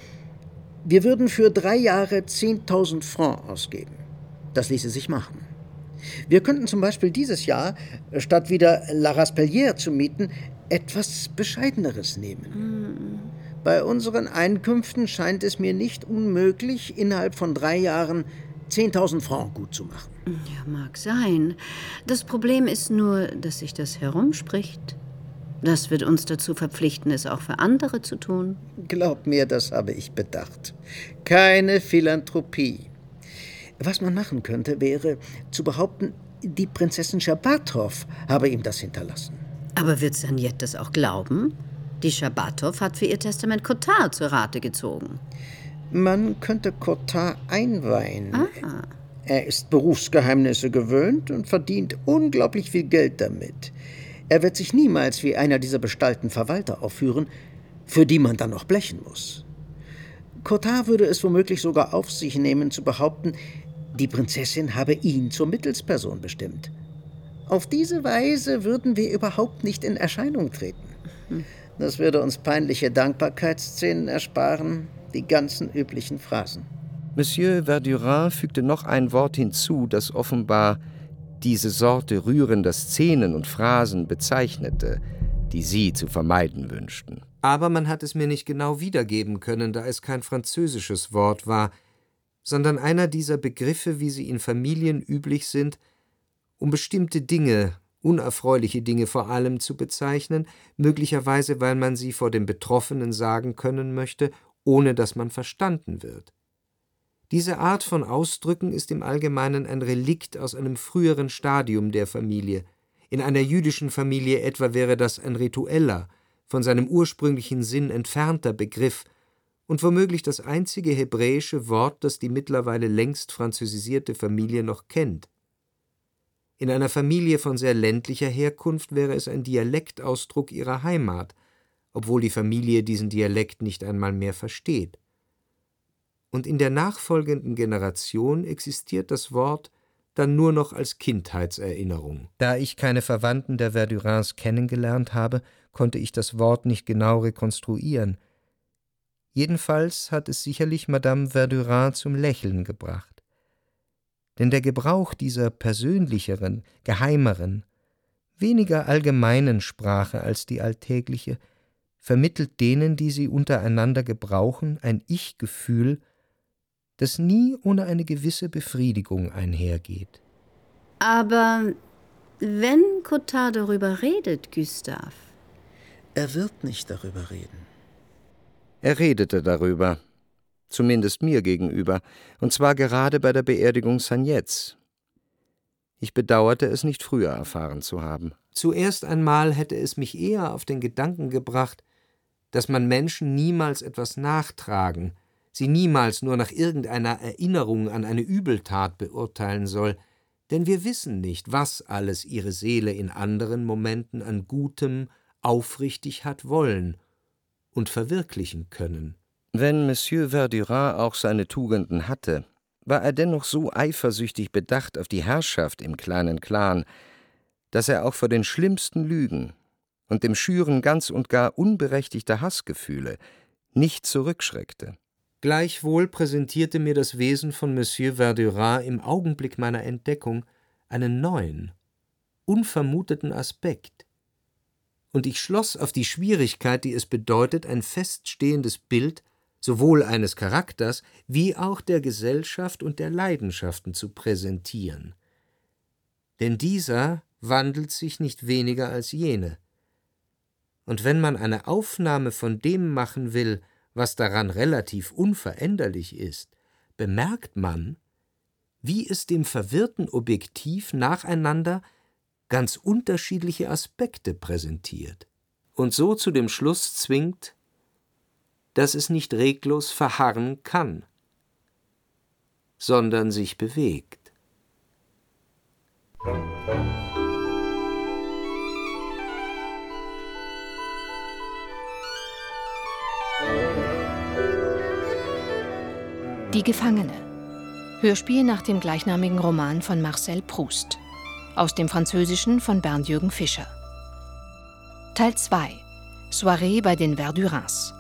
wir würden für drei Jahre zehntausend Francs ausgeben. Das ließe sich machen. Wir könnten zum Beispiel dieses Jahr, statt wieder La Raspellière zu mieten, etwas Bescheideneres nehmen. Mm. Bei unseren Einkünften scheint es mir nicht unmöglich, innerhalb von drei Jahren zehntausend Francs gut zu machen. Ja, mag sein. Das Problem ist nur, dass sich das herumspricht. Das wird uns dazu verpflichten, es auch für andere zu tun. Glaub mir, das habe ich bedacht. Keine Philanthropie. Was man machen könnte, wäre zu behaupten, die Prinzessin Schabatrow habe ihm das hinterlassen. Aber wird Sagnette das auch glauben? Die Schabatrow hat für ihr Testament Cottard zur Rate gezogen. Man könnte Cottard einweihen. Aha. Er ist Berufsgeheimnisse gewöhnt und verdient unglaublich viel Geld damit. Er wird sich niemals wie einer dieser bestallten Verwalter aufführen, für die man dann noch blechen muss. Cottard würde es womöglich sogar auf sich nehmen, zu behaupten, die Prinzessin habe ihn zur Mittelsperson bestimmt. Auf diese Weise würden wir überhaupt nicht in Erscheinung treten. Das würde uns peinliche Dankbarkeitsszenen ersparen, die ganzen üblichen Phrasen. Monsieur Verdurin fügte noch ein Wort hinzu, das offenbar diese Sorte rührender Szenen und Phrasen bezeichnete, die Sie zu vermeiden wünschten. Aber man hat es mir nicht genau wiedergeben können, da es kein französisches Wort war, sondern einer dieser Begriffe, wie sie in Familien üblich sind, um bestimmte Dinge, unerfreuliche Dinge vor allem zu bezeichnen, möglicherweise weil man sie vor dem Betroffenen sagen können möchte, ohne dass man verstanden wird. Diese Art von Ausdrücken ist im Allgemeinen ein Relikt aus einem früheren Stadium der Familie. In einer jüdischen Familie etwa wäre das ein ritueller, von seinem ursprünglichen Sinn entfernter Begriff und womöglich das einzige hebräische Wort, das die mittlerweile längst französisierte Familie noch kennt. In einer Familie von sehr ländlicher Herkunft wäre es ein Dialektausdruck ihrer Heimat, obwohl die Familie diesen Dialekt nicht einmal mehr versteht. Und in der nachfolgenden Generation existiert das Wort dann nur noch als Kindheitserinnerung. Da ich keine Verwandten der Verdurins kennengelernt habe, konnte ich das Wort nicht genau rekonstruieren. Jedenfalls hat es sicherlich Madame Verdurin zum Lächeln gebracht. Denn der Gebrauch dieser persönlicheren, geheimeren, weniger allgemeinen Sprache als die alltägliche vermittelt denen, die sie untereinander gebrauchen, ein Ich-Gefühl, das nie ohne eine gewisse Befriedigung einhergeht. Aber wenn Cottard darüber redet, Gustave? Er wird nicht darüber reden. Er redete darüber, zumindest mir gegenüber, und zwar gerade bei der Beerdigung Sagnettes. Ich bedauerte es nicht früher erfahren zu haben. Zuerst einmal hätte es mich eher auf den Gedanken gebracht, dass man Menschen niemals etwas nachtragen, sie niemals nur nach irgendeiner Erinnerung an eine Übeltat beurteilen soll, denn wir wissen nicht, was alles ihre Seele in anderen Momenten an Gutem aufrichtig hat wollen und verwirklichen können. Wenn Monsieur Verdurin auch seine Tugenden hatte, war er dennoch so eifersüchtig bedacht auf die Herrschaft im kleinen Clan, dass er auch vor den schlimmsten Lügen und dem Schüren ganz und gar unberechtigter Hassgefühle nicht zurückschreckte. Gleichwohl präsentierte mir das Wesen von Monsieur Verdurin im Augenblick meiner Entdeckung einen neuen, unvermuteten Aspekt. Und ich schloss auf die Schwierigkeit, die es bedeutet, ein feststehendes Bild sowohl eines Charakters wie auch der Gesellschaft und der Leidenschaften zu präsentieren. Denn dieser wandelt sich nicht weniger als jene. Und wenn man eine Aufnahme von dem machen will, was daran relativ unveränderlich ist, bemerkt man, wie es dem verwirrten Objektiv nacheinander ganz unterschiedliche Aspekte präsentiert und so zu dem Schluss zwingt, dass es nicht reglos verharren kann, sondern sich bewegt. Die Gefangene. Hörspiel nach dem gleichnamigen Roman von Marcel Proust. Aus dem Französischen von Bernd-Jürgen Fischer. Teil zwei. Soirée bei den Verdurins.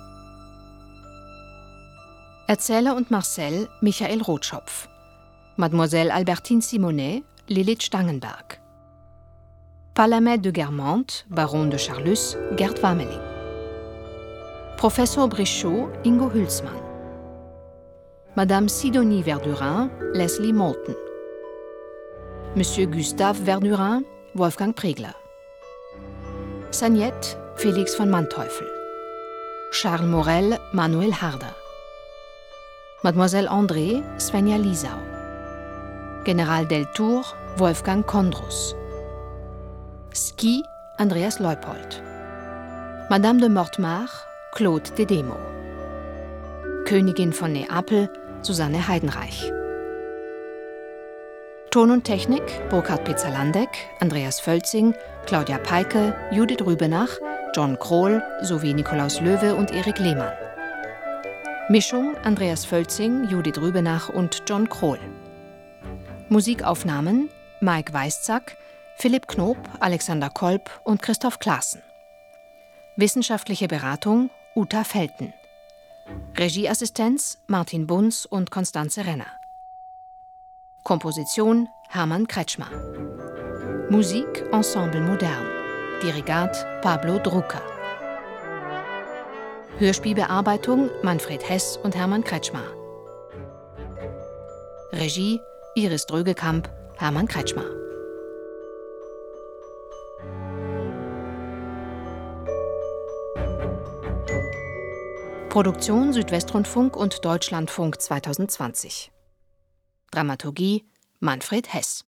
Erzähler und Marcel Michael Rotschopf. Mademoiselle Albertine Simonet Lilith Stangenberg. Palamède de Guermantes, Baron de Charlus, Gerd Wameling. Professor Brichot, Ingo Hülsmann. Madame Sidonie Verdurin, Leslie Moulton. Monsieur Gustave Verdurin, Wolfgang Pregler. Sagnette, Felix von Manteuffel. Charles Morel, Manuel Harder. Mademoiselle André, Svenja Liesau. General Deltour, Wolfgang Kondrus. Ski, Andreas Leupold. Madame de Mortemar, Claude Dedemo. Königin von Neapel, Susanne Heidenreich. Ton und Technik, Burkhard Pizzalandek, Andreas Völzing, Claudia Peike, Judith Rübenach, John Krohl sowie Nikolaus Löwe und Erik Lehmann. Mischung, Andreas Völzing, Judith Rübenach und John Krohl. Musikaufnahmen, Mike Weißzack, Philipp Knob, Alexander Kolb und Christoph Klaassen. Wissenschaftliche Beratung, Uta Felten. Regieassistenz, Martin Bunz und Konstanze Renner. Komposition, Hermann Kretschmer. Musik, Ensemble Modern. Dirigat, Pablo Drucker. Hörspielbearbeitung, Manfred Hess und Hermann Kretschmer. Regie, Iris Drögekamp, Hermann Kretschmer. Produktion Südwestrundfunk und Deutschlandfunk zweitausendzwanzig. Dramaturgie Manfred Hess.